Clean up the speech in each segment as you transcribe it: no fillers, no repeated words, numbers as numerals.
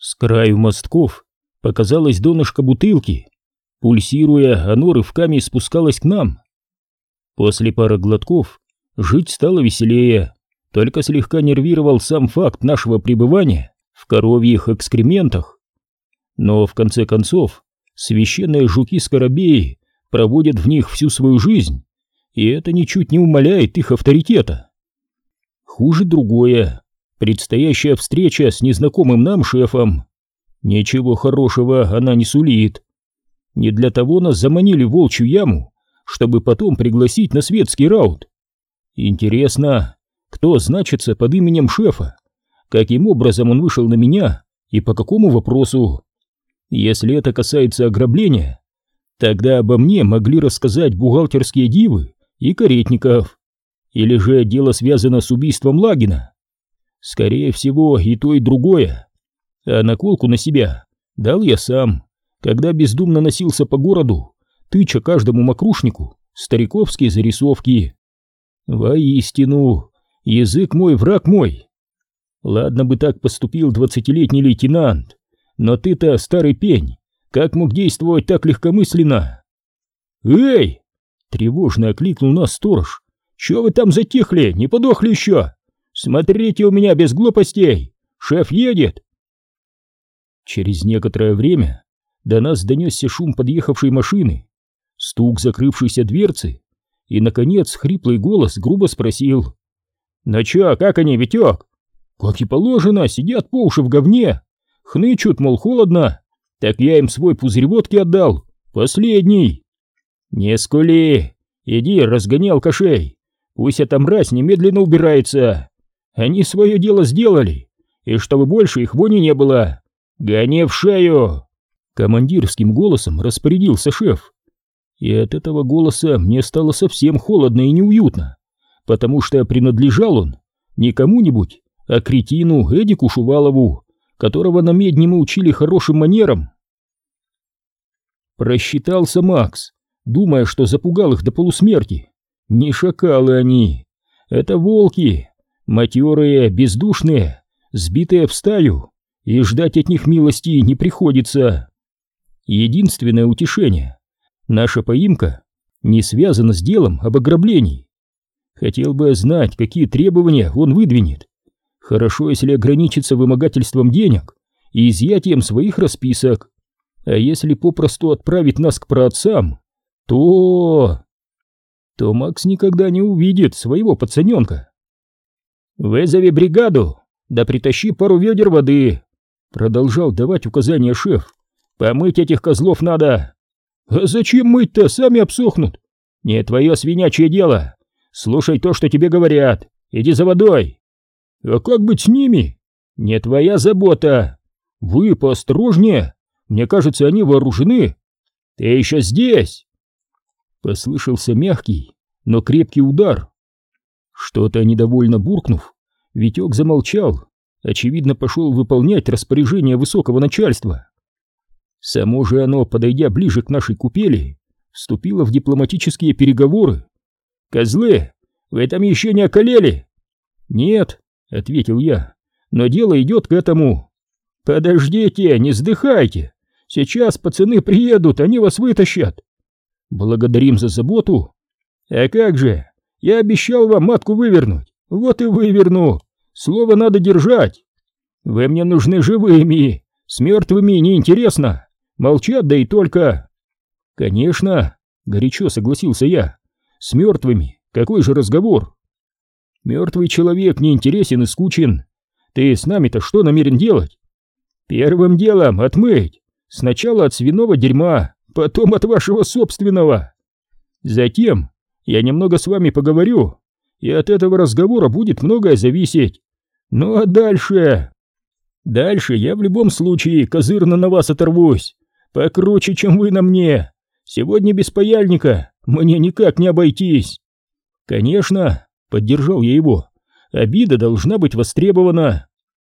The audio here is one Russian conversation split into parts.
С краю мостков показалось донышко бутылки. Пульсируя, оно рывками спускалось к нам. После пары глотков жить стало веселее, только слегка нервировал сам факт нашего пребывания в коровьих экскрементах. Но в конце концов священные жуки-скоробеи проводят в них всю свою жизнь, и это ничуть не умаляет их авторитета. Хуже другое. Предстоящая встреча с незнакомым нам шефом. Ничего хорошего она не сулит. Не для того нас заманили в волчью яму, чтобы потом пригласить на светский раут. Интересно, кто значится под именем шефа? Каким образом он вышел на меня и по какому вопросу? Если это касается ограбления, тогда обо мне могли рассказать бухгалтерские дивы и Каретников. Или же дело связано с убийством Лагина? Скорее всего, и то, и другое. А наколку на себя дал я сам, когда бездумно носился по городу, тыча каждому мокрушнику стариковские зарисовки. Воистину, язык мой, враг мой. Ладно бы так поступил 20-летний лейтенант, но ты-то старый пень, как мог действовать так легкомысленно? «Эй!» — тревожно окликнул нас сторож. «Чё вы там затихли, не подохли еще? Смотрите у меня без глупостей, шеф едет!» Через некоторое время до нас донесся шум подъехавшей машины, стук закрывшейся дверцы, и, наконец, хриплый голос грубо спросил: «Ну чё, как они, Витёк?» «Как и положено, сидят по уши в говне, хнычут, мол, холодно, так я им свой пузырь водки отдал, последний». «Не скули, иди разгони алкашей, пусть эта мразь немедленно убирается. Они свое дело сделали, и чтобы больше их вони не было. Гони в шею!» Командирским голосом распорядился шеф. И от этого голоса мне стало совсем холодно и неуютно, потому что принадлежал он не кому-нибудь, а кретину Эдику Шувалову, которого на Медне мы учили хорошим манерам. Просчитался Макс, думая, что запугал их до полусмерти. Не шакалы они, это волки, матерые, бездушные, сбитые в стаю, и ждать от них милости не приходится. Единственное утешение — наша поимка не связана с делом об ограблении. Хотел бы знать, какие требования он выдвинет. Хорошо, если ограничится вымогательством денег и изъятием своих расписок. А если попросту отправить нас к праотцам, то Макс никогда не увидит своего пацаненка. «Вызови бригаду, да притащи пару ведер воды», — продолжал давать указания шеф. «Помыть этих козлов надо». «А зачем мыть-то, сами обсохнут». «Не твое свинячье дело. Слушай то, что тебе говорят. Иди за водой». «А как быть с ними?» «Не твоя забота». «Вы поосторожнее. Мне кажется, они вооружены». «Ты еще здесь?» Послышался мягкий, но крепкий удар. Что-то недовольно буркнув, Витек замолчал, очевидно, пошел выполнять распоряжение высокого начальства. Само же оно, подойдя ближе к нашей купели, вступило в дипломатические переговоры. «Козлы, вы там еще не околели?» «Нет», — ответил я, — «но дело идет к этому». «Подождите, не вздыхайте, сейчас пацаны приедут, они вас вытащат». «Благодарим за заботу». «А как же, я обещал вам матку вывернуть, вот и выверну, слово надо держать. Вы мне нужны живыми, с мертвыми неинтересно, молчат да и только». «Конечно», — горячо согласился я, — «с мертвыми какой же разговор? Мертвый человек неинтересен и скучен. Ты с нами-то что намерен делать?» «Первым делом отмыть, сначала от свиного дерьма, потом от вашего собственного. Затем я немного с вами поговорю, и от этого разговора будет многое зависеть. Ну а дальше... Дальше я в любом случае козырно на вас оторвусь, покруче, чем вы на мне. Сегодня без паяльника мне никак не обойтись». «Конечно», — поддержал я его, — «обида должна быть востребована».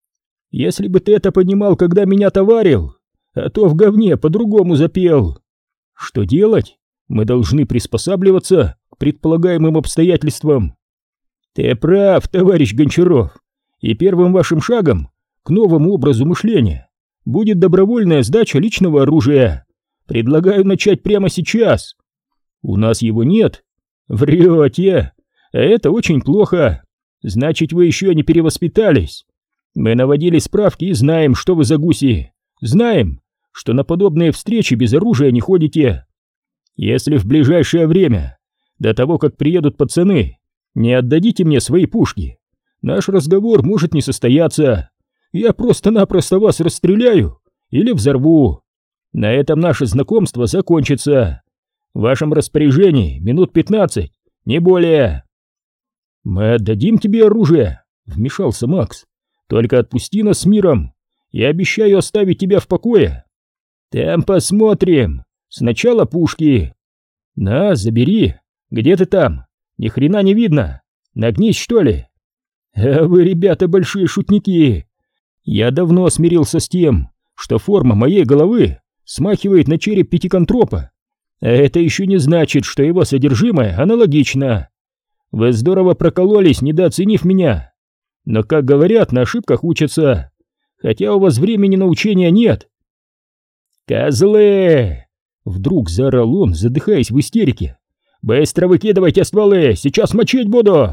«Если бы ты это понимал, когда меня товарил, а то в говне по-другому запел». «Что делать? Мы должны приспосабливаться к предполагаемым обстоятельствам». «Ты прав, товарищ Гончаров, и первым вашим шагом к новому образу мышления будет добровольная сдача личного оружия. Предлагаю начать прямо сейчас. У нас его нет. Врете. А это очень плохо. Значит, вы еще не перевоспитались. Мы наводили справки и знаем, что вы за гуси. Знаем, что на подобные встречи без оружия не ходите. Если в ближайшее время, до того, как приедут пацаны, не отдадите мне свои пушки, наш разговор может не состояться. Я просто-напросто вас расстреляю или взорву. На этом наше знакомство закончится. В вашем распоряжении минут 15, не более. Мы отдадим тебе оружие, вмешался Макс. Только отпусти нас с миром. Я обещаю оставить тебя в покое. Там посмотрим. Сначала пушки. На, забери. Где ты там? Ни хрена не видно. Нагнись, что ли? А вы, ребята, большие шутники. Я давно смирился с тем, что форма моей головы смахивает на череп пятикантропа. А это еще не значит, что его содержимое аналогично. Вы здорово прокололись, недооценив меня. Но, как говорят, на ошибках учатся. Хотя у вас времени на учения нет. «Козлы!» Вдруг заорал он, задыхаясь в истерике. «Быстро выкидывайте стволы! Сейчас мочить буду!»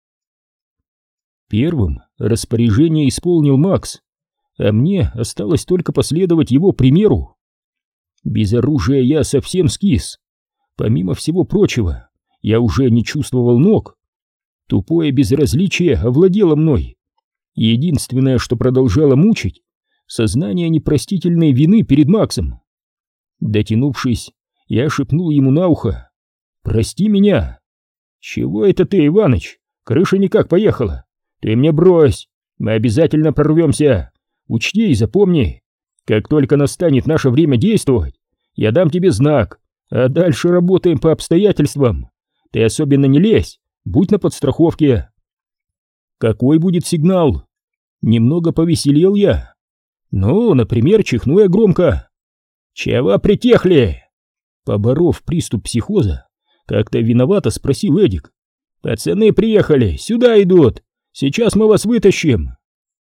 Первым распоряжение исполнил Макс, а мне осталось только последовать его примеру. Без оружия я совсем скис. Помимо всего прочего, я уже не чувствовал ног. Тупое безразличие овладело мной. Единственное, что продолжало мучить — сознание непростительной вины перед Максом. Дотянувшись, я шепнул ему на ухо: «Прости меня». «Чего это ты, Иваныч? Крыша никак поехала. Ты мне брось, мы обязательно прорвемся. Учти и запомни, как только настанет наше время действовать, я дам тебе знак, а дальше работаем по обстоятельствам. Ты особенно не лезь, будь на подстраховке». «Какой будет сигнал?» Немного повеселел я. «Ну, например, чихну я громко». «Чего притихли?» Поборов приступ психоза, как-то виновато спросил Эдик. «Пацаны приехали, сюда идут. Сейчас мы вас вытащим».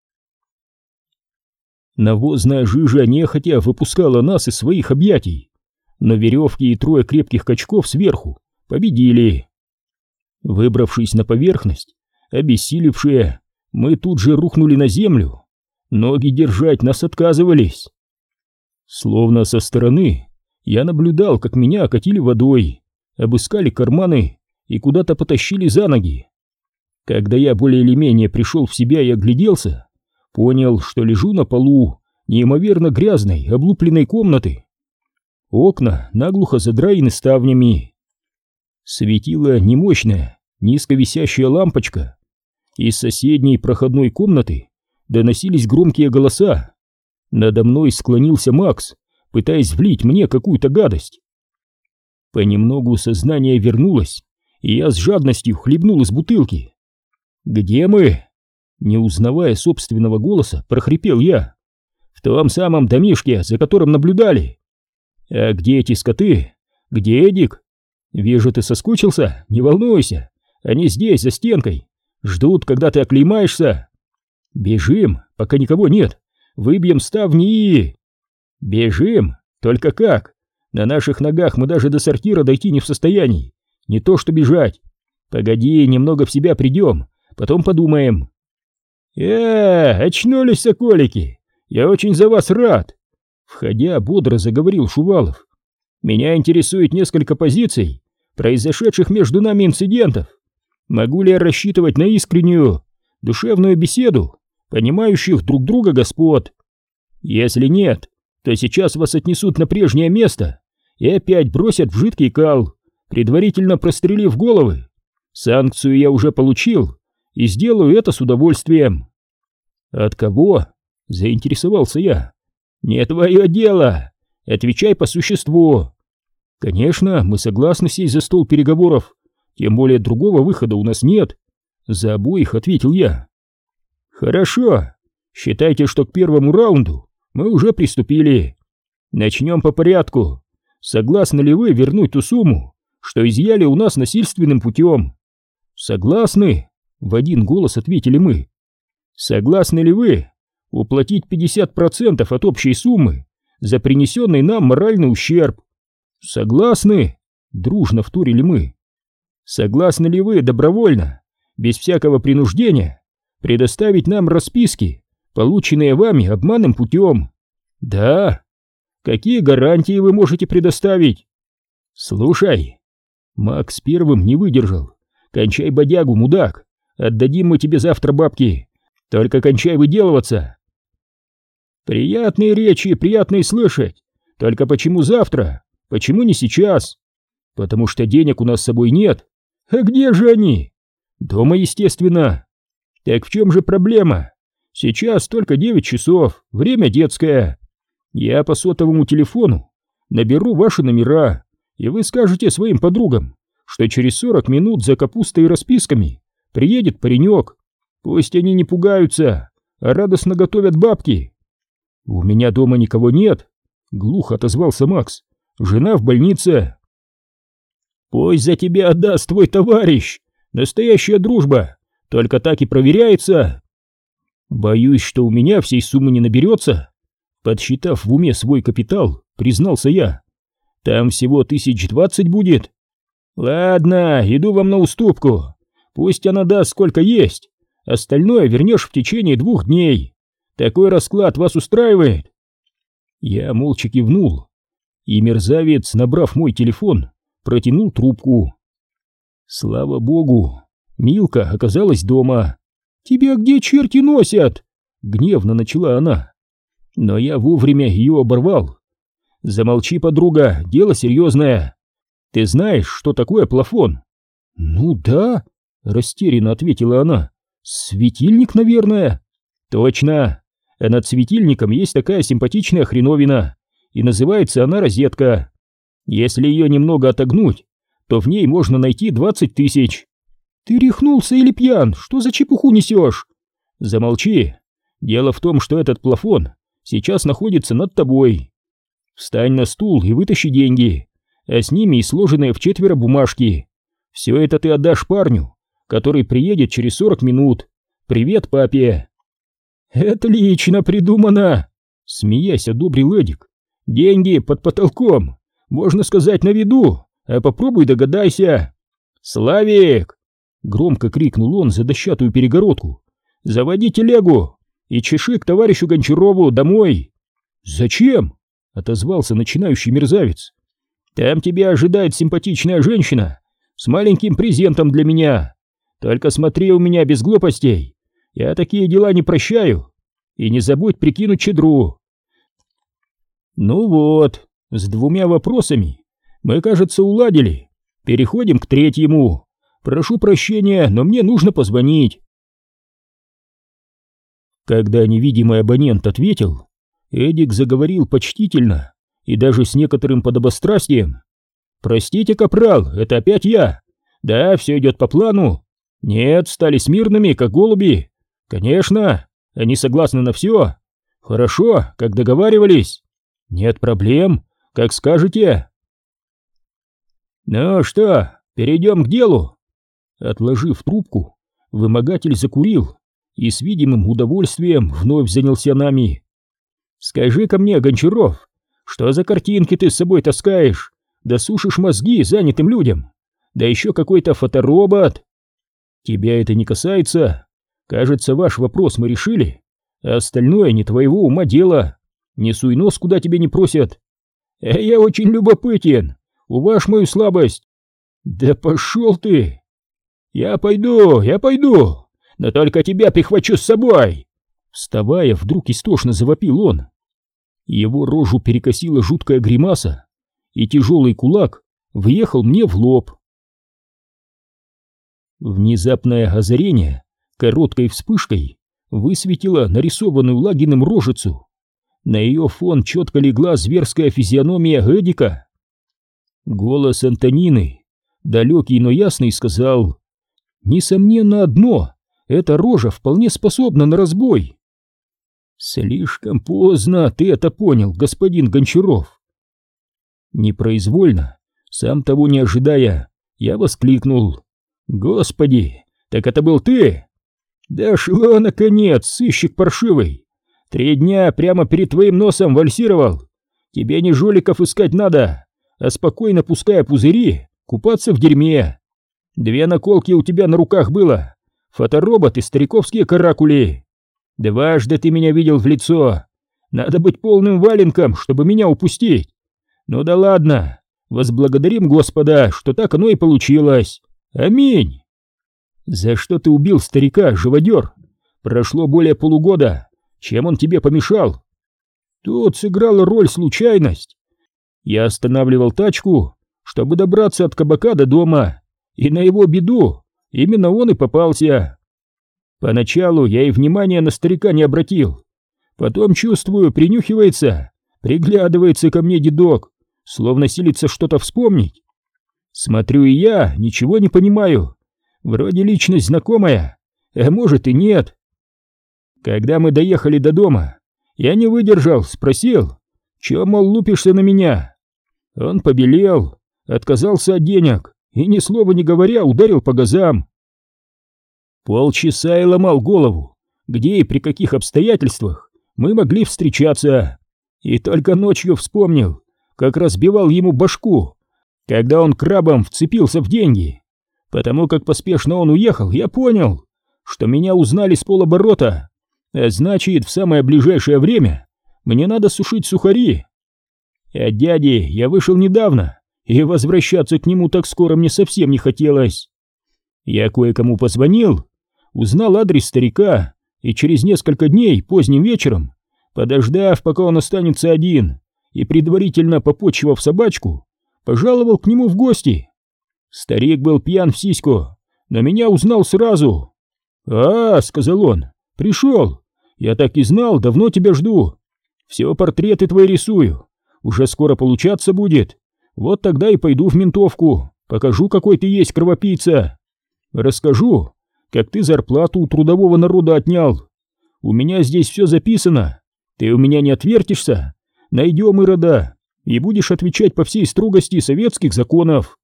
Навозная жижа нехотя выпускала нас из своих объятий, но веревки и трое крепких качков сверху победили. Выбравшись на поверхность, обессилевшие, мы тут же рухнули на землю. Ноги держать нас отказывались. Словно со стороны я наблюдал, как меня окатили водой, обыскали карманы и куда-то потащили за ноги. Когда я более или менее пришел в себя и огляделся, понял, что лежу на полу неимоверно грязной, облупленной комнаты. Окна наглухо задраены ставнями. Светила немощная, низко висящая лампочка. Из соседней проходной комнаты доносились громкие голоса. Надо мной склонился Макс, пытаясь влить мне какую-то гадость. Понемногу сознание вернулось, и я с жадностью хлебнул из бутылки. «Где мы?» Не узнавая собственного голоса, прохрипел я. «В том самом домишке, за которым наблюдали». «А где эти скоты? Где Эдик? Вижу, ты соскучился, не волнуйся, они здесь, за стенкой, ждут, когда ты оклеймаешься. Бежим, пока никого нет, выбьем ставни и...» «Бежим? Только как? На наших ногах мы даже до сортира дойти не в состоянии, не то что бежать. Погоди, немного в себя придем, потом подумаем». Очнулись, соколики! Я очень за вас рад!» Входя, бодро заговорил Шувалов. «Меня интересует несколько позиций произошедших между нами инцидентов. Могу ли я рассчитывать на искреннюю, душевную беседу понимающих друг друга господ? Если нет, то сейчас вас отнесут на прежнее место и опять бросят в жидкий кал, предварительно прострелив головы. Санкцию я уже получил и сделаю это с удовольствием». «От кого?» — заинтересовался я. «Не твое дело. Отвечай по существу». «Конечно, мы согласны сесть за стол переговоров, тем более другого выхода у нас нет», — за обоих ответил я. «Хорошо. Считайте, что к первому раунду мы уже приступили. Начнем по порядку. Согласны ли вы вернуть ту сумму, что изъяли у нас насильственным путем?» «Согласны», — в один голос ответили мы. «Согласны ли вы уплатить 50% от общей суммы за принесенный нам моральный ущерб. Согласны? Дружно вторили мы. Согласны ли вы добровольно, без всякого принуждения, предоставить нам расписки, полученные вами обманным путем? Да. Какие гарантии вы можете предоставить? Слушай, Макс первым не выдержал. Кончай бодягу, мудак. Отдадим мы тебе завтра бабки. Только кончай выделываться. Приятные речи, приятные слышать. Только почему завтра? Почему не сейчас? Потому что денег у нас с собой нет. А где же они? Дома, естественно. Так в чем же проблема? Сейчас только 9 часов, время детское. Я по сотовому телефону наберу ваши номера, и вы скажете своим подругам, что через 40 минут за капустой и расписками приедет паренек. Пусть они не пугаются, а радостно готовят бабки. У меня дома никого нет, глухо отозвался Макс. Жена в больнице. Пусть за тебя отдаст твой товарищ. Настоящая дружба только так и проверяется. Боюсь, что у меня всей суммы не наберется. Подсчитав в уме свой капитал, признался я. Там всего 1020 будет. Ладно, иду вам на уступку. Пусть она даст сколько есть. Остальное вернешь в течение 2 дней. Такой расклад вас устраивает? Я молча кивнул, и мерзавец, набрав мой телефон, протянул трубку. Слава богу, Милка оказалась дома. «Тебя где черти носят?» — гневно начала она. Но я вовремя ее оборвал. «Замолчи, подруга, дело серьезное. Ты знаешь, что такое плафон?» «Ну да», — растерянно ответила она. «Светильник, наверное». «Точно. А над светильником есть такая симпатичная хреновина, и называется она розетка. Если ее немного отогнуть, то в ней можно найти 20 тысяч». «Ты рехнулся или пьян? Что за чепуху несешь?» «Замолчи. Дело в том, что этот плафон сейчас находится над тобой. Встань на стул и вытащи деньги, а с ними и сложенные в 4 бумажки. Все это ты отдашь парню, который приедет через 40 минут. Привет папе». «Отлично придумано!» — смеясь, одобрил Эдик. «Деньги под потолком, можно сказать, на виду, а попробуй догадайся». «Славик!» — громко крикнул он за дощатую перегородку. «Заводи телегу и чеши к товарищу Гончарову домой». «Зачем?» — отозвался начинающий мерзавец. «Там тебя ожидает симпатичная женщина с маленьким презентом для меня. Только смотри у меня без глупостей, я такие дела не прощаю. И не забудь прикинуть чедру». Ну вот, с 2 вопросами мы, кажется, уладили. Переходим к 3-му. Прошу прощения, но мне нужно позвонить. Когда невидимый абонент ответил, Эдик заговорил почтительно и даже с некоторым подобострастием. «Простите, капрал, это опять я. Да, все идет по плану. Нет, стали смирными, как голуби. Конечно, они согласны на все. Хорошо, как договаривались. Нет проблем, как скажете». «Ну что, перейдем к делу?» Отложив трубку, вымогатель закурил и с видимым удовольствием вновь занялся нами. «Скажи-ка мне, Гончаров, что за картинки ты с собой таскаешь, да сушишь мозги занятым людям? Да еще какой-то фоторобот!» «Тебя это не касается. Кажется, ваш вопрос мы решили, а остальное не твоего ума дело. Не суй нос, куда тебя не просят». «Я очень любопытен, уважь мою слабость». «Да пошел ты!» Я пойду, но только тебя прихвачу с собой!» Вставая, вдруг истошно завопил он. Его рожу перекосила жуткая гримаса, и тяжелый кулак въехал мне в лоб. Внезапное озарение короткой вспышкой высветило нарисованную Лагиным рожицу. На ее фон четко легла зверская физиономия Эдика. Голос Антонины, далекий, но ясный, сказал: «Несомненно одно, эта рожа вполне способна на разбой». «Слишком поздно ты это понял, господин Гончаров». Непроизвольно, сам того не ожидая, я воскликнул: «Господи, так это был ты?» «Дошло, наконец, сыщик паршивый! 3 дня прямо перед твоим носом вальсировал. Тебе не жуликов искать надо, а спокойно, пуская пузыри, купаться в дерьме. 2 наколки у тебя на руках было, фоторобот и стариковские каракули. 2 ты меня видел в лицо. Надо быть полным валенком, чтобы меня упустить. Ну да ладно, возблагодарим Господа, что так оно и получилось. Аминь. За что ты убил старика, живодер? Прошло более полугода. Чем он тебе помешал? Тут сыграла роль случайность. Я останавливал тачку, чтобы добраться от кабака до дома, и на его беду именно он и попался. Поначалу я и внимания на старика не обратил. Потом, чувствую, принюхивается, приглядывается ко мне дедок, словно силится что-то вспомнить. Смотрю и я, ничего не понимаю. Вроде личность знакомая, а может и нет. Когда мы доехали до дома, я не выдержал, спросил, чё, мол, лупишься на меня? Он побелел, отказался от денег и, ни слова не говоря, ударил по газам. Полчаса и ломал голову, где и при каких обстоятельствах мы могли встречаться. И только ночью вспомнил, как разбивал ему башку, когда он крабом вцепился в деньги. Потому как поспешно он уехал, я понял, что меня узнали с полоборота, а значит, в самое ближайшее время мне надо сушить сухари. От дяди я вышел недавно, и возвращаться к нему так скоро мне совсем не хотелось. Я кое-кому позвонил, узнал адрес старика, и через несколько дней, поздним вечером, подождав, пока он останется один, и предварительно попотчевав собачку, пожаловал к нему в гости. Старик был пьян в сиську, но меня узнал сразу. «А, — сказал он, — пришел. Я так и знал, давно тебя жду. Все портреты твои рисую, уже скоро получаться будет. Вот тогда и пойду в ментовку, покажу, какой ты есть кровопийца. Расскажу, как ты зарплату у трудового народа отнял. У меня здесь все записано, ты у меня не отвертишься. Найдем ирода, и будешь отвечать по всей строгости советских законов».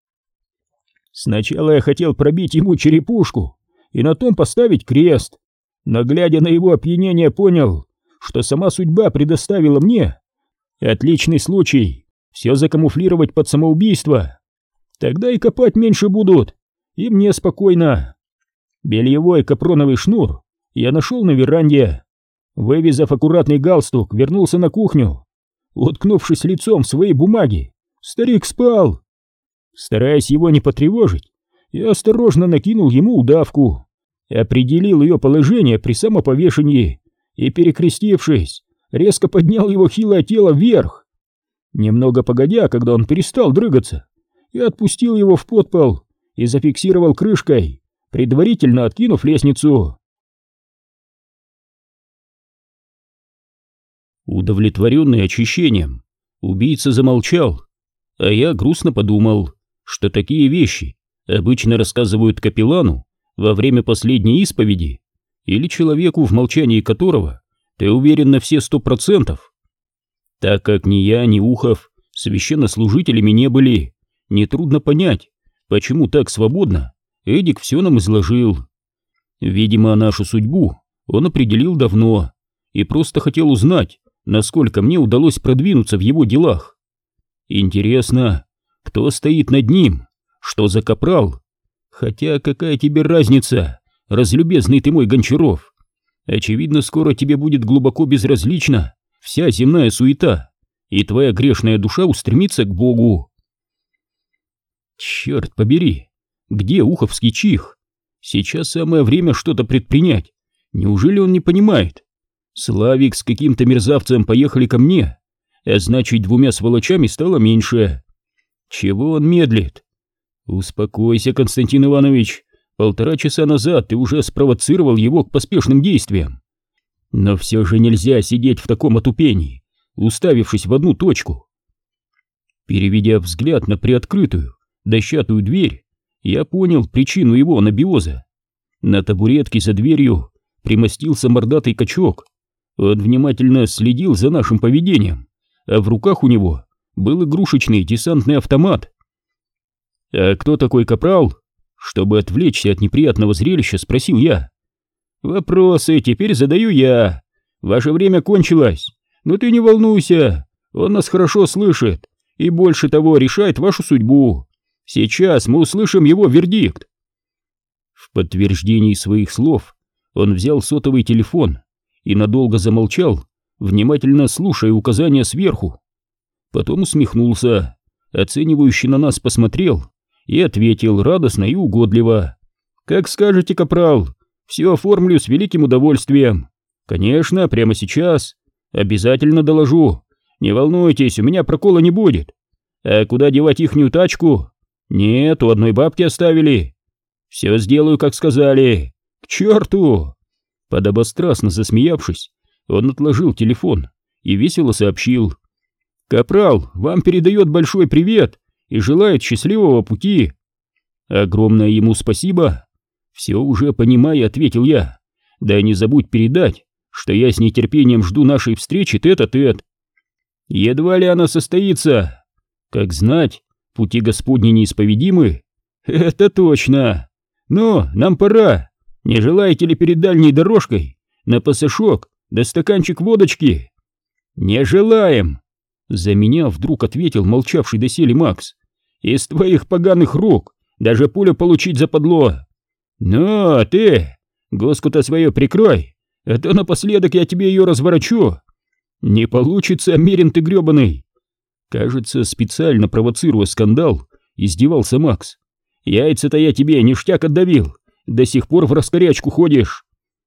Сначала я хотел пробить ему черепушку и на том поставить крест, но, глядя на его опьянение, понял, что сама судьба предоставила мне отличный случай все закамуфлировать под самоубийство. Тогда и копать меньше будут, и мне спокойно. Бельевой капроновый шнур я нашел на веранде. Вывязав аккуратный галстук, вернулся на кухню. Уткнувшись лицом в свои бумаги, старик спал. Стараясь его не потревожить, я осторожно накинул ему удавку, определил ее положение при самоповешении и, перекрестившись, резко поднял его хилое тело вверх. Немного погодя, когда он перестал дрыгаться, я отпустил его в подпол и зафиксировал крышкой, предварительно откинув лестницу. Удовлетворенный очищением, убийца замолчал, а я грустно подумал, что такие вещи обычно рассказывают капеллану во время последней исповеди или человеку, в молчании которого ты уверен на все 100%. Так как ни я, ни Ухов священнослужителями не были, нетрудно понять, почему так свободно Эдик все нам изложил. Видимо, нашу судьбу он определил давно и просто хотел узнать, насколько мне удалось продвинуться в его делах. Интересно, кто стоит над ним? Что за капрал? Хотя какая тебе разница, разлюбезный ты мой Гончаров? Очевидно, скоро тебе будет глубоко безразлична вся земная суета, и твоя грешная душа устремится к Богу. Черт побери, где уховский чих? Сейчас самое время что-то предпринять. Неужели он не понимает? Славик с каким-то мерзавцем поехали ко мне, а значит, 2 сволочами стало меньше. Чего он медлит? Успокойся, Константин Иванович. 1,5 часа назад ты уже спровоцировал его к поспешным действиям. Но все же нельзя сидеть в таком отупении, уставившись в одну точку. Переведя взгляд на приоткрытую дощатую дверь, я понял причину его анабиоза. На табуретке за дверью примостился мордатый качок. Он внимательно следил за нашим поведением, а в руках у него был игрушечный десантный автомат. «А кто такой капрал?» Чтобы отвлечься от неприятного зрелища, спросил я. «Вопросы теперь задаю я. ваше время кончилось. Но ты не волнуйся, он нас хорошо слышит и больше того решает вашу судьбу. Сейчас мы услышим его вердикт». В подтверждении своих слов он взял сотовый телефон и надолго замолчал, внимательно слушая указания сверху. Потом усмехнулся, оценивающе на нас посмотрел и ответил радостно и угодливо: «Как скажете, капрал, все оформлю с великим удовольствием. Конечно, прямо сейчас. Обязательно доложу. Не волнуйтесь, у меня прокола не будет. А куда девать ихнюю тачку? Нет, у одной бабки оставили. Все сделаю, как сказали. К черту!» Подобострастно засмеявшись, он отложил телефон и весело сообщил: «Капрал вам передает большой привет и желает счастливого пути». «Огромное ему спасибо». «Все уже понимая», — ответил я. «Да не забудь передать, что я с нетерпением жду нашей встречи тет-а-тет». «Едва ли она состоится. Как знать, пути Господни неисповедимы». «Это точно. Но нам пора. Не желаете ли перед дальней дорожкой на пасашок да стаканчик водочки?» «Не желаем», — за меня вдруг ответил молчавший доселе Макс. «Из твоих поганых рук даже пулю получить западло. Ну, ты госку-то свое прикрой, а то напоследок я тебе ее разворочу». «Не получится, мерин ты гребаный!» Кажется, специально провоцируя скандал, издевался Макс. «Яйца-то я тебе ништяк отдавил, до сих пор в раскорячку ходишь».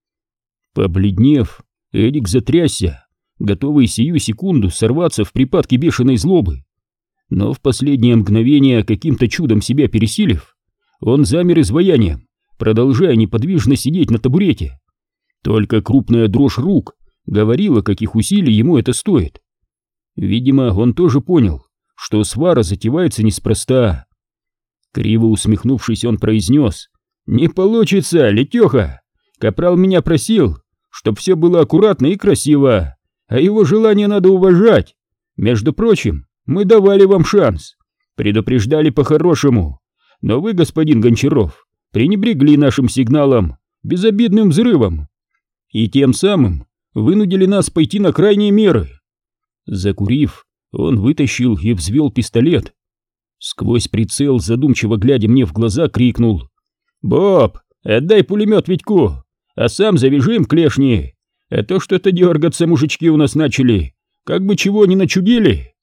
Побледнев, Эдик затрясся, готовый сию секунду сорваться в припадке бешеной злобы. Но в последнее мгновение, каким-то чудом себя пересилив, он замер изваянием, продолжая неподвижно сидеть на табурете. Только крупная дрожь рук говорила, каких усилий ему это стоит. Видимо, он тоже понял, что свара затевается неспроста. Криво усмехнувшись, он произнес: «Не получится, Летеха! Капрал меня просил, чтоб все было аккуратно и красиво, а его желание надо уважать. Между прочим, мы давали вам шанс, предупреждали по-хорошему, но вы, господин Гончаров, пренебрегли нашим сигналом, безобидным взрывом, и тем самым вынудили нас пойти на крайние меры». Закурив, он вытащил и взвел пистолет. Сквозь прицел, задумчиво глядя мне в глаза, крикнул: «Боб, отдай пулемет Витьку, а сам завяжи им клешни, а то что-то дергаться мужички у нас начали, как бы чего не начудили».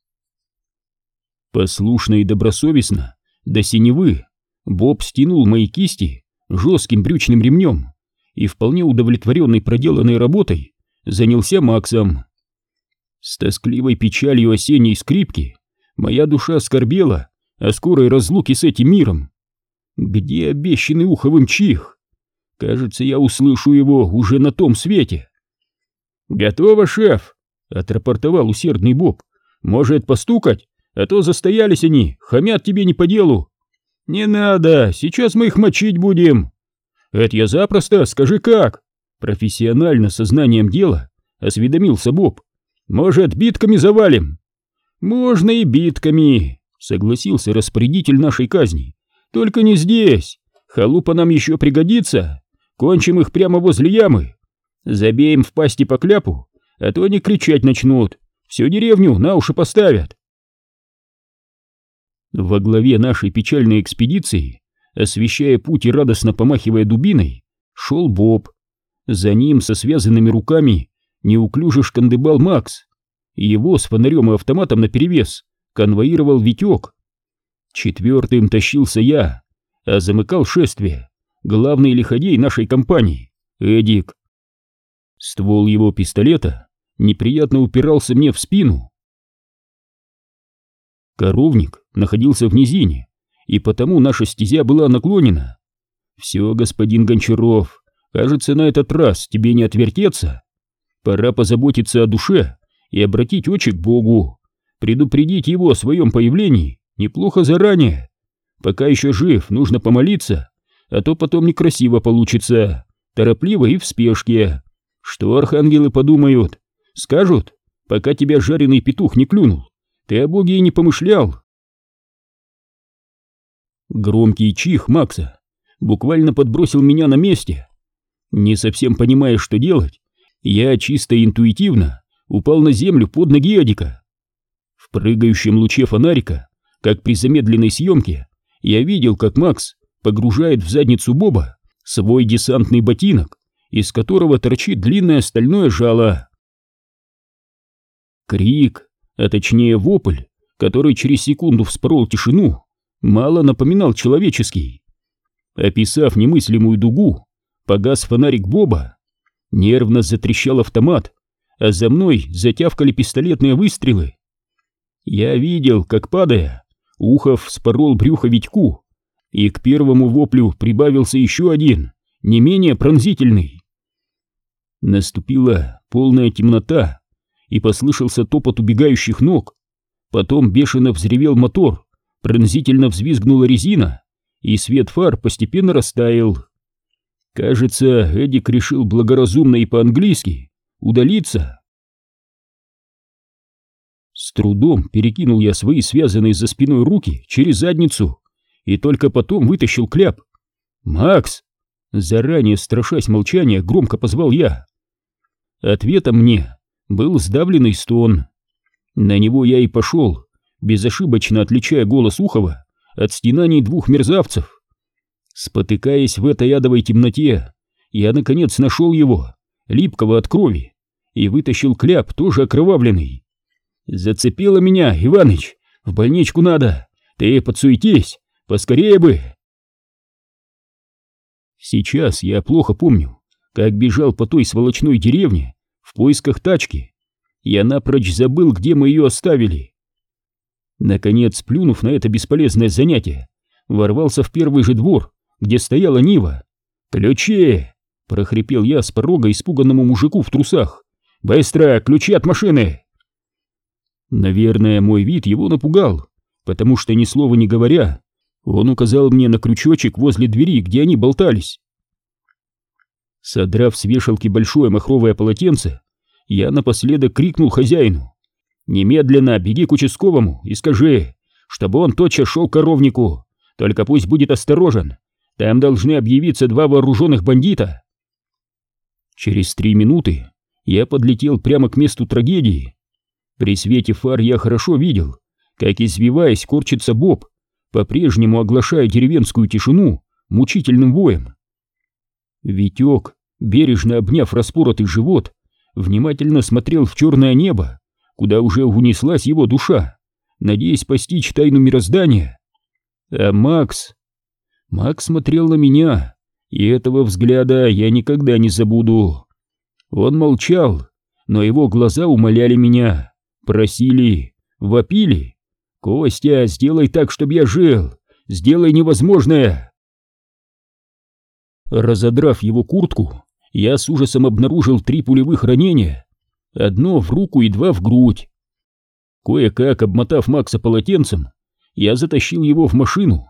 Послушно и добросовестно, до синевы, Боб стянул мои кисти жестким брючным ремнем и, вполне удовлетворенный проделанной работой, занялся Максом. С тоскливой печалью осенней скрипки моя душа скорбела о скорой разлуке с этим миром. Где обещанный уховым чих? Кажется, я услышу его уже на том свете. «Готово, шеф!» — отрапортовал усердный Боб. «Может, постукать? А то застоялись они, хамят тебе не по делу». «Не надо, сейчас мы их мочить будем». «Это я запросто, скажи как?» Профессионально, сознанием дела, осведомился Боб. «Может, битками завалим?» «Можно и битками», — согласился распорядитель нашей казни. «Только не здесь. Халупа нам еще пригодится. Кончим их прямо возле ямы. Забеем в пасти по кляпу, а то они кричать начнут. Всю деревню на уши поставят». Во главе нашей печальной экспедиции, освещая путь и радостно помахивая дубиной, шел Боб. За ним со связанными руками неуклюже шкандыбал Макс. Его с фонарем и автоматом наперевес конвоировал Витек. Четвертым тащился я, а замыкал шествие главный лиходей нашей компании, Эдик. Ствол его пистолета неприятно упирался мне в спину. Коровник находился в низине, и потому наша стезя была наклонена. «Все, господин Гончаров, кажется, на этот раз тебе не отвертеться. Пора позаботиться о душе и обратить очи к Богу, предупредить его о своем появлении неплохо заранее. Пока еще жив, нужно помолиться, а то потом некрасиво получится, торопливо и в спешке. Что архангелы подумают? Скажут, пока тебя жареный петух не клюнул, ты о Боге и не помышлял». Громкий чих Макса буквально подбросил меня на месте. Не совсем понимая, что делать, Я чисто интуитивно упал на землю под ноги Эдика. В прыгающем луче фонарика, как при замедленной съемке, я видел, как Макс погружает в задницу Боба свой десантный ботинок, из которого торчит длинное стальное жало. Крик, а точнее вопль, который через секунду вспорол тишину, мало напоминал человеческий. Описав немыслимую дугу, погас фонарик Боба, нервно затрещал автомат, а за мной затявкали пистолетные выстрелы. Я видел, как, падая, Ухов вспорол брюхо Витьку, и к первому воплю прибавился еще один, не менее пронзительный. Наступила полная темнота, и послышался топот убегающих ног. Потом бешено взревел мотор, пронзительно взвизгнула резина, и свет фар постепенно растаял. Кажется, Эдик решил благоразумно и по-английски удалиться. С трудом перекинул я свои связанные за спиной руки через задницу и только потом вытащил кляп. «Макс!» Заранее страшась молчания, громко позвал я. Ответом мне был сдавленный стон. На него я и пошел, безошибочно отличая голос Ухова от стенаний двух мерзавцев. Спотыкаясь в этой адовой темноте, я наконец нашел его, липкого от крови, и вытащил кляп, тоже окровавленный. «Зацепило меня, Иваныч, в больничку надо, ты подсуетись, поскорее бы!» Сейчас я плохо помню, как бежал по той сволочной деревне в поисках тачки. Я напрочь забыл, где мы ее оставили. Наконец, плюнув на это бесполезное занятие, ворвался в первый же двор, где стояла Нива. «Ключи!» — прохрипел я с порога испуганному мужику в трусах. «Быстро, ключи от машины!» Наверное, мой вид его напугал, потому что, ни слова не говоря, он указал мне на крючочек возле двери, где они болтались. Содрав с вешалки большое махровое полотенце, я напоследок крикнул хозяину: «Немедленно беги к участковому и скажи, чтобы он тотчас шел к коровнику, только пусть будет осторожен, там должны объявиться 2 вооруженных бандита». Через 3 минуты я подлетел прямо к месту трагедии. При свете фар я хорошо видел, как, извиваясь, корчится Боб, по-прежнему оглашая деревенскую тишину мучительным воем. Витек, бережно обняв распоротый живот, внимательно смотрел в черное небо, куда уже унеслась его душа, надеясь постичь тайну мироздания. А Макс смотрел на меня, и этого взгляда я никогда не забуду. Он молчал, но его глаза умоляли меня, просили, вопили: «Костя, сделай так, чтобы я жил! Сделай невозможное!» Разодрав его куртку, я с ужасом обнаружил 3 пулевых ранения. 1 в руку и 2 в грудь. Кое-как обмотав Макса полотенцем, я затащил его в машину.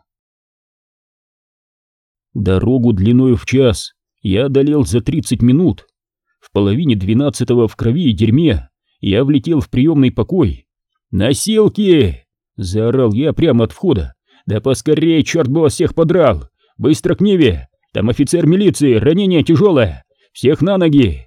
Дорогу длиною в час я одолел за 30 минут. В половине 12-го в крови и дерьме я влетел в приемный покой. «Носилки!» — заорал я прямо от входа. «Да поскорее, черт бы вас всех подрал! Быстро к Неве! Там офицер милиции, ранение тяжелое! Всех на ноги!»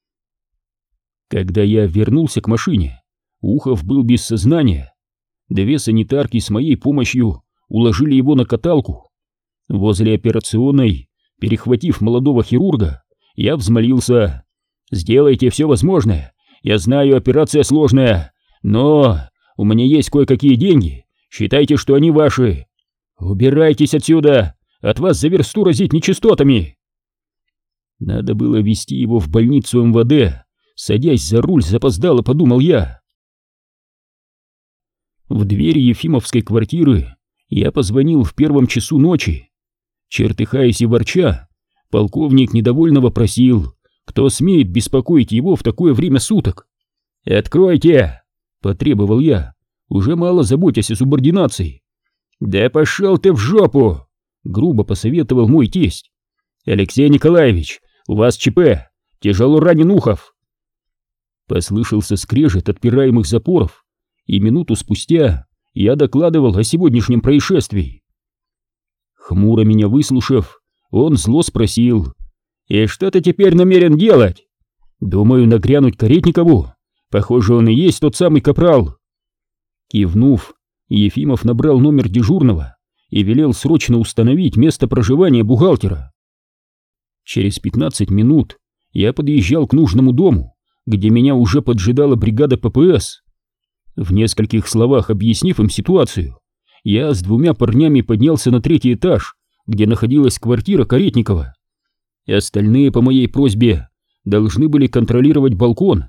Когда я вернулся к машине, Ухов был без сознания. 2 санитарки с моей помощью уложили его на каталку. Возле операционной, перехватив молодого хирурга, я взмолился: «Сделайте все возможное. Я знаю, операция сложная, но у меня есть кое-какие деньги. Считайте, что они ваши. Убирайтесь отсюда, от вас за версту разит нечистотами». Надо было везти его в больницу МВД. Садясь за руль, запоздало подумал я. В двери Ефимовской квартиры я позвонил в 1 часу ночи. Чертыхаясь и ворча, полковник недовольно вопросил, кто смеет беспокоить его в такое время суток. «Откройте!» — потребовал я, уже мало заботясь о субординации. «Да пошел ты в жопу!» — грубо посоветовал мой тесть. «Алексей Николаевич, у вас ЧП, тяжело ранен Ухов». Послышался скрежет отпираемых запоров, и минуту спустя я докладывал о сегодняшнем происшествии. Хмуро меня выслушав, он зло спросил: «И что ты теперь намерен делать?» Думаю, нагрянуть Каретникову. Похоже, он и есть тот самый капрал. Кивнув, Ефимов набрал номер дежурного и велел срочно установить место проживания бухгалтера. Через 15 минут я подъезжал к нужному дому, где меня уже поджидала бригада ППС. В нескольких словах объяснив им ситуацию, я с 2 парнями поднялся на 3-й этаж, где находилась квартира Каретникова. Остальные по моей просьбе должны были контролировать балкон.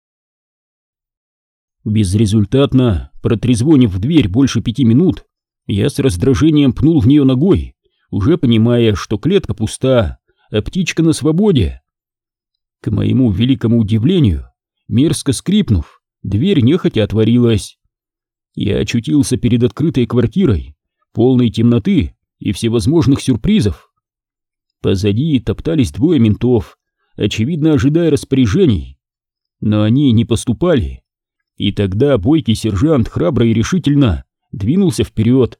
Безрезультатно протрезвонив в дверь больше 5 минут, я с раздражением пнул в нее ногой, уже понимая, что клетка пуста, а птичка на свободе. К моему великому удивлению, мерзко скрипнув, дверь нехотя отворилась. Я очутился перед открытой квартирой, полной темноты и всевозможных сюрпризов. Позади топтались 2 ментов, очевидно ожидая распоряжений, но они не поступали. И тогда бойкий сержант храбро и решительно двинулся вперед.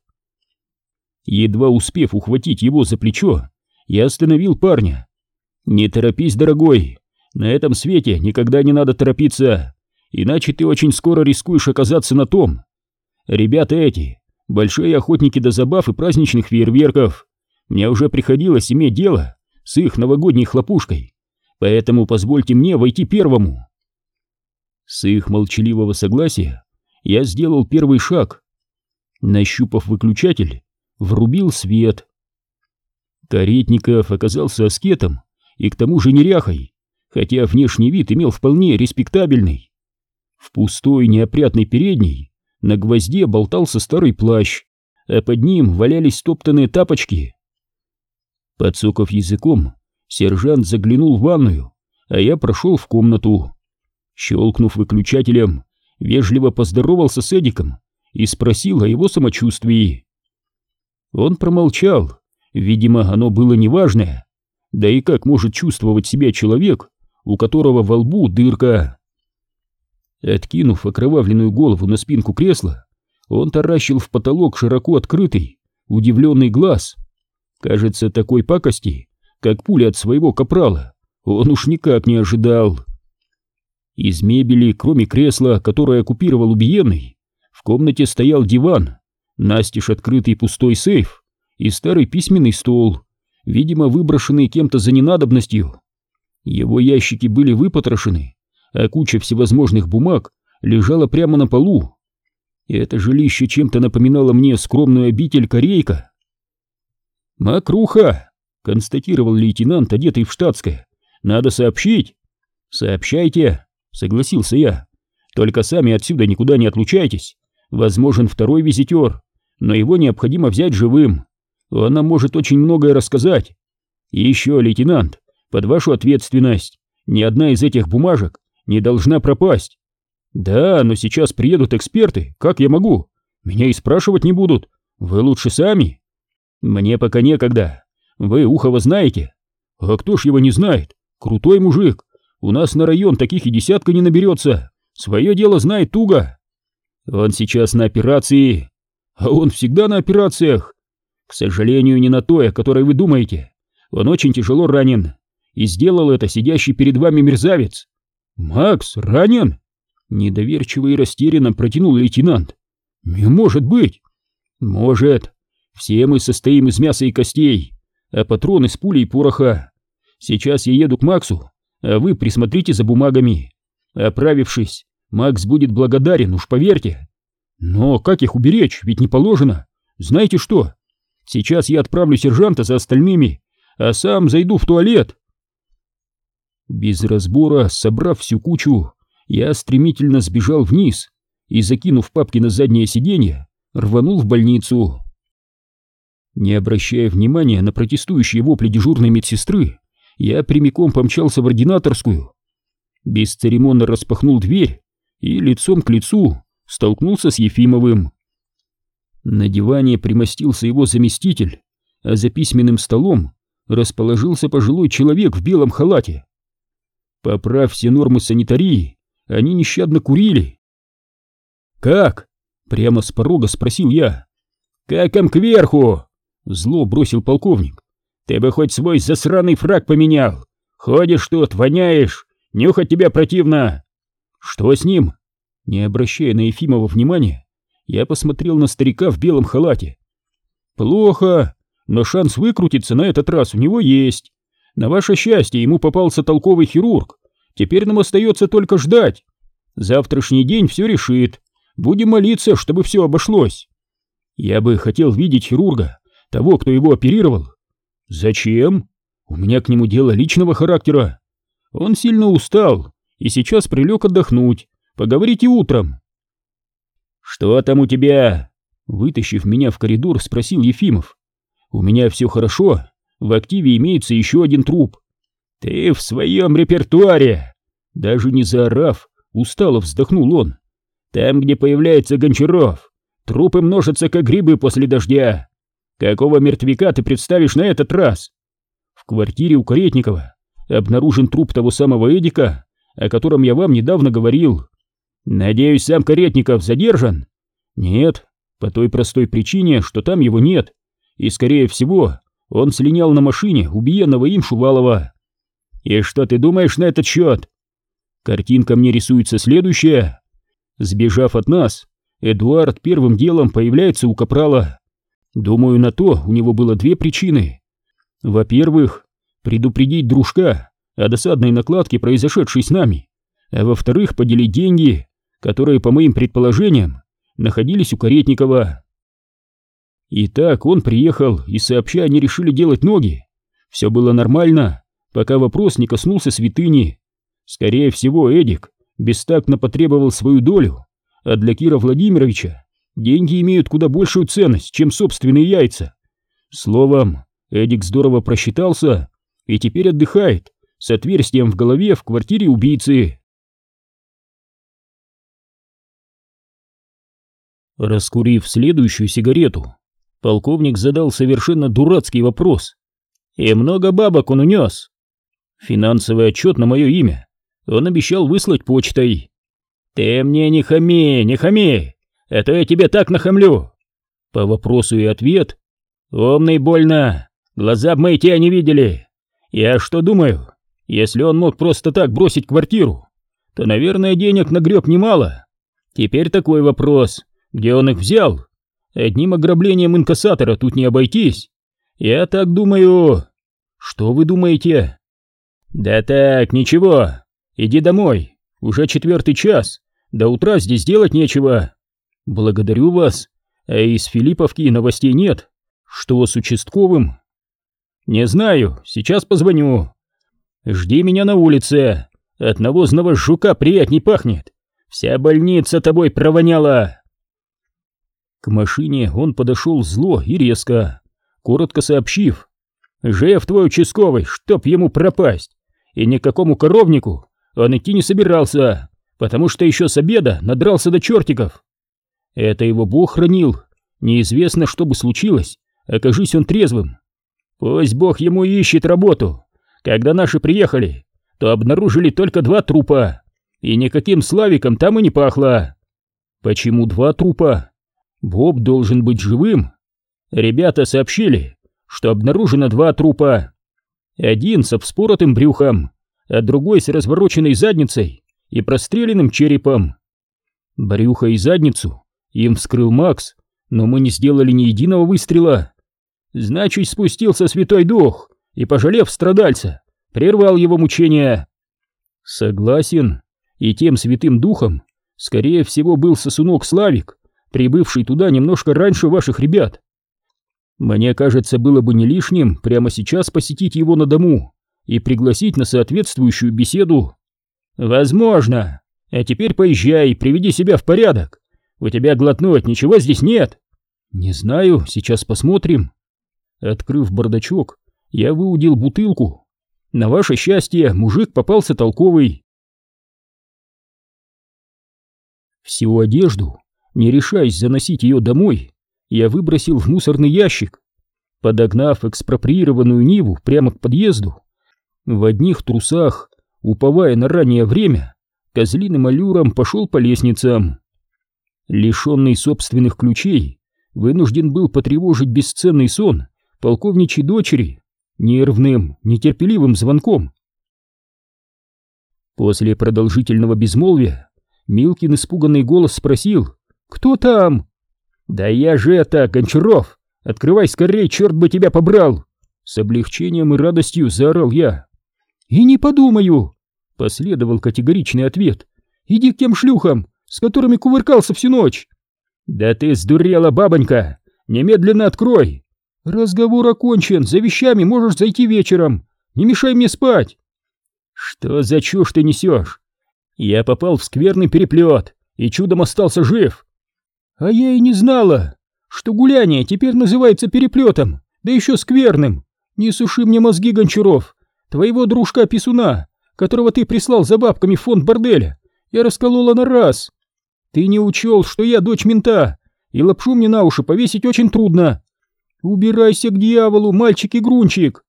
Едва успев ухватить его за плечо, я остановил парня. «Не торопись, дорогой, на этом свете никогда не надо торопиться, иначе ты очень скоро рискуешь оказаться на том. Ребята эти — большие охотники до забав и праздничных фейерверков. Мне уже приходилось иметь дело с их новогодней хлопушкой, поэтому позвольте мне войти первому». С их молчаливого согласия я сделал первый шаг. Нащупав выключатель, врубил свет. Каретников оказался аскетом и к тому же неряхой, хотя внешний вид имел вполне респектабельный. В пустой неопрятной передней на гвозде болтался старый плащ, а под ним валялись стоптанные тапочки. Подсокав языком, сержант заглянул в ванную, а я прошел в комнату. Щелкнув выключателем, вежливо поздоровался с Эдиком и спросил о его самочувствии. Он промолчал, видимо, оно было неважное, да и как может чувствовать себя человек, у которого во лбу дырка? Откинув окровавленную голову на спинку кресла, он таращил в потолок широко открытый, удивленный глаз. Кажется, такой пакости, как пуля от своего капрала, он уж никак не ожидал. Из мебели, кроме кресла, которое оккупировал убиенный, в комнате стоял диван, настежь открытый пустой сейф и старый письменный стол, видимо, выброшенный кем-то за ненадобностью. Его ящики были выпотрошены, а куча всевозможных бумаг лежала прямо на полу. Это жилище чем-то напоминало мне скромную обитель Корейка. «Мокруха!» — констатировал лейтенант, одетый в штатское. «Надо сообщить!» «Сообщайте!» — согласился я. «Только сами отсюда никуда не отлучайтесь. Возможен второй визитер, но его необходимо взять живым. Он нам может очень многое рассказать. И еще, лейтенант, под вашу ответственность. Ни одна из этих бумажек не должна пропасть. Да, но сейчас приедут эксперты, как я могу? Меня и спрашивать не будут. Вы лучше сами. Мне пока некогда. Вы Ухова знаете? А кто ж его не знает? Крутой мужик. У нас на район таких и десятка не наберется. Свое дело знает туго. Он сейчас на операции. А он всегда на операциях. К сожалению, не на той, о которой вы думаете. Он очень тяжело ранен. И сделал это сидящий перед вами мерзавец. Макс ранен? Недоверчиво и растерянно протянул лейтенант. Не может быть. Может. Все мы состоим из мяса и костей, а патрон из пули и пороха. Сейчас я еду к Максу, а вы присмотрите за бумагами. Оправившись, Макс будет благодарен, уж поверьте. Но как их уберечь, ведь не положено. Знаете что? Сейчас я отправлю сержанта за остальными, а сам зайду в туалет. Без разбора, собрав всю кучу, я стремительно сбежал вниз и, закинув папки на заднее сиденье, рванул в больницу. Не обращая внимания на протестующие вопли дежурной медсестры, я прямиком помчался в ординаторскую. Бесцеремонно распахнул дверь и лицом к лицу столкнулся с Ефимовым. На диване примостился его заместитель, а за письменным столом расположился пожилой человек в белом халате. Поправив все нормы санитарии, они нещадно курили. «Как?» — прямо с порога спросил я. «Каком кверху?» — зло бросил полковник. «Ты бы хоть свой засраный фрак поменял. Ходишь тут, воняешь Нюхать тебя противно. Что с ним? Не обращая на Ефимова внимания, я посмотрел на старика в белом халате. Плохо, но шанс выкрутиться на этот раз у него есть. На ваше счастье, ему попался толковый хирург. Теперь нам остается только ждать. Завтрашний день все решит. Будем молиться, чтобы все обошлось. Я бы хотел видеть хирурга, того, кто его оперировал. Зачем? У меня к нему дело личного характера. Он сильно устал и сейчас прилег отдохнуть. Поговорите утром. Что там у тебя? Вытащив меня в коридор, спросил Ефимов. У меня все хорошо. В активе имеется еще один труп. Ты в своем репертуаре. Даже не заорав, устало вздохнул он. Там, где появляется Гончаров, трупы множатся, как грибы после дождя. Какого мертвяка ты представишь на этот раз? В квартире у Каретникова обнаружен труп того самого Эдика, о котором я вам недавно говорил. Надеюсь, сам Каретников задержан? Нет, по той простой причине, что там его нет, и, скорее всего, он слинял на машине убиенного им Шувалова. И что ты думаешь на этот счет? Картинка мне рисуется следующая. Сбежав от нас, Эдуард первым делом появляется у капрала. Думаю, на то у него было две причины. Во-первых, предупредить дружка о досадной накладке, произошедшей с нами, а во-вторых, поделить деньги, которые, по моим предположениям, находились у Каретникова. Итак, он приехал, и сообща они решили делать ноги. Все было нормально, пока вопрос не коснулся святыни. Скорее всего, Эдик бестактно потребовал свою долю, а для Кира Владимировича деньги имеют куда большую ценность, чем собственные яйца. Словом, Эдик здорово просчитался и теперь отдыхает с отверстием в голове в квартире убийцы. Раскурив следующую сигарету, полковник задал совершенно дурацкий вопрос. И много бабок он унес? Финансовый отчет на мое имя он обещал выслать почтой. Ты мне не хами, не хами, а то я тебе так нахамлю. По вопросу и ответ. Умный больно, глаза б мои тебя не видели. Я что думаю, если он мог просто так бросить квартиру, то, наверное, денег нагреб немало. Теперь такой вопрос, где он их взял? Одним ограблением инкассатора тут не обойтись. Я так думаю. Что вы думаете? Да так, ничего. Иди домой, уже 4 час, до утра здесь делать нечего. Благодарю вас, а из Филипповки новостей нет. Что с участковым? Не знаю, сейчас позвоню. Жди меня на улице, от навозного жука приятней пахнет. Вся больница тобой провоняла. К машине он подошел зло и резко, коротко сообщив: «Жив твой участковый, чтоб ему пропасть, и никакому коровнику он идти не собирался, потому что еще с обеда надрался до чертиков. Это его Бог хранил, неизвестно, что бы случилось, окажись он трезвым. Пусть Бог ему ищет работу. Когда наши приехали, то обнаружили только 2 трупа, и никаким Славиком там и не пахло». «Почему 2 трупа? Боб должен быть живым». «Ребята сообщили, что обнаружено 2 трупа. Один с вспоротым брюхом, а другой с развороченной задницей и простреленным черепом. Брюхо и задницу им вскрыл Макс, но мы не сделали ни единого выстрела. Значит, спустился Святой Дух и, пожалев страдальца, прервал его мучения». «Согласен, и тем Святым Духом, скорее всего, был сосунок Славик, прибывший туда немножко раньше ваших ребят. Мне кажется, было бы не лишним прямо сейчас посетить его на дому и пригласить на соответствующую беседу». «Возможно. А теперь поезжай, приведи себя в порядок. У тебя глотнуть ничего здесь нет?» «Не знаю, сейчас посмотрим». Открыв бардачок, я выудил бутылку. На ваше счастье, мужик попался толковый. Всю одежду, не решаясь заносить ее домой, я выбросил в мусорный ящик. Подогнав экспроприированную Ниву прямо к подъезду, в одних трусах, уповая на раннее время, козлиным аллюром пошел по лестницам. Лишенный собственных ключей, вынужден был потревожить бесценный сон полковничьей дочери нервным, нетерпеливым звонком. После продолжительного безмолвия Милкин испуганный голос спросил: «Кто там?» «Да я же это, Гончаров! Открывай скорей, черт бы тебя побрал!» С облегчением и радостью заорал я. «И не подумаю!» — последовал категоричный ответ. «Иди к тем шлюхам, с которыми кувыркался всю ночь!» «Да ты сдурела, бабонька! Немедленно открой!» «Разговор окончен, за вещами можешь зайти вечером! Не мешай мне спать!» «Что за чушь ты несешь? Я попал в скверный переплет и чудом остался жив!» «А я и не знала, что гуляние теперь называется переплетом, да еще скверным! Не суши мне мозги, Гончаров! Твоего дружка-писуна, которого ты прислал за бабками в фонд борделя, я расколола на раз! Ты не учел, что я дочь мента, и лапшу мне на уши повесить очень трудно! Убирайся к дьяволу, мальчик-игрунчик!»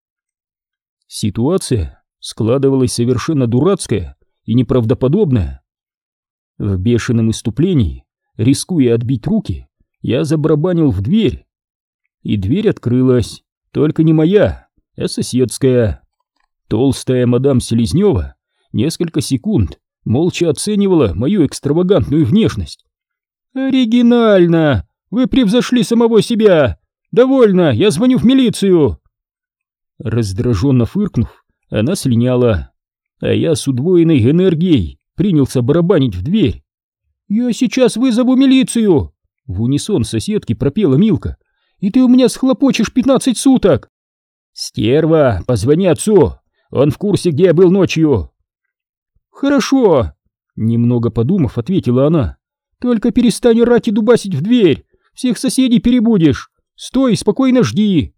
Ситуация складывалась совершенно дурацкая и неправдоподобная. В бешеном исступлении, рискуя отбить руки, я забарабанил в дверь. И дверь открылась, только не моя, а соседская. Толстая мадам Селезнева несколько секунд молча оценивала мою экстравагантную внешность. «Оригинально! Вы превзошли самого себя! Довольно, я звоню в милицию!» Раздраженно фыркнув, она слиняла, а я с удвоенной энергией принялся барабанить в дверь. «Я сейчас вызову милицию!» — в унисон соседки пропела Милка. «И ты у меня схлопочешь 15 суток!» «Стерва, позвони отцу, он в курсе, где я был ночью!» «Хорошо!» — немного подумав, ответила она. «Только перестань орать и дубасить в дверь, всех соседей перебудешь! Стой и спокойно жди!»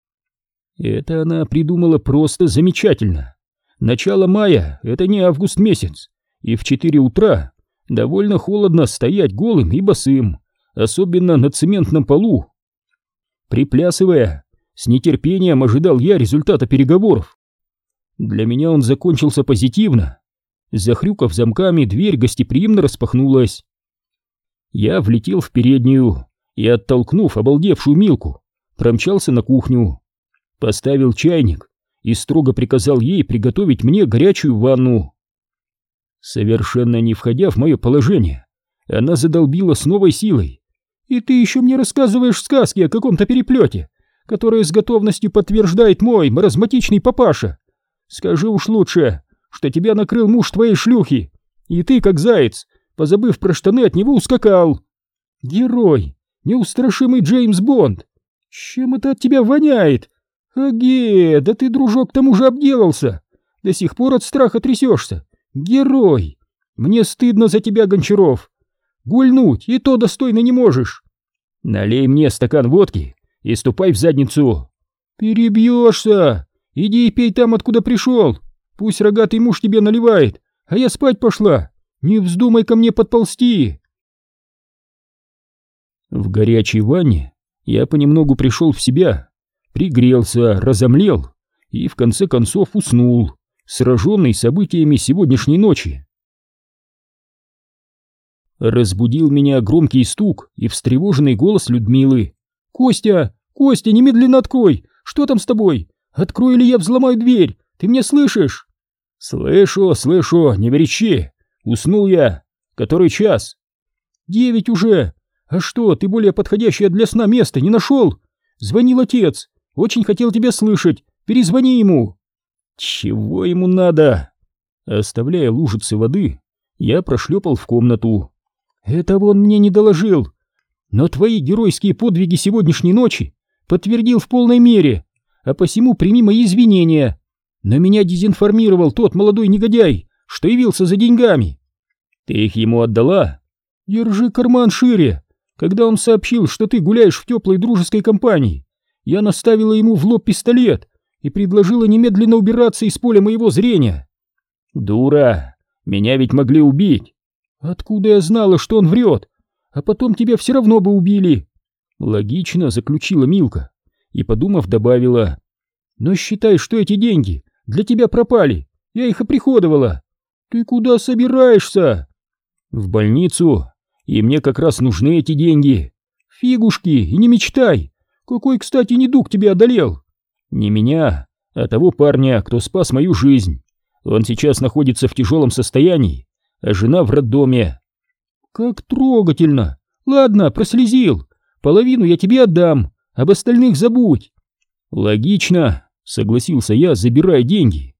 Это она придумала просто замечательно. Начало мая — это не август месяц, и в 4 утра довольно холодно стоять голым и босым, особенно на цементном полу. Приплясывая, с нетерпением ожидал я результата переговоров. Для меня он закончился позитивно. Захрюкав замками, дверь гостеприимно распахнулась. Я влетел в переднюю и, оттолкнув обалдевшую Милку, промчался на кухню. Поставил чайник и строго приказал ей приготовить мне горячую ванну. Совершенно не входя в мое положение, она задолбила с новой силой. «И ты еще мне рассказываешь сказки о каком-то переплете, которое с готовностью подтверждает мой маразматичный папаша. Скажи уж лучше, что тебя накрыл муж твоей шлюхи, и ты, как заяц, позабыв про штаны, от него ускакал. Герой, неустрашимый Джеймс Бонд. Чем это от тебя воняет? Аге, да ты, дружок, к тому же обделался. До сих пор от страха трясешься. Герой, мне стыдно за тебя, Гончаров. Гульнуть и то достойно не можешь. Налей мне стакан водки и ступай в задницу. Перебьешься. Иди и пей там, откуда пришел. Пусть рогатый муж тебе наливает, а я спать пошла. Не вздумай ко мне подползти. В горячей ванне я понемногу пришел в себя, пригрелся, разомлел и в конце концов уснул, сраженный событиями сегодняшней ночи. Разбудил меня громкий стук и встревоженный голос Людмилы. «Костя! Костя, немедленно открой! Что там с тобой? Открой, или я взломаю дверь! Ты меня слышишь?» «Слышу, слышу, не верещи! Уснул я! Который час?» 9 уже! А что, ты более подходящее для сна место не нашел? Звонил отец, очень хотел тебя слышать, перезвони ему!» «Чего ему надо?» Оставляя лужицы воды, я прошлепал в комнату. «Этого он мне не доложил, но твои геройские подвиги сегодняшней ночи подтвердил в полной мере, а посему прими мои извинения. Но меня дезинформировал тот молодой негодяй, что явился за деньгами». «Ты их ему отдала?» «Держи карман шире. Когда он сообщил, что ты гуляешь в теплой дружеской компании, я наставила ему в лоб пистолет и предложила немедленно убираться из поля моего зрения». «Дура, меня ведь могли убить». «Откуда я знала, что он врет? А потом тебя все равно бы убили». Логично заключила Милка и, подумав, добавила: «Но считай, что эти деньги для тебя пропали, я их оприходовала». «Ты куда собираешься?» «В больницу, и мне как раз нужны эти деньги». «Фигушки, и не мечтай. Какой, кстати, недуг тебя одолел?» «Не меня, а того парня, кто спас мою жизнь. Он сейчас находится в тяжелом состоянии, а жена в роддоме. Как трогательно. Ладно, прослезил. Половину я тебе отдам, об остальных забудь. Логично, согласился я, забирая деньги.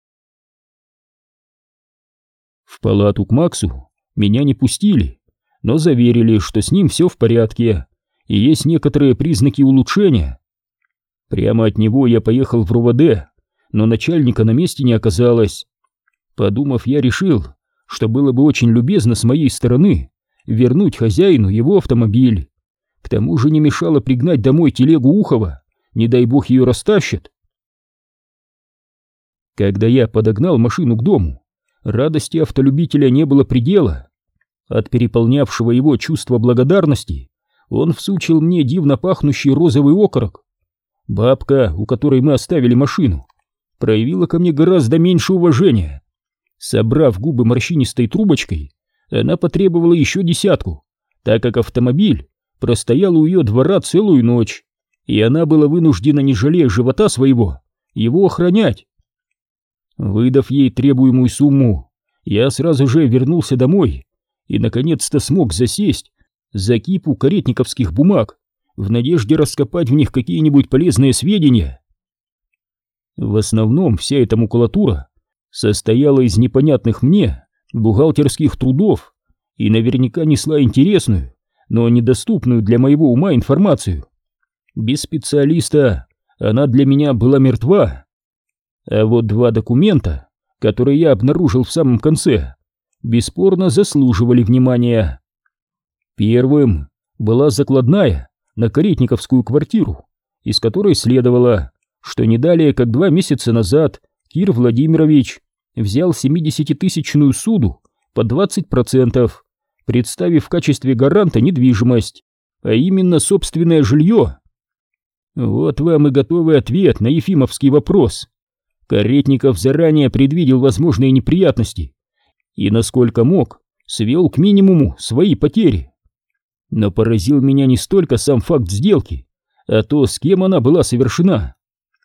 В палату к Максу меня не пустили, но заверили, что с ним все в порядке и есть некоторые признаки улучшения. Прямо от него я поехал в РОВД, но начальника на месте не оказалось. Подумав, я решил, что было бы очень любезно с моей стороны вернуть хозяину его автомобиль. К тому же не мешало пригнать домой телегу Ухова, не дай бог ее растащат. Когда я подогнал машину к дому, радости автолюбителя не было предела. От переполнявшего его чувства благодарности он всучил мне дивно пахнущий розовый окорок. Бабка, у которой мы оставили машину, проявила ко мне гораздо меньше уважения. Собрав губы морщинистой трубочкой, она потребовала еще 10, так как автомобиль простоял у ее двора целую ночь, и она была вынуждена, не жалея живота своего, его охранять. Выдав ей требуемую сумму, я сразу же вернулся домой и наконец-то смог засесть за кипу каретниковских бумаг в надежде раскопать в них какие-нибудь полезные сведения. В основном вся эта макулатура состояла из непонятных мне бухгалтерских трудов и наверняка несла интересную, но недоступную для моего ума информацию. Без специалиста она для меня была мертва. А вот 2 документа, которые я обнаружил в самом конце, бесспорно заслуживали внимания. Первым была закладная на каретниковскую квартиру, из которой следовало, что не далее как 2 месяца назад Кир Владимирович взял 70-тысячную суду по 20%, представив в качестве гаранта недвижимость, а именно собственное жилье. Вот вам и готовый ответ на ефимовский вопрос. Каретников заранее предвидел возможные неприятности и, насколько мог, свел к минимуму свои потери. Но поразил меня не столько сам факт сделки, а то, с кем она была совершена.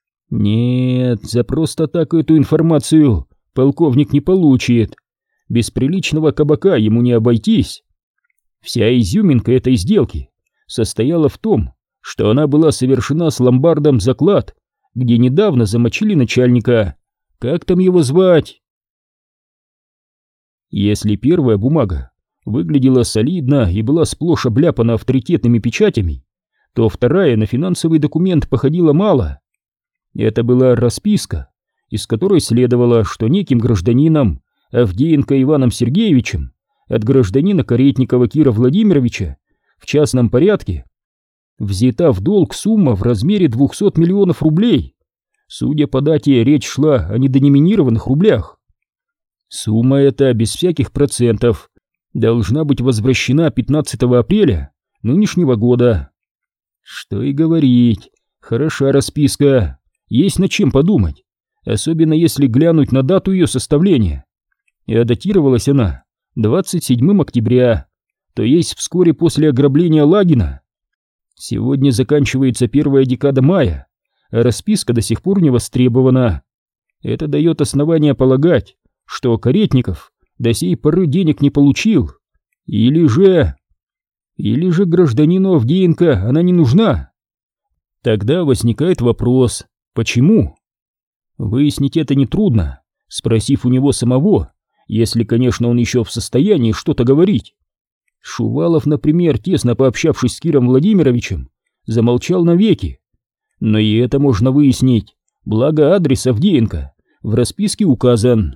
Нет, за просто так эту информацию полковник не получит. Без приличного кабака ему не обойтись. Вся изюминка этой сделки состояла в том, что она была совершена с ломбардом «Заклад», где недавно замочили начальника. Как там его звать? Если первая бумага выглядела солидно и была сплошь обляпана авторитетными печатями, то вторая на финансовый документ походила мало. Это была расписка, из которой следовало, что неким гражданином Авдеенко Иваном Сергеевичем от гражданина Каретникова Кира Владимировича в частном порядке взята в долг сумма в размере 200 миллионов рублей. Судя по дате, речь шла о неденоминированных рублях. Сумма эта без всяких процентов должна быть возвращена 15 апреля нынешнего года. Что и говорить, хороша расписка, есть над чем подумать, особенно если глянуть на дату ее составления. И датировалась она 27 октября, то есть вскоре после ограбления Лагина. Сегодня заканчивается 1-я декада мая, а расписка до сих пор не востребована. Это дает основание полагать, что Каретников до сей поры денег не получил. Или же гражданину Авдеенко она не нужна. Тогда возникает вопрос, почему? Выяснить это нетрудно, спросив у него самого, если, конечно, он еще в состоянии что-то говорить. Шувалов, например, тесно пообщавшись с Киром Владимировичем, замолчал навеки. Но и это можно выяснить, благо адрес Авдеенко в расписке указан.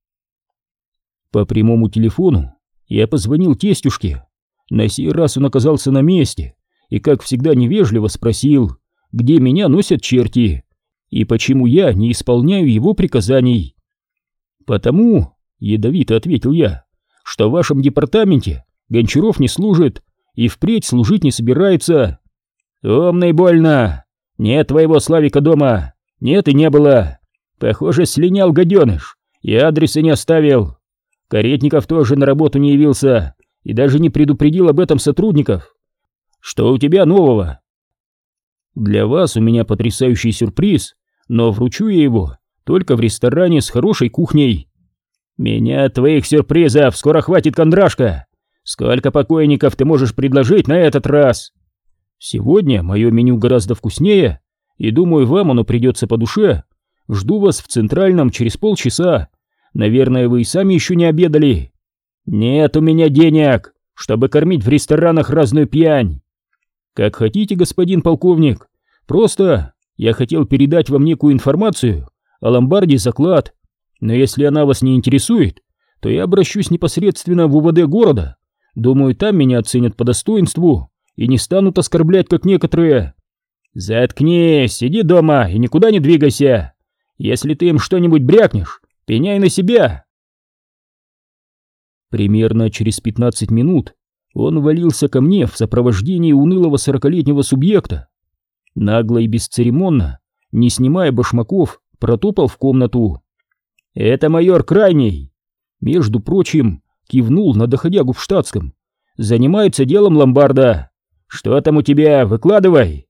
По прямому телефону я позвонил тестюшке. На сей раз он оказался на месте и, как всегда, невежливо спросил, где меня носят черти и почему я не исполняю его приказаний. «Потому», — ядовито ответил я, — «что в вашем департаменте Гончаров не служит и впредь служить не собирается». «Умный больно! Нет твоего Славика дома! Нет и не было! Похоже, слинял гаденыш и адреса не оставил. Каретников тоже на работу не явился и даже не предупредил об этом сотрудников. Что у тебя нового?» «Для вас у меня потрясающий сюрприз, но вручу я его только в ресторане с хорошей кухней. Меня от твоих сюрпризов скоро хватит, Кондрашка. Сколько покойников ты можешь предложить на этот раз? Сегодня мое меню гораздо вкуснее, и думаю, вам оно придется по душе. Жду вас в Центральном через полчаса. Наверное, вы и сами еще не обедали. Нет у меня денег, чтобы кормить в ресторанах разную пьянь. Как хотите, господин полковник. Просто я хотел передать вам некую информацию о ломбарде «Заклад». Но если она вас не интересует, то я обращусь непосредственно в УВД города. Думаю, там меня оценят по достоинству и не станут оскорблять, как некоторые. Заткнись, сиди дома и никуда не двигайся. Если ты им что-нибудь брякнешь, пеняй на себя. Примерно через 15 минут он валился ко мне в сопровождении унылого 40-летнего субъекта. Нагло и бесцеремонно, не снимая башмаков, протопал в комнату. «Это майор Крайний!» Между прочим, кивнул на доходягу в штатском. «Занимается делом ломбарда. Что там у тебя? Выкладывай!»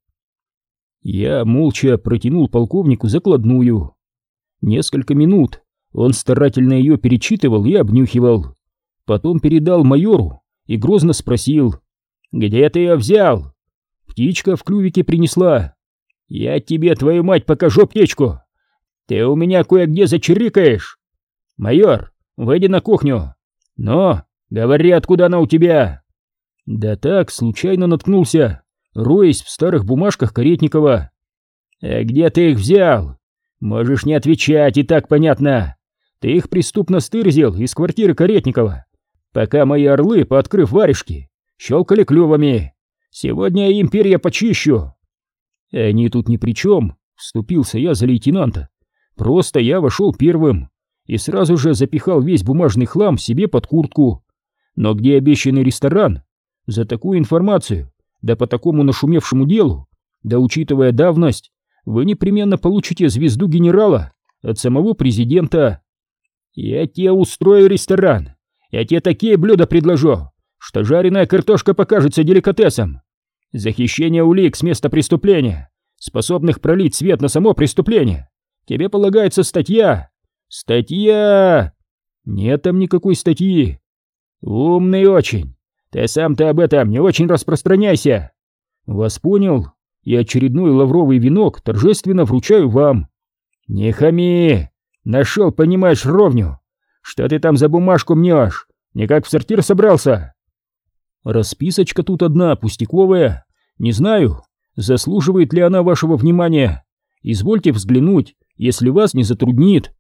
Я молча протянул полковнику закладную. Несколько минут он старательно ее перечитывал и обнюхивал. Потом передал майору и грозно спросил: «Где ты ее взял?» «Птичка в клювике принесла». «Я тебе, твою мать, покажу птичку! Ты у меня кое-где зачирикаешь! Майор, выйди на кухню! Но, говори, откуда она у тебя!» «Да так, случайно наткнулся, роясь в старых бумажках Каретникова». «А где ты их взял? Можешь не отвечать, и так понятно. Ты их преступно стырзил из квартиры Каретникова, пока мои орлы, пооткрыв варежки, щелкали клювами. Сегодня я им перья почищу». «Они тут ни при чем», — вступился я за лейтенанта. «Просто я вошел первым и сразу же запихал весь бумажный хлам себе под куртку. Но где обещанный ресторан? За такую информацию, да по такому нашумевшему делу, да учитывая давность, вы непременно получите звезду генерала от самого президента. Я тебе устрою ресторан, я тебе такие блюда предложу, что жареная картошка покажется деликатесом. За хищение улик с места преступления, способных пролить свет на само преступление, тебе полагается статья. Статья! Нет там никакой статьи. Умный очень. Ты сам-то об этом не очень распространяйся. Вас понял, и очередной лавровый венок торжественно вручаю вам. Не хами! Нашел, понимаешь, ровню. Что ты там за бумажку мнешь? Никак в сортир собрался? Расписочка тут одна, пустяковая. Не знаю, заслуживает ли она вашего внимания. Извольте взглянуть, если вас не затруднит.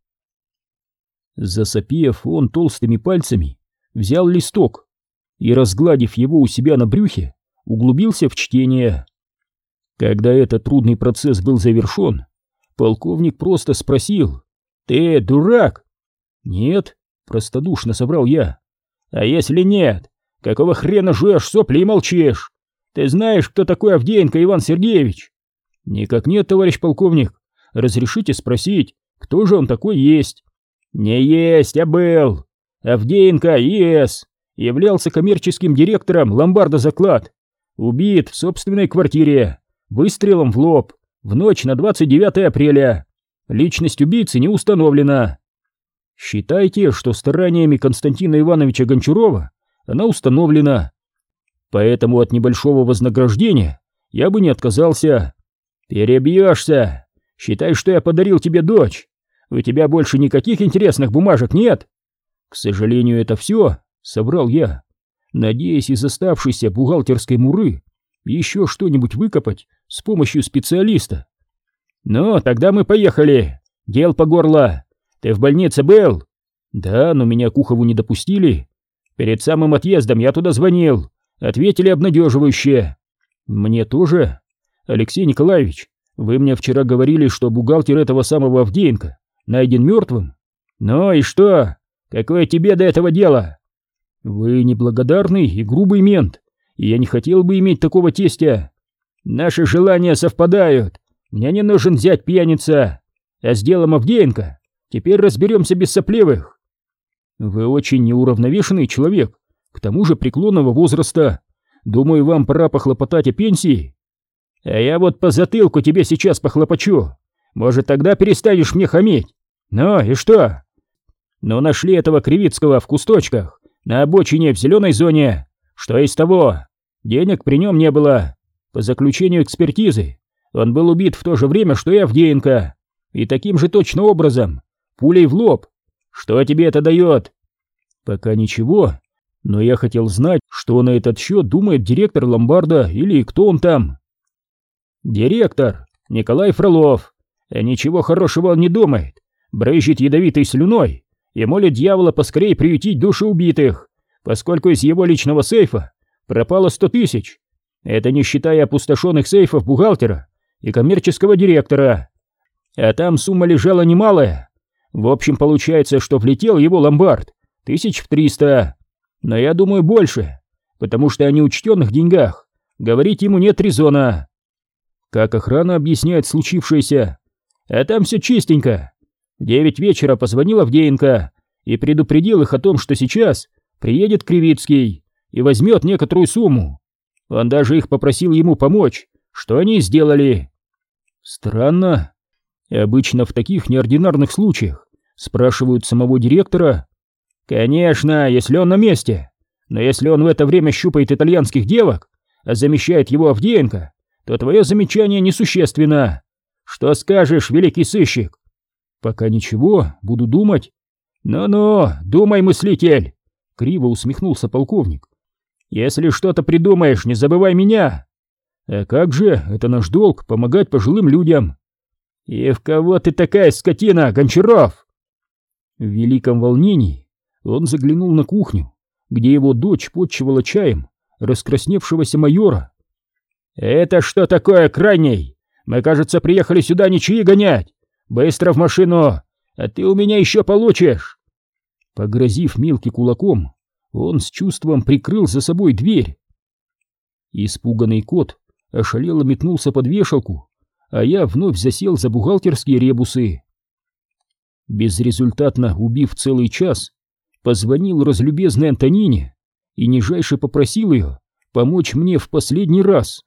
Засопев, он толстыми пальцами взял листок и, разгладив его у себя на брюхе, углубился в чтение. Когда этот трудный процесс был завершен, полковник просто спросил: «Ты дурак?» «Нет», — простодушно соврал я. «А если нет, какого хрена жуешь сопли и молчишь? Ты знаешь, кто такой Авдеенко Иван Сергеевич?» «Никак нет, товарищ полковник. Разрешите спросить, кто же он такой есть?» «Не есть, а был. Авдеенко И.С. являлся коммерческим директором ломбарда «Заклад». Убит в собственной квартире выстрелом в лоб в ночь на 29 апреля. Личность убийцы не установлена. Считайте, что стараниями Константина Ивановича Гончарова она установлена. Поэтому от небольшого вознаграждения я бы не отказался. Перебьешься. Считай, что я подарил тебе дочь. У тебя больше никаких интересных бумажек нет?» «К сожалению, это все», — соврал я, надеясь из оставшейся бухгалтерской муры еще что-нибудь выкопать с помощью специалиста. «Ну, тогда мы поехали. Дел по горло. Ты в больнице был?» «Да, но меня к Ухову не допустили. Перед самым отъездом я туда звонил. Ответили обнадеживающе». «Мне тоже. Алексей Николаевич, вы мне вчера говорили, что бухгалтер этого самого Авдеенко найден мертвым. Ну и что? Какое тебе до этого дело?» «Вы неблагодарный и грубый мент, и я не хотел бы иметь такого тестя. Наши желания совпадают. Мне не нужен зять пьяница. А с делом Авдеенко теперь разберемся без сопливых». «Вы очень неуравновешенный человек, к тому же преклонного возраста. Думаю, вам пора похлопотать о пенсии». «А я вот по затылку тебе сейчас похлопочу. Может, тогда перестанешь мне хамить. Ну и что? Ну нашли этого Кривицкого в кусточках, на обочине в зеленой зоне. Что из того? Денег при нем не было. По заключению экспертизы, он был убит в то же время, что и Авдеенко. И таким же точно образом, пулей в лоб. Что тебе это дает? Пока ничего, но я хотел знать, что на этот счет думает директор ломбарда или кто он там. Директор Николай Фролов. Ничего хорошего он не думает. Брызжет ядовитой слюной и молит дьявола поскорее приютить души убитых, поскольку из его личного сейфа пропало 100 тысяч. Это не считая опустошенных сейфов бухгалтера и коммерческого директора. А там сумма лежала немалая. В общем, получается, что влетел его ломбард 300 000. Но я думаю больше, потому что о неучтенных деньгах говорить ему нет резона. Как охрана объясняет случившееся? А там все чистенько. В 9 вечера позвонил Авдеенко и предупредил их о том, что сейчас приедет Кривицкий и возьмет некоторую сумму. Он даже их попросил ему помочь, что они и сделали. Странно. Обычно в таких неординарных случаях спрашивают самого директора. Конечно, если он на месте. Но если он в это время щупает итальянских девок, а замещает его Авдеенко, то твое замечание несущественно. Что скажешь, великий сыщик? Пока ничего, буду думать. Ну-ну, думай, мыслитель. Криво усмехнулся полковник. Если что-то придумаешь, не забывай меня. А как же, это наш долг — помогать пожилым людям. И в кого ты такая скотина, Гончаров? В великом волнении он заглянул на кухню, где его дочь потчевала чаем раскрасневшегося майора. Это что такое, крайний? Мы, кажется, приехали сюда ничьи гонять. Быстро в машину, а ты у меня еще получишь. Погрозив Милке кулаком, он с чувством прикрыл за собой дверь. Испуганный кот ошалело метнулся под вешалку, а я вновь засел за бухгалтерские ребусы. Безрезультатно убив целый час, позвонил разлюбезной Антонине и нижайше попросил ее помочь мне в последний раз.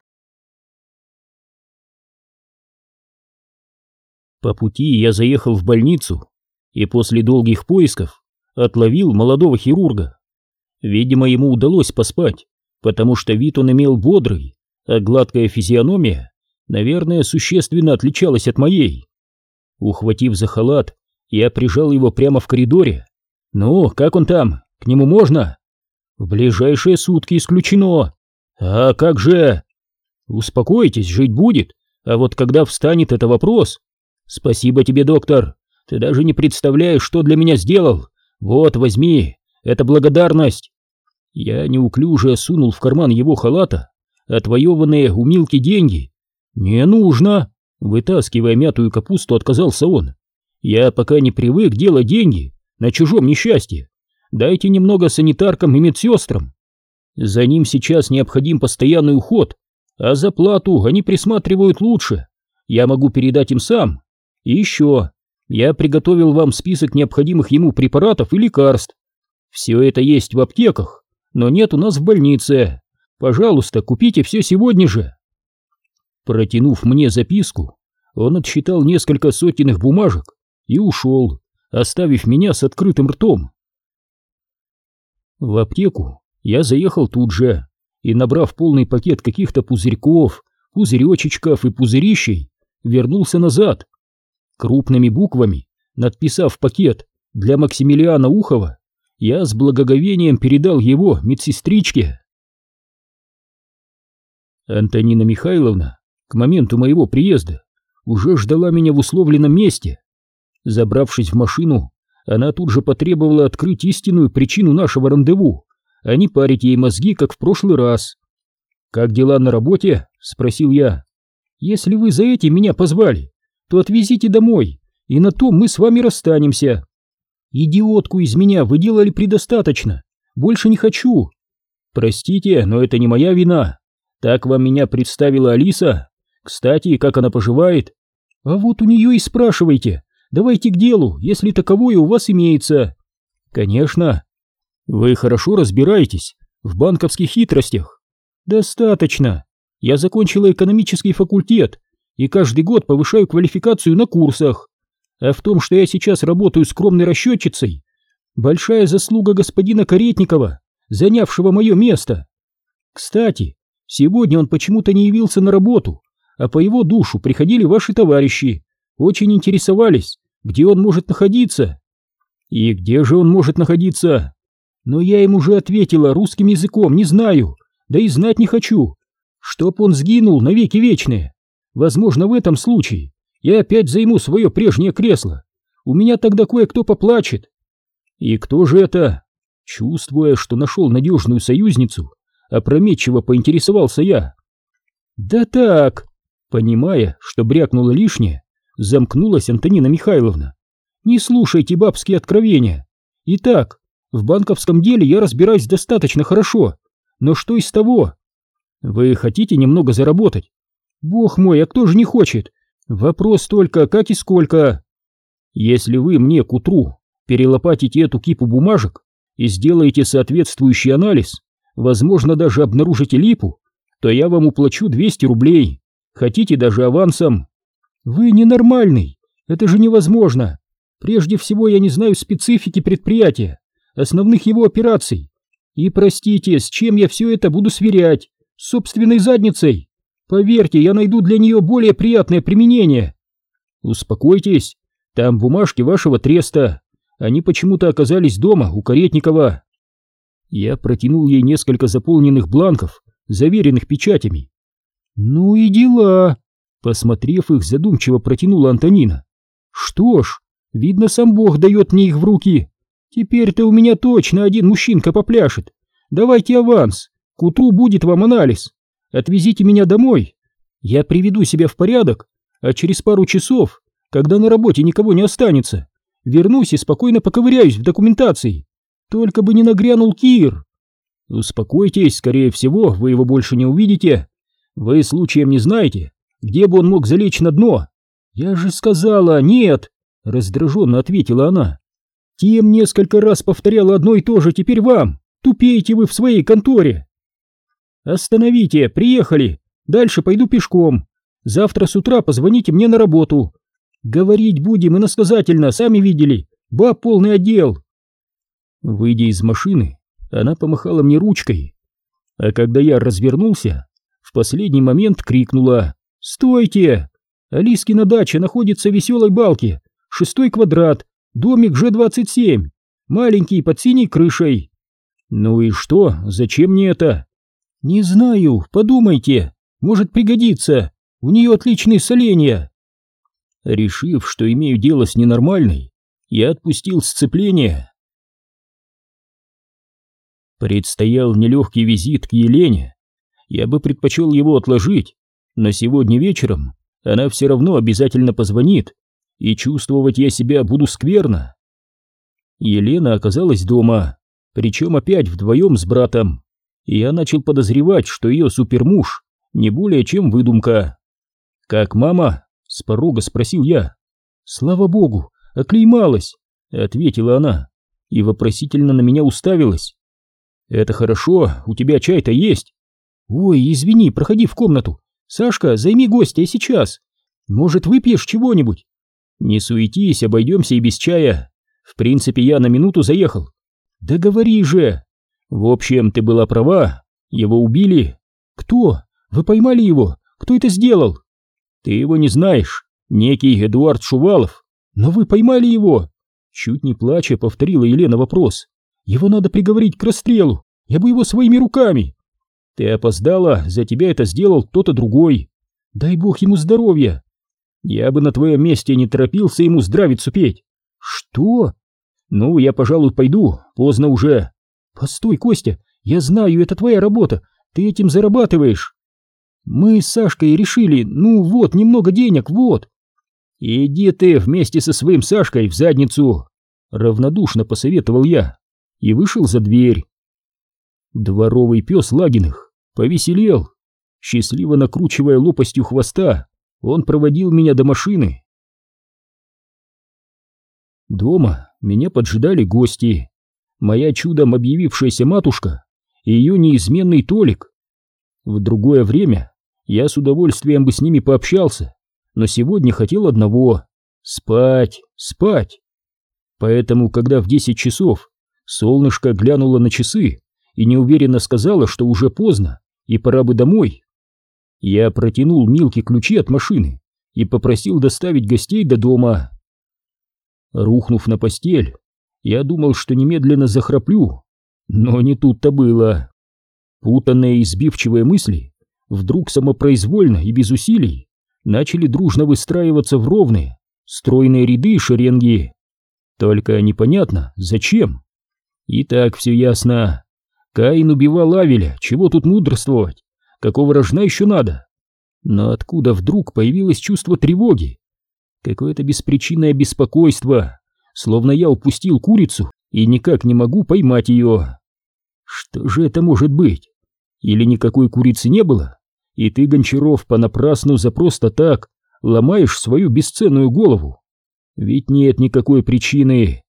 По пути я заехал в больницу и после долгих поисков отловил молодого хирурга. Видимо, ему удалось поспать, потому что вид он имел бодрый, а гладкая физиономия, наверное, существенно отличалась от моей. Ухватив за халат, я прижал его прямо в коридоре. «Ну, как он там? К нему можно?» «В ближайшие сутки исключено». «А как же?» «Успокойтесь, жить будет, а вот когда встанет, это вопрос». «Спасибо тебе, доктор, ты даже не представляешь, что для меня сделал. Вот, возьми, это благодарность». Я неуклюже сунул в карман его халата отвоеванные у Милки деньги. «Не нужно!» — вытаскивая мятую капусту, отказался он. «Я пока не привык делать деньги на чужом несчастье. Дайте немного санитаркам и медсестрам. За ним сейчас необходим постоянный уход, а за плату они присматривают лучше. Я могу передать им сам. И еще, я приготовил вам список необходимых ему препаратов и лекарств. Все это есть в аптеках, но нет у нас в больнице. Пожалуйста, купите все сегодня же». Протянув мне записку, он отсчитал несколько сотенных бумажек и ушел, оставив меня с открытым ртом. В аптеку я заехал тут же и, набрав полный пакет каких-то пузырьков, пузыречечков и пузырищей, вернулся назад. Крупными буквами, надписав пакет для Максимилиана Ухова, я с благоговением передал его медсестричке. Антонина Михайловна к моменту моего приезда уже ждала меня в условленном месте. Забравшись в машину, она тут же потребовала открыть истинную причину нашего рандеву, а не парить ей мозги, как в прошлый раз. «Как дела на работе?» — спросил я. «Если вы за этим меня позвали, то отвезите домой, и на том мы с вами расстанемся. Идиотку из меня вы делали предостаточно, больше не хочу». «Простите, но это не моя вина. Так вам меня представила Алиса. Кстати, как она поживает?» «А вот у нее и спрашивайте. Давайте к делу, если таковое у вас имеется». «Конечно. Вы хорошо разбираетесь в банковских хитростях?» «Достаточно. Я закончила экономический факультет и каждый год повышаю квалификацию на курсах. А в том, что я сейчас работаю скромной расчетчицей, большая заслуга господина Каретникова, занявшего мое место. Кстати, сегодня он почему-то не явился на работу, а по его душу приходили ваши товарищи, очень интересовались, где он может находиться. И где же он может находиться? Но я им уже ответила русским языком, не знаю, да и знать не хочу. Чтоб он сгинул навеки вечные. Возможно, в этом случае я опять займу свое прежнее кресло. У меня тогда кое-кто поплачет. И кто же это? Чувствуя, что нашел надежную союзницу, опрометчиво поинтересовался я. Да так, понимая, что брякнуло лишнее, замкнулась Антонина Михайловна. Не слушайте бабские откровения. Итак, в банковском деле я разбираюсь достаточно хорошо. Но что из того? Вы хотите немного заработать? Бог мой, а кто же не хочет? Вопрос только, как и сколько. Если вы мне к утру перелопатите эту кипу бумажек и сделаете соответствующий анализ, возможно, даже обнаружите липу, то я вам уплачу 200 рублей. Хотите даже авансом. Вы ненормальный. Это же невозможно. Прежде всего, я не знаю специфики предприятия, основных его операций. И простите, с чем я все это буду сверять? С собственной задницей? Поверьте, я найду для нее более приятное применение. Успокойтесь, там бумажки вашего треста. Они почему-то оказались дома у Каретникова. Я протянул ей несколько заполненных бланков, заверенных печатями. Ну и дела. Посмотрев их, задумчиво протянула Антонина. Что ж, видно, сам Бог дает мне их в руки. Теперь-то у меня точно один мужчинка попляшет. Давайте аванс, к утру будет вам анализ. Отвезите меня домой. Я приведу себя в порядок, а через пару часов, когда на работе никого не останется, вернусь и спокойно поковыряюсь в документации. Только бы не нагрянул Кир. Успокойтесь, скорее всего, вы его больше не увидите. Вы случаем не знаете, где бы он мог залечь на дно? Я же сказала, нет, раздраженно ответила она. Тем несколько раз повторяла одно и то же, теперь вам. Тупеете вы в своей конторе. Остановите, приехали. Дальше пойду пешком. Завтра с утра позвоните мне на работу. Говорить будем иносказательно, сами видели. Баб полный отдел. Выйдя из машины, она помахала мне ручкой. А когда я развернулся, в последний момент крикнула: «Стойте! Алискина дача находится в Веселой Балке, 6-й квадрат, домик Ж-27, маленький под синей крышей». Ну и что? Зачем мне это? Не знаю, подумайте, может пригодится, у нее отличные соленья. Решив, что имею дело с ненормальной, я отпустил сцепление. Предстоял нелегкий визит к Елене. Я бы предпочел его отложить, но сегодня вечером она все равно обязательно позвонит, и чувствовать я себя буду скверно. Елена оказалась дома, причем опять вдвоем с братом, и я начал подозревать, что ее супермуж не более чем выдумка. «Как мама?» — с порога спросил я. «Слава богу, оклеймалась», — ответила она и вопросительно на меня уставилась. «Это хорошо, у тебя чай-то есть?» «Ой, извини, проходи в комнату. Сашка, займи гостя сейчас. Может, выпьешь чего-нибудь?» «Не суетись, обойдемся и без чая. В принципе, я на минуту заехал». «Да говори же!» «В общем, ты была права, его убили». «Кто? Вы поймали его? Кто это сделал?» «Ты его не знаешь, некий Эдуард Шувалов». «Но вы поймали его?» Чуть не плача повторила Елена вопрос. «Его надо приговорить к расстрелу, я бы его своими руками». «Ты опоздала, за тебя это сделал кто-то другой». «Дай бог ему здоровья». «Я бы на твоем месте не торопился ему здравицу петь». «Что?» «Ну, я, пожалуй, пойду, поздно уже». «Постой, Костя, я знаю, это твоя работа, ты этим зарабатываешь». «Мы с Сашкой решили, ну вот, немного денег, вот». «Иди ты вместе со своим Сашкой в задницу», — равнодушно посоветовал я и вышел за дверь. Дворовый пес Лагиных повеселел. Счастливо накручивая лопастью хвоста, он проводил меня до машины. Дома меня поджидали гости. Моя чудом объявившаяся матушка и ее неизменный Толик. В другое время я с удовольствием бы с ними пообщался, но сегодня хотел одного Спать, спать. Поэтому, когда в 10 часов солнышко глянуло на часы и неуверенно сказала, что уже поздно и пора бы домой, я протянул Милке ключи от машины и попросил доставить гостей до дома. Рухнув на постель, я думал, что немедленно захраплю, но не тут-то было. Путанные и сбивчивые мысли вдруг самопроизвольно и без усилий начали дружно выстраиваться в ровные, стройные ряды и шеренги. Только непонятно, зачем. И так все ясно. Каин убивал Авеля, чего тут мудрствовать? Какого рожна еще надо? Но откуда вдруг появилось чувство тревоги? Какое-то беспричинное беспокойство, словно я упустил курицу и никак не могу поймать ее. Что же это может быть? Или никакой курицы не было, и ты, Гончаров, понапрасну за просто так ломаешь свою бесценную голову? Ведь нет никакой причины.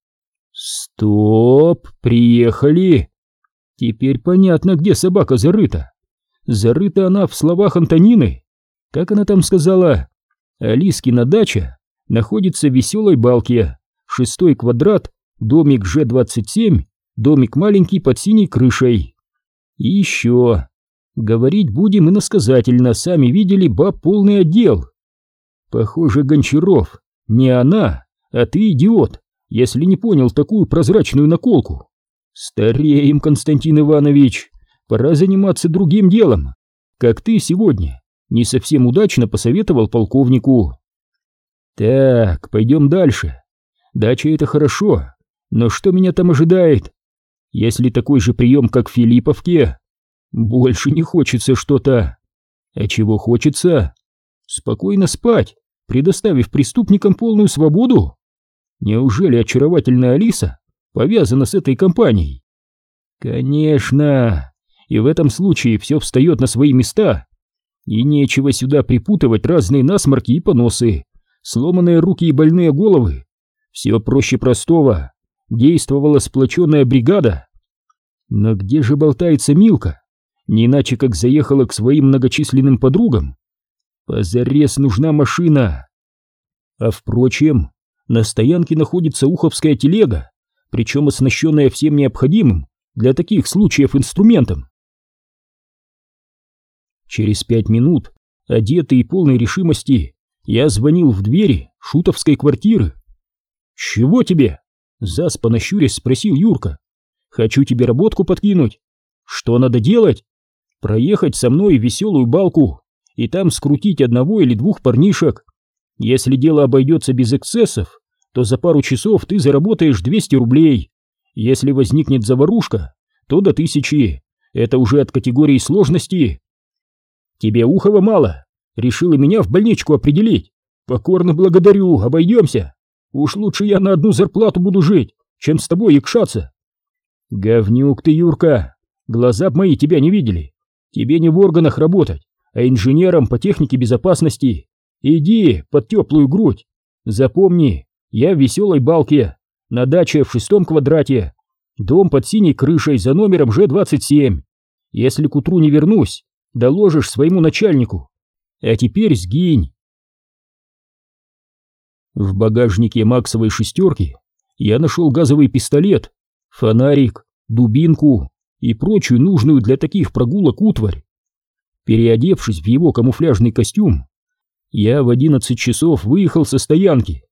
Стоп, приехали. Теперь понятно, где собака зарыта. Зарыта она в словах Антонины. Как она там сказала? Алискина дача находится в Веселой Балке, 6-й квадрат, домик Ж-27, домик маленький под синей крышей. И еще. Говорить будем иносказательно, сами видели, баб полный отдел. Похоже, Гончаров, не она, а ты идиот, если не понял такую прозрачную наколку. Стареем, Константин Иванович, пора заниматься другим делом, как ты сегодня не совсем удачно посоветовал полковнику. Так, пойдем дальше. Дача — это хорошо, но что меня там ожидает? Если такой же прием, как в Филипповке, больше не хочется что-то. А чего хочется? Спокойно спать, предоставив преступникам полную свободу? Неужели очаровательная Алиса повязана с этой компанией? Конечно, и в этом случае все встает на свои места, и нечего сюда припутывать разные насморки и поносы, сломанные руки и больные головы. Все проще простого, действовала сплоченная бригада. Но где же болтается Милка? Не иначе как заехала к своим многочисленным подругам. Позарез нужна машина. А впрочем, на стоянке находится уховская телега, причем оснащенная всем необходимым для таких случаев инструментом. Через 5 минут, одетый и полной решимости, я звонил в двери шутовской квартиры. «Чего тебе?» — заспанно щурясь спросил Юрка. «Хочу тебе работку подкинуть». «Что надо делать?» «Проехать со мной в Веселую Балку и там скрутить одного или двух парнишек. Если дело обойдется без эксцессов, то за пару часов ты заработаешь 200 рублей. Если возникнет заварушка, то до 1000. Это уже от категории сложности». «Тебе Ухова мало? Решил и меня в больничку определить? Покорно благодарю, обойдемся. Уж лучше я на одну зарплату буду жить, чем с тобой якшаться». «Говнюк ты, Юрка, глаза б мои тебя не видели. Тебе не в органах работать, а инженером по технике безопасности. Иди под теплую грудь. Запомни, я в Веселой Балке, на даче в 6-м квадрате, дом под синей крышей за номером Ж-27. Если к утру не вернусь, доложишь своему начальнику. А теперь сгинь». В багажнике Максовой шестерки я нашел газовый пистолет, фонарик, дубинку и прочую нужную для таких прогулок утварь. Переодевшись в его камуфляжный костюм, я в 11 часов выехал со стоянки.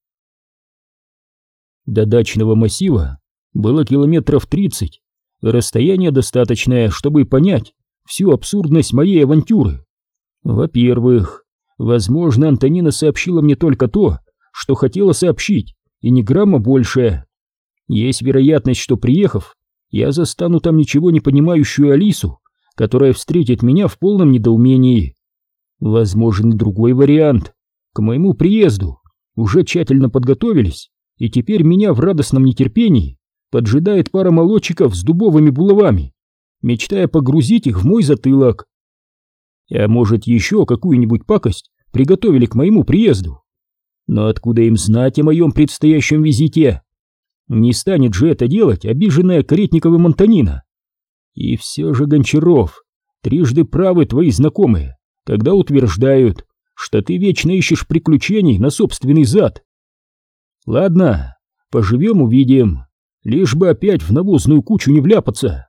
До дачного массива было километров 30, расстояние достаточное, чтобы понять всю абсурдность моей авантюры. Во-первых, возможно, Антонина сообщила мне только то, что хотела сообщить, и ни грамма больше. Есть вероятность, что, приехав, я застану там ничего не понимающую Алису, которая встретит меня в полном недоумении. Возможен и другой вариант. К моему приезду уже тщательно подготовились, и теперь меня в радостном нетерпении поджидает пара молодчиков с дубовыми булавами, мечтая погрузить их в мой затылок. А может, еще какую-нибудь пакость приготовили к моему приезду? Но откуда им знать о моем предстоящем визите? Не станет же это делать обиженная Каретниковым Антонина. И все же, Гончаров, трижды правы твои знакомые, когда утверждают, что ты вечно ищешь приключений на собственный зад. Ладно, поживем увидим, лишь бы опять в навозную кучу не вляпаться.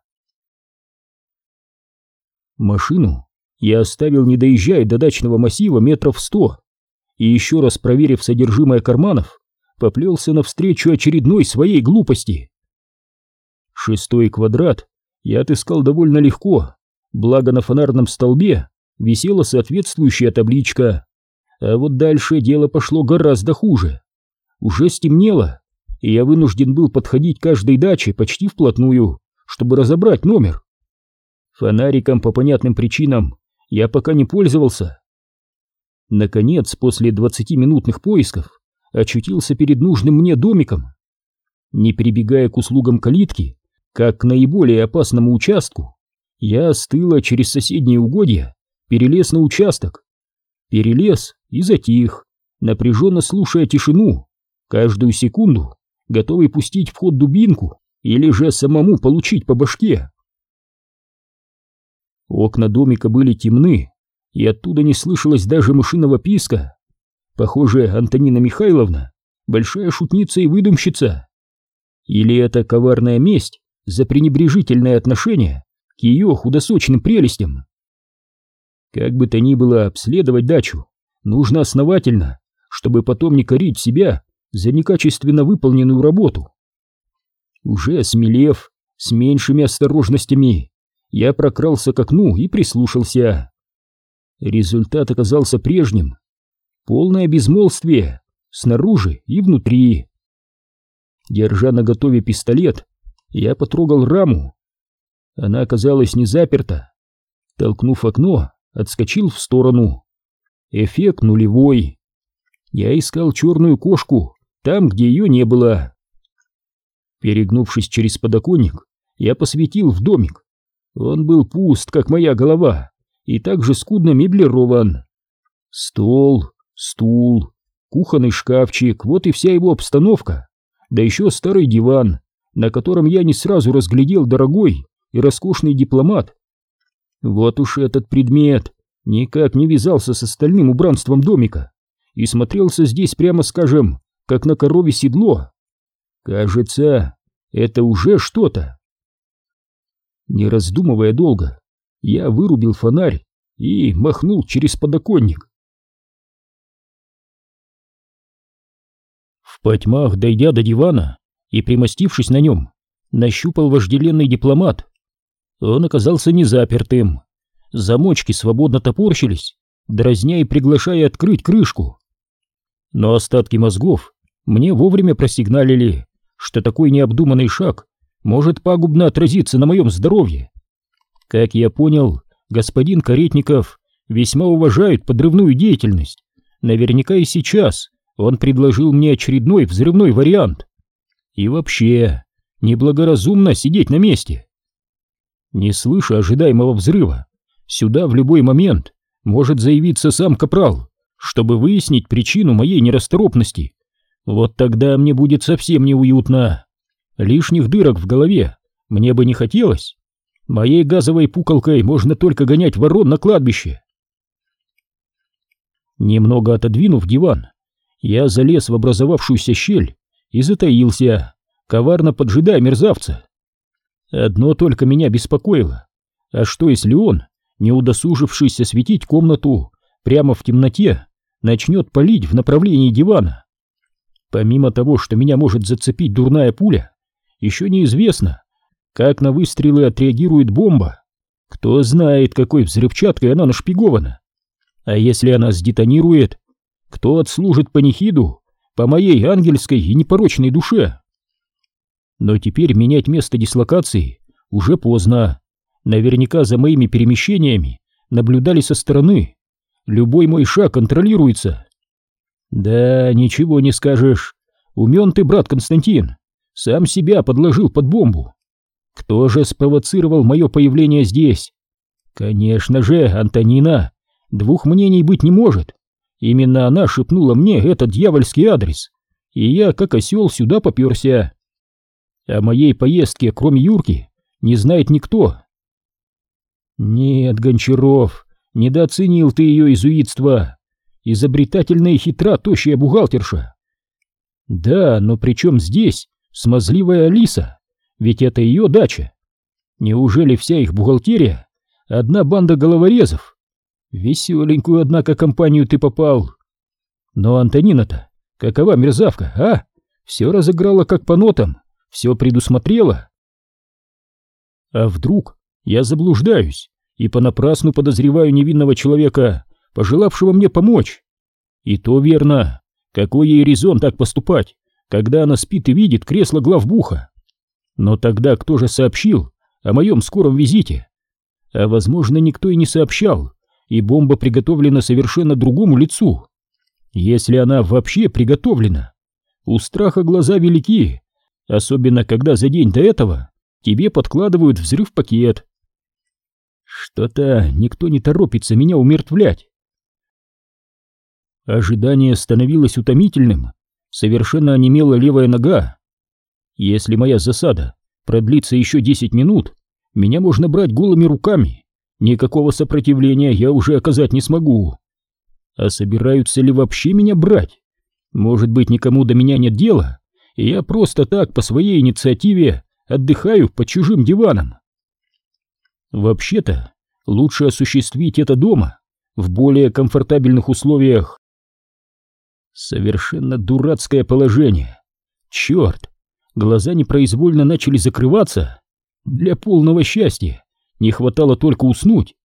Машину я оставил, не доезжая до дачного массива метров 100, и еще раз проверив содержимое карманов, поплелся навстречу очередной своей глупости. 6-й квадрат я отыскал довольно легко, благо на фонарном столбе висела соответствующая табличка. А вот дальше дело пошло гораздо хуже. Уже стемнело, и я вынужден был подходить к каждой даче почти вплотную, чтобы разобрать номер. Фонариком по понятным причинам я пока не пользовался. Наконец, после 20-минутных поисков, очутился перед нужным мне домиком. Не прибегая к услугам калитки, как к наиболее опасному участку, я с тыла через соседние угодья перелез на участок. Перелез и затих, напряженно слушая тишину, каждую секунду готовый пустить в ход дубинку или же самому получить по башке. Окна домика были темны, и оттуда не слышалось даже мышиного писка. Похоже, Антонина Михайловна — большая шутница и выдумщица. Или это коварная месть за пренебрежительное отношение к ее худосочным прелестям? Как бы то ни было, обследовать дачу нужно основательно, чтобы потом не корить себя за некачественно выполненную работу. Уже осмелев, с меньшими осторожностями, я прокрался к окну и прислушался. Результат оказался прежним. Полное безмолвствие снаружи и внутри. Держа наготове пистолет, я потрогал раму. Она оказалась не заперта. Толкнув окно, отскочил в сторону. Эффект нулевой. Я искал черную кошку там, где ее не было. Перегнувшись через подоконник, я посветил в домик. Он был пуст, как моя голова, и также скудно меблирован. Стол, стул, кухонный шкафчик — вот и вся его обстановка. Да еще старый диван, на котором я не сразу разглядел дорогой и роскошный дипломат. Вот уж этот предмет никак не вязался с остальным убранством домика и смотрелся здесь, прямо скажем, как на корове седло. Кажется, это уже что-то. Не раздумывая долго, я вырубил фонарь и махнул через подоконник. В потьмах, дойдя до дивана и примостившись на нем, нащупал вожделенный дипломат. Он оказался незапертым. Замочки свободно топорщились, дразня и приглашая открыть крышку. Но остатки мозгов мне вовремя просигналили, что такой необдуманный шаг может пагубно отразиться на моем здоровье. Как я понял, господин Каретников весьма уважает подрывную деятельность. Наверняка и сейчас он предложил мне очередной взрывной вариант. И вообще, неблагоразумно сидеть на месте. Не слыша ожидаемого взрыва, сюда в любой момент может заявиться сам капрал, чтобы выяснить причину моей нерасторопности. Вот тогда мне будет совсем неуютно. Лишних дырок в голове мне бы не хотелось. Моей газовой пукалкой можно только гонять ворон на кладбище. Немного отодвинув диван, я залез в образовавшуюся щель и затаился, коварно поджидая мерзавца. Одно только меня беспокоило. А что если он, не удосужившись осветить комнату, прямо в темноте начнет палить в направлении дивана? Помимо того, что меня может зацепить дурная пуля, еще неизвестно, как на выстрелы отреагирует бомба. Кто знает, какой взрывчаткой она нашпигована. А если она сдетонирует, кто отслужит панихиду по моей ангельской и непорочной душе? Но теперь менять место дислокации уже поздно. Наверняка за моими перемещениями наблюдали со стороны. Любой мой шаг контролируется. Да, ничего не скажешь. Умен ты, брат Константин. Сам себя подложил под бомбу. Кто же спровоцировал мое появление здесь? Конечно же, Антонина. Двух мнений быть не может. Именно она шепнула мне этот дьявольский адрес, и я, как осел, сюда попёрся. О моей поездке, кроме Юрки, не знает никто. Нет, Гончаров, недооценил ты ее изуитство. Изобретательная и хитра тощая бухгалтерша. Да, но при чем здесь смазливая Алиса? Ведь это ее дача. Неужели вся их бухгалтерия — одна банда головорезов? Веселенькую, однако, компанию ты попал. Но Антонина-то какова мерзавка, а? Все разыграла как по нотам, все предусмотрела. А вдруг я заблуждаюсь и понапрасну подозреваю невинного человека, пожелавшего мне помочь? И то верно. Какой ей резон так поступать, когда она спит и видит кресло главбуха? Но тогда кто же сообщил о моем скором визите? А возможно, никто и не сообщал, и бомба приготовлена совершенно другому лицу. Если она вообще приготовлена. У страха глаза велики, особенно когда за день до этого тебе подкладывают взрыв-пакет. Что-то никто не торопится меня умертвлять. Ожидание становилось утомительным, совершенно онемела левая нога. Если моя засада продлится еще 10 минут, меня можно брать голыми руками, никакого сопротивления я уже оказать не смогу. А собираются ли вообще меня брать? Может быть, никому до меня нет дела, и я просто так по своей инициативе отдыхаю под чужим диваном. Вообще-то, лучше осуществить это дома, в более комфортабельных условиях. Совершенно дурацкое положение. Черт, глаза непроизвольно начали закрываться. Для полного счастья не хватало только уснуть.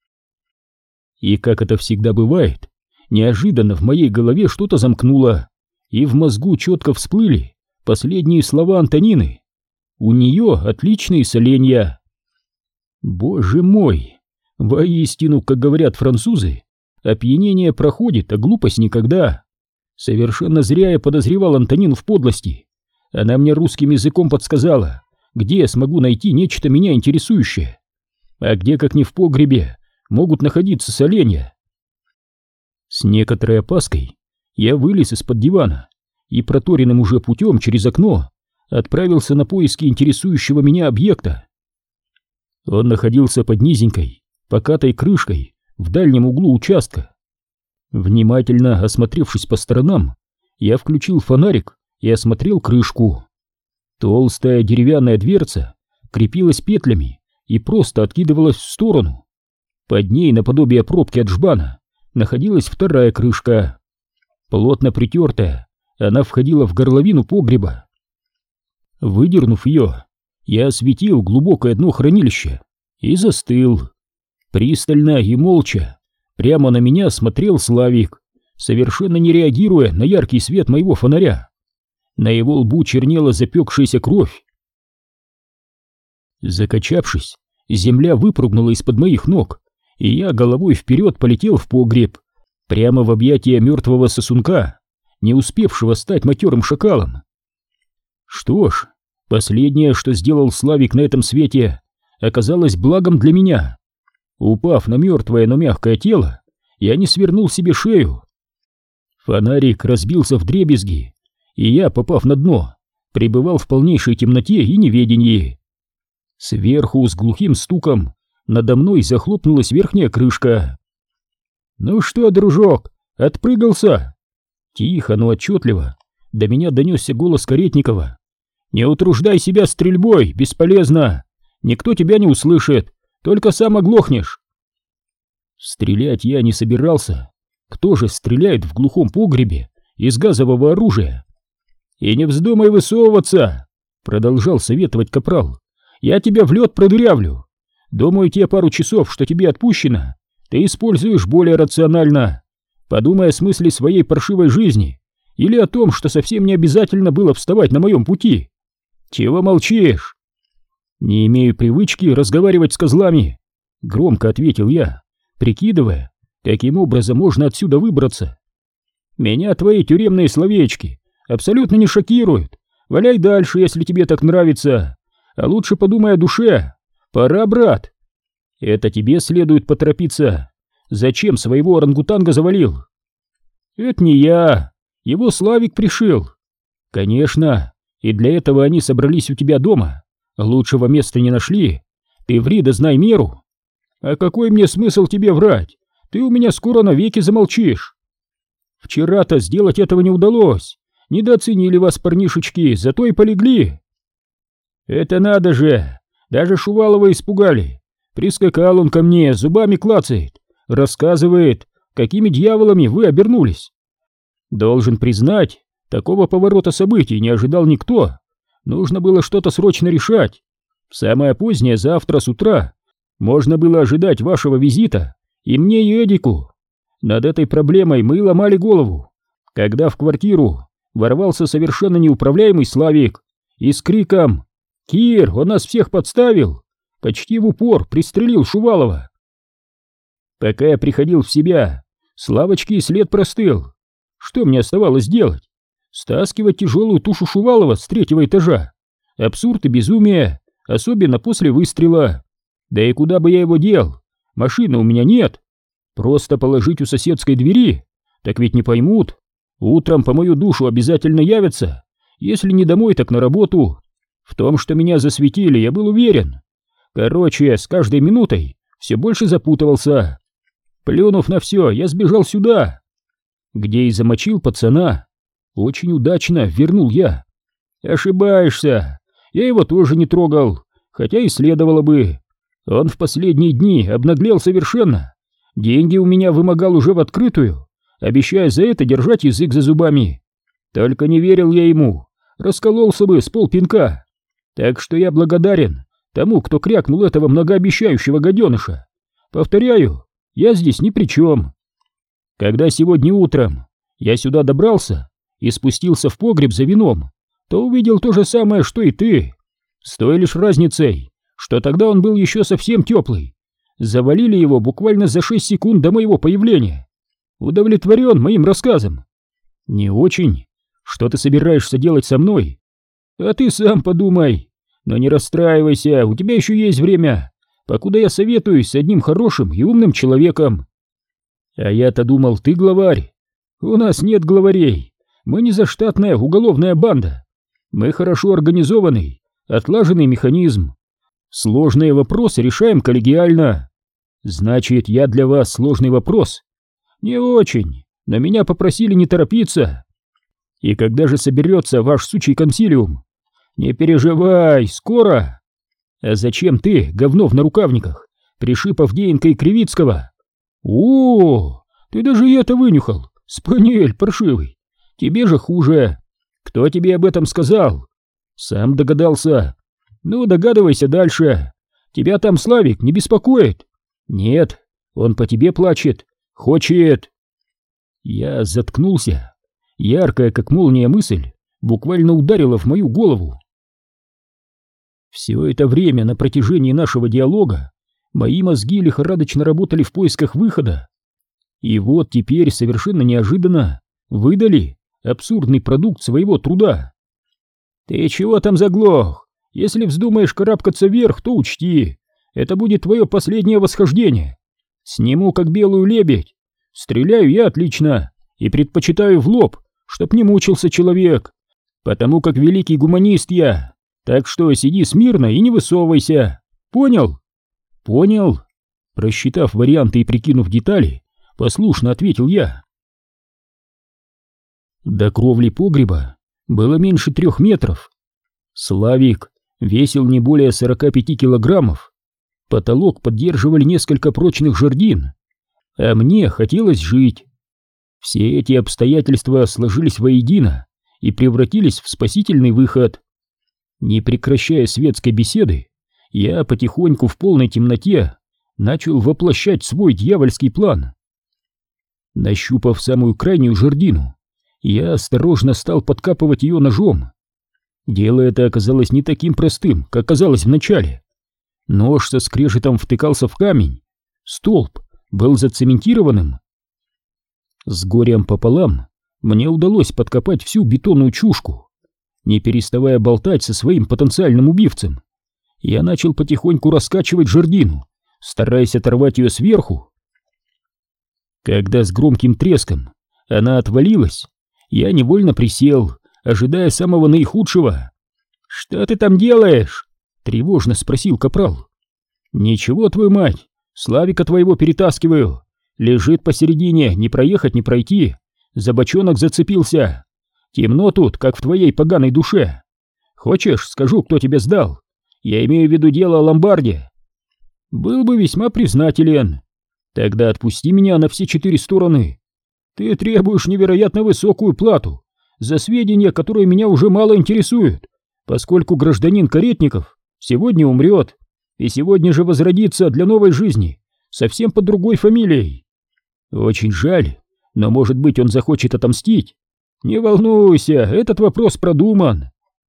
И как это всегда бывает, неожиданно в моей голове что-то замкнуло, и в мозгу четко всплыли последние слова Антонины. У нее отличные соленья. Боже мой, воистину, как говорят французы, опьянение проходит, а глупость никогда. Совершенно зря я подозревал Антонину в подлости. Она мне русским языком подсказала, где я смогу найти нечто меня интересующее. А где, как не в погребе, могут находиться соленья. С некоторой опаской я вылез из-под дивана и проторенным уже путем через окно отправился на поиски интересующего меня объекта. Он находился под низенькой, покатой крышкой в дальнем углу участка. Внимательно осмотревшись по сторонам, я включил фонарик и осмотрел крышку. Толстая деревянная дверца крепилась петлями и просто откидывалась в сторону. Под ней, наподобие пробки от жбана, находилась вторая крышка. Плотно притертая, она входила в горловину погреба. Выдернув ее, я осветил глубокое дно хранилища и застыл. Пристально и молча прямо на меня смотрел Славик, совершенно не реагируя на яркий свет моего фонаря. На его лбу чернела запекшаяся кровь. Закачавшись, земля выпрыгнула из-под моих ног, и я головой вперед полетел в погреб, прямо в объятия мертвого сосунка, не успевшего стать матерым шакалом. Что ж, последнее, что сделал Славик на этом свете, оказалось благом для меня. Упав на мертвое, но мягкое тело, я не свернул себе шею. Фонарик разбился вдребезги, и я, попав на дно, пребывал в полнейшей темноте и неведении. Сверху с глухим стуком надо мной захлопнулась верхняя крышка. «Ну что, дружок, отпрыгался?» Тихо, но отчетливо до меня донесся голос Каретникова. «Не утруждай себя стрельбой, бесполезно. Никто тебя не услышит, только сам оглохнешь». Стрелять я не собирался. Кто же стреляет в глухом погребе из газового оружия? «И не вздумай высовываться», — продолжал советовать капрал. «Я тебя в лед продырявлю. Думаю, те пару часов, что тебе отпущено, ты используешь более рационально. Подумай о смысле своей паршивой жизни или о том, что совсем не обязательно было вставать на моем пути. Чего молчишь?» «Не имею привычки разговаривать с козлами», — громко ответил я, прикидывая, каким образом можно отсюда выбраться. «Меня твои тюремные словечки абсолютно не шокируют. Валяй дальше, если тебе так нравится. А лучше подумай о душе. Пора, брат. Это тебе следует поторопиться. Зачем своего орангутанга завалил?» «Это не я. Его Славик пришил». «Конечно. И для этого они собрались у тебя дома. Лучшего места не нашли. Ты ври да знай меру». «А какой мне смысл тебе врать? Ты у меня скоро навеки замолчишь». «Вчера-то сделать этого не удалось. Недооценили вас, парнишечки, зато и полегли. Это надо же, даже Шувалова испугали. Прискакал он ко мне, зубами клацает, рассказывает, какими дьяволами вы обернулись. Должен признать, такого поворота событий не ожидал никто. Нужно было что-то срочно решать. В самое позднее завтра с утра можно было ожидать вашего визита и мне, и Эдику. Над этой проблемой мы ломали голову, когда в квартиру ворвался совершенно неуправляемый Славик и с криком «Кир, он нас всех подставил!» почти в упор пристрелил Шувалова. Пока я приходил в себя, Славочки след простыл. Что мне оставалось делать? Стаскивать тяжелую тушу Шувалова с 3-го этажа? Абсурд и безумие, особенно после выстрела. Да и куда бы я его дел? Машины у меня нет. Просто положить у соседской двери? Так ведь не поймут. Утром по мою душу обязательно явятся. Если не домой, так на работу. В том, что меня засветили, я был уверен. Короче, с каждой минутой все больше запутывался. Плюнув на все, я сбежал сюда, где и замочил пацана. Очень удачно вернул я. Ошибаешься, я его тоже не трогал, хотя и следовало бы. Он в последние дни обнаглел совершенно. Деньги у меня вымогал уже в открытую, обещая за это держать язык за зубами. Только не верил я ему, раскололся бы с полпинка. Так что я благодарен тому, кто крякнул этого многообещающего гаденыша. Повторяю, я здесь ни при чем. Когда сегодня утром я сюда добрался и спустился в погреб за вином, то увидел то же самое, что и ты, с той лишь разницей, что тогда он был еще совсем теплый. Завалили его буквально за 6 секунд до моего появления. Удовлетворен моим рассказом? Не очень. Что ты собираешься делать со мной? А ты сам подумай. Но не расстраивайся, у тебя еще есть время, покуда я советуюсь с одним хорошим и умным человеком. А я-то думал, ты главарь. У нас нет главарей. Мы не заштатная уголовная банда. Мы хорошо организованный, отлаженный механизм. Сложные вопросы решаем коллегиально. Значит, я для вас сложный вопрос? Не очень, но меня попросили не торопиться. И когда же соберется ваш сучий консилиум? Не переживай, скоро. А зачем ты, говно в нарукавниках, пришиб Авдеенко и Кривицкого? О, ты даже и это вынюхал, спаниель паршивый. Тебе же хуже. Кто тебе об этом сказал? Сам догадался. Ну, догадывайся дальше. Тебя там Славик не беспокоит? Нет, он по тебе плачет, хочет. Я заткнулся. Яркая, как молния, мысль буквально ударила в мою голову. Все это время на протяжении нашего диалога мои мозги лихорадочно работали в поисках выхода. И вот теперь совершенно неожиданно выдали абсурдный продукт своего труда. Ты чего там заглох? Если вздумаешь карабкаться вверх, то учти, это будет твое последнее восхождение. Сниму как белую лебедь. Стреляю я отлично и предпочитаю в лоб, чтоб не мучился человек, потому как великий гуманист я. Так что сиди смирно и не высовывайся. Понял? Понял. Просчитав варианты и прикинув детали, послушно ответил я. До кровли погреба было меньше 3 метров. Славик весил не более 45 килограммов. Потолок поддерживали несколько прочных жердин. А мне хотелось жить. Все эти обстоятельства сложились воедино и превратились в спасительный выход. Не прекращая светской беседы, я потихоньку в полной темноте начал воплощать свой дьявольский план. Нащупав самую крайнюю жердину, я осторожно стал подкапывать ее ножом. Дело это оказалось не таким простым, как казалось вначале. Нож со скрежетом втыкался в камень, столб был зацементированным. С горем пополам мне удалось подкопать всю бетонную чушку. Не переставая болтать со своим потенциальным убивцем, я начал потихоньку раскачивать жердину, стараясь оторвать ее сверху. Когда с громким треском она отвалилась, я невольно присел, ожидая самого наихудшего. «Что ты там делаешь?» — тревожно спросил капрал. «Ничего, твою мать, Славика твоего перетаскиваю. Лежит посередине, не проехать, не пройти. За бочонок зацепился. Темно тут, как в твоей поганой душе. Хочешь, скажу, кто тебя сдал? Я имею в виду дело о ломбарде. Был бы весьма признателен. Тогда отпусти меня на все 4 стороны. Ты требуешь невероятно высокую плату за сведения, которые меня уже мало интересуют, поскольку гражданин Каретников сегодня умрет и сегодня же возродится для новой жизни, совсем под другой фамилией. Очень жаль, но, может быть, он захочет отомстить. Не волнуйся, этот вопрос продуман.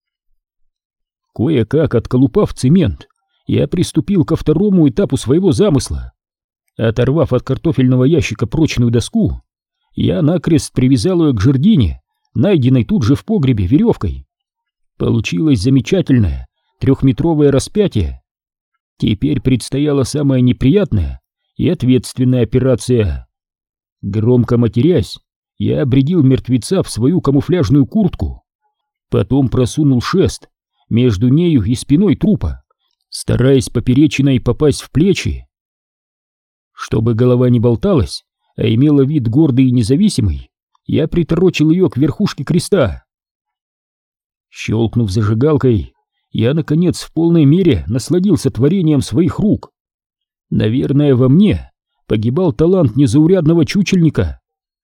Кое-как отколупав цемент, я приступил ко второму этапу своего замысла. Оторвав от картофельного ящика прочную доску, я накрест привязал ее к жердине, найденной тут же в погребе веревкой. Получилось замечательное 3-метровое распятие. Теперь предстояла самая неприятная и ответственная операция. Громко матерясь, я обредил мертвеца в свою камуфляжную куртку, потом просунул шест между нею и спиной трупа, стараясь поперечиной попасть в плечи. Чтобы голова не болталась, а имела вид гордый и независимый, я приторочил ее к верхушке креста. Щелкнув зажигалкой, я, наконец, в полной мере насладился творением своих рук. Наверное, во мне погибал талант незаурядного чучельника.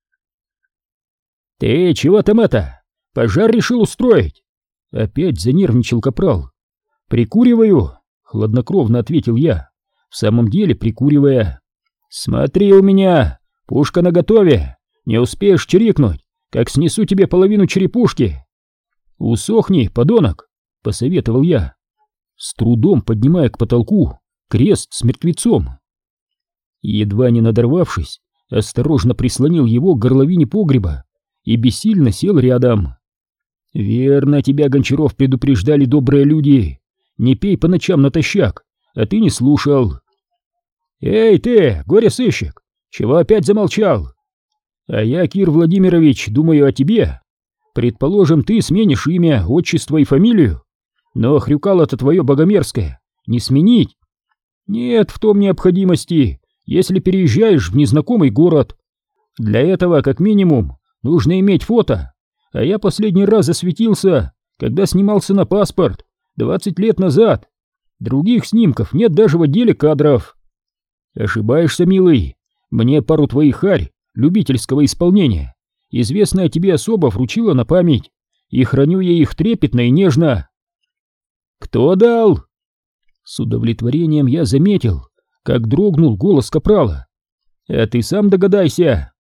«Ты чего там это? Пожар решил устроить?» Опять занервничал капрал. «Прикуриваю», — хладнокровно ответил я, в самом деле прикуривая. «Смотри у меня, пушка наготове, не успеешь чирикнуть, как снесу тебе половину черепушки». «Усохни, подонок», — посоветовал я, с трудом поднимая к потолку крест с мертвецом. Едва не надорвавшись, осторожно прислонил его к горловине погреба и бессильно сел рядом. «Верно, тебя, Гончаров, предупреждали добрые люди. Не пей по ночам натощак, а ты не слушал». «Эй ты, горе-сыщик, чего опять замолчал?» «А я, Кир Владимирович, думаю о тебе. Предположим, ты сменишь имя, отчество и фамилию, но хрюкало-то твое богомерзкое не сменить. Нет в том необходимости, если переезжаешь в незнакомый город. Для этого, как минимум, нужно иметь фото, а я последний раз засветился, когда снимался на паспорт 20 лет назад. Других снимков нет даже в отделе кадров». «Ошибаешься, милый, мне пару твоих харь любительского исполнения известная тебе особа вручила на память, и храню я их трепетно и нежно». «Кто дал?» С удовлетворением я заметил, как дрогнул голос капрала. «А ты сам догадайся».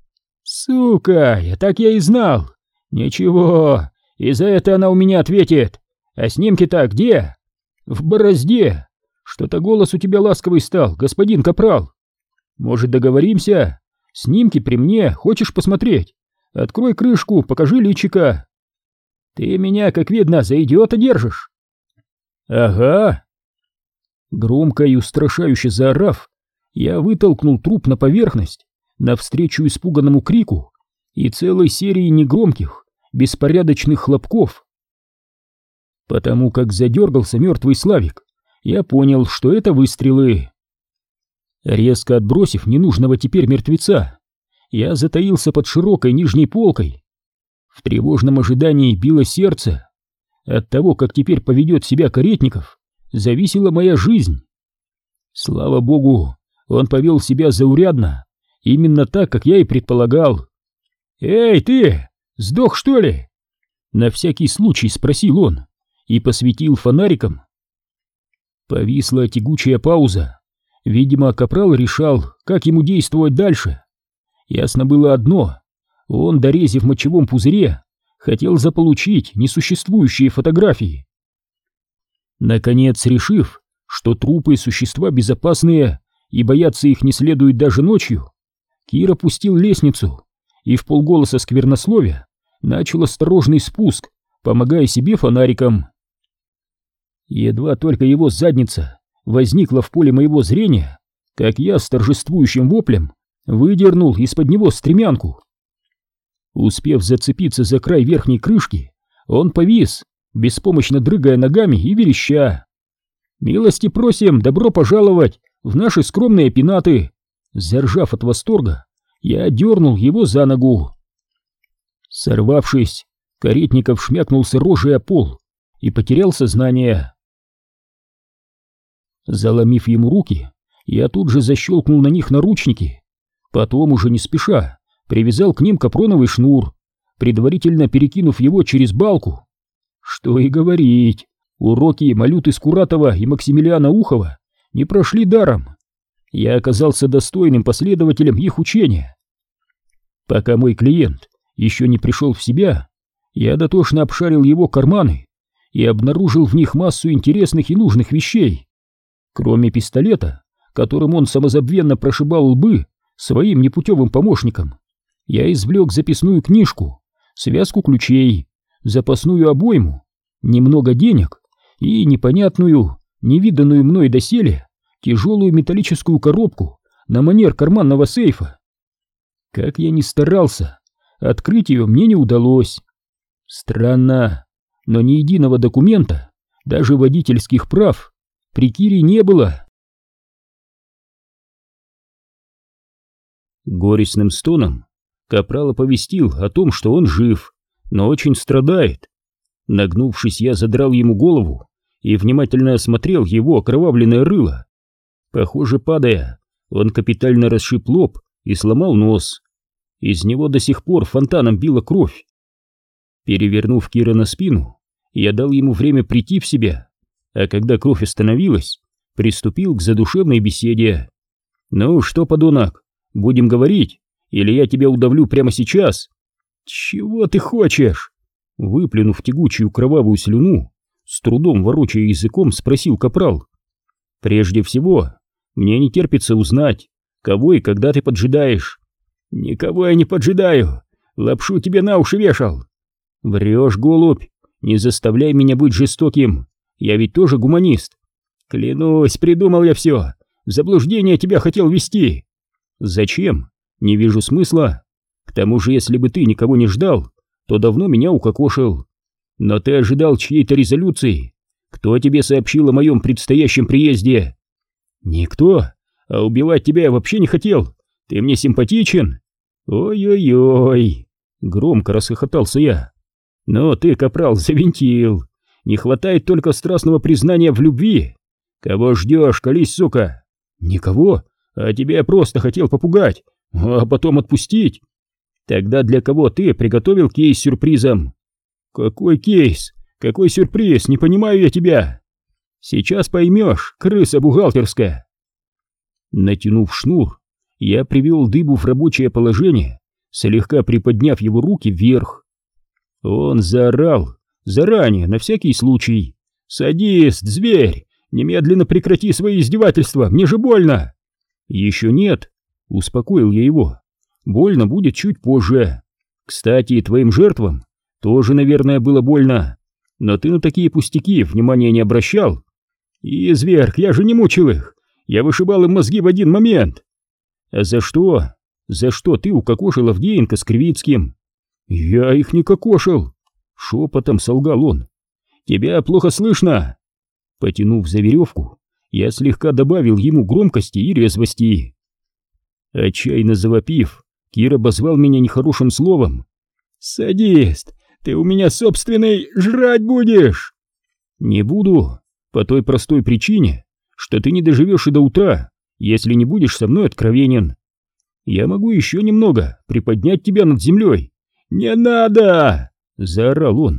«Сука, так я и знал. Ничего, и за это она у меня ответит. А снимки-то где?» «В борозде. Что-то голос у тебя ласковый стал, господин капрал. Может, договоримся? Снимки при мне, хочешь посмотреть? Открой крышку, покажи личико». «Ты меня, как видно, за идиота держишь». «Ага». Громко и устрашающе заорав, я вытолкнул труп на поверхность, навстречу испуганному крику и целой серии негромких, беспорядочных хлопков. Потому как задергался мертвый Славик, я понял, что это выстрелы. Резко отбросив ненужного теперь мертвеца, я затаился под широкой нижней полкой. В тревожном ожидании било сердце. От того, как теперь поведет себя Каретников, зависела моя жизнь. Слава богу, он повел себя заурядно, именно так, как я и предполагал. «Эй, ты, сдох, что ли?» На всякий случай спросил он и посветил фонариком. Повисла тягучая пауза. Видимо, капрал решал, как ему действовать дальше. Ясно было одно: он, дорезив в мочевом пузыре, хотел заполучить несуществующие фотографии. Наконец, решив, что трупы — существа безопасные и бояться их не следует даже ночью, Кир опустил лестницу и вполголоса сквернословия начал осторожный спуск, помогая себе фонариком. Едва только его задница возникла в поле моего зрения, как я с торжествующим воплем выдернул из-под него стремянку. Успев зацепиться за край верхней крышки, он повис, беспомощно дрыгая ногами и вереща. «Милости просим, добро пожаловать в наши скромные пенаты!» Заржав от восторга, я дернул его за ногу. Сорвавшись, Каретников шмякнулся рожей о пол и потерял сознание. Заломив ему руки, я тут же защелкнул на них наручники, потом уже не спеша привязал к ним капроновый шнур, предварительно перекинув его через балку. Что и говорить, уроки Малюты Скуратова и Максимилиана Ухова не прошли даром. Я оказался достойным последователем их учения. Пока мой клиент еще не пришел в себя, я дотошно обшарил его карманы и обнаружил в них массу интересных и нужных вещей. Кроме пистолета, которым он самозабвенно прошибал лбы своим непутевым помощникам, я извлек записную книжку, связку ключей, запасную обойму, немного денег и непонятную, невиданную мной доселе тяжелую металлическую коробку на манер карманного сейфа. Как я ни старался, открыть ее мне не удалось. Странно, но ни единого документа, даже водительских прав, при Кире не было. Горестным стоном капрал оповестил о том, что он жив, но очень страдает. Нагнувшись, я задрал ему голову и внимательно осмотрел его окровавленное рыло. Похоже, падая, он капитально расшиб лоб и сломал нос. Из него до сих пор фонтаном била кровь. Перевернув Кира на спину, я дал ему время прийти в себя, а когда кровь остановилась, приступил к задушевной беседе. «Ну что, подонок, будем говорить, или я тебя удавлю прямо сейчас?» «Чего ты хочешь?» Выплюнув тягучую кровавую слюну, с трудом ворочая языком, спросил капрал. «Прежде всего, мне не терпится узнать, кого и когда ты поджидаешь». «Никого я не поджидаю, лапшу тебе на уши вешал». «Врешь, голубь, не заставляй меня быть жестоким, я ведь тоже гуманист». «Клянусь, придумал я все, в заблуждение тебя хотел ввести». «Зачем? Не вижу смысла. К тому же, если бы ты никого не ждал, то давно меня укокошил. Но ты ожидал чьей-то резолюции. Кто тебе сообщил о моем предстоящем приезде?» «Никто, а убивать тебя я вообще не хотел. Ты мне симпатичен». «Ой-ой-ой», громко расхохотался я. «Но ты, капрал, завинтил. Не хватает только страстного признания в любви. Кого ждешь, колись, сука?» «Никого, а тебя я просто хотел попугать, а потом отпустить». «Тогда для кого ты приготовил кейс с сюрпризом?» «Какой кейс? Какой сюрприз? Не понимаю я тебя». «Сейчас поймешь, крыса бухгалтерская». Натянув шнур, я привел дыбу в рабочее положение, слегка приподняв его руки вверх. Он заорал, заранее, на всякий случай: «Садист, зверь, немедленно прекрати свои издевательства, мне же больно!» «Еще нет», — успокоил я его, — «больно будет чуть позже. Кстати, твоим жертвам тоже, наверное, было больно, но ты на такие пустяки внимания не обращал». «Изверг, я же не мучил их, я вышибал им мозги в один момент». «А за что? За что ты укокошил Авдеенко с Кривицким?» «Я их не кокошил», — шепотом солгал он. «Тебя плохо слышно». Потянув за веревку, я слегка добавил ему громкости и резвости. Отчаянно завопив, Кир обозвал меня нехорошим словом. «Садист, ты у меня собственный жрать будешь!» «Не буду, по той простой причине, что ты не доживешь и до утра, если не будешь со мной откровенен. Я могу еще немного приподнять тебя над землей». «Не надо!» — заорал он.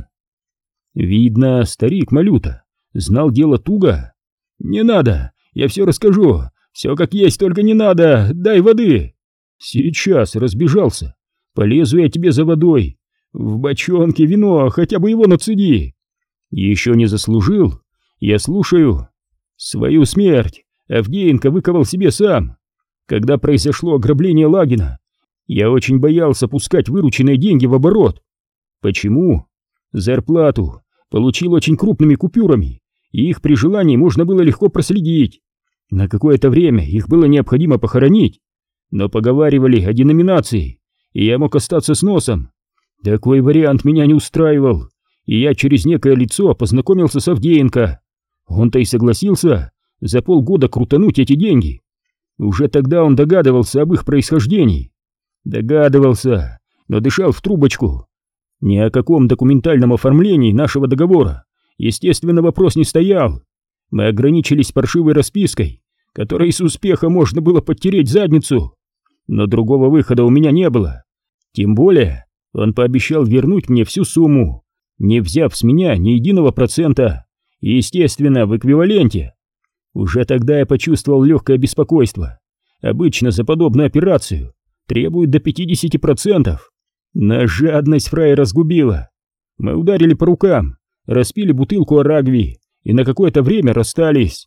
Видно, старик Малюта знал дело туго. «Не надо, я все расскажу, все как есть, только не надо, дай воды». «Сейчас», — разбежался, — «полезу я тебе за водой. В бочонке вино, хотя бы его нацеди». «Еще не заслужил? Я слушаю». «Свою смерть Авдеенко выковал себе сам. Когда произошло ограбление Лагина, я очень боялся пускать вырученные деньги в оборот». «Почему?» «Зарплату получил очень крупными купюрами, и их при желании можно было легко проследить. На какое-то время их было необходимо похоронить, но поговаривали о деноминации, и я мог остаться с носом. Такой вариант меня не устраивал, и я через некое лицо познакомился с Авдеенко. Он-то и согласился за полгода крутануть эти деньги. Уже тогда он догадывался об их происхождении. Догадывался, но дышал в трубочку. Ни о каком документальном оформлении нашего договора, естественно, вопрос не стоял. Мы ограничились паршивой распиской, которой с успехом можно было подтереть задницу. Но другого выхода у меня не было. Тем более он пообещал вернуть мне всю сумму, не взяв с меня ни единого процента, и, естественно, в эквиваленте. Уже тогда я почувствовал легкое беспокойство. Обычно за подобную операцию требуют до 50%. Но жадность фрая разгубила. Мы ударили по рукам, распили бутылку арагви и на какое-то время расстались.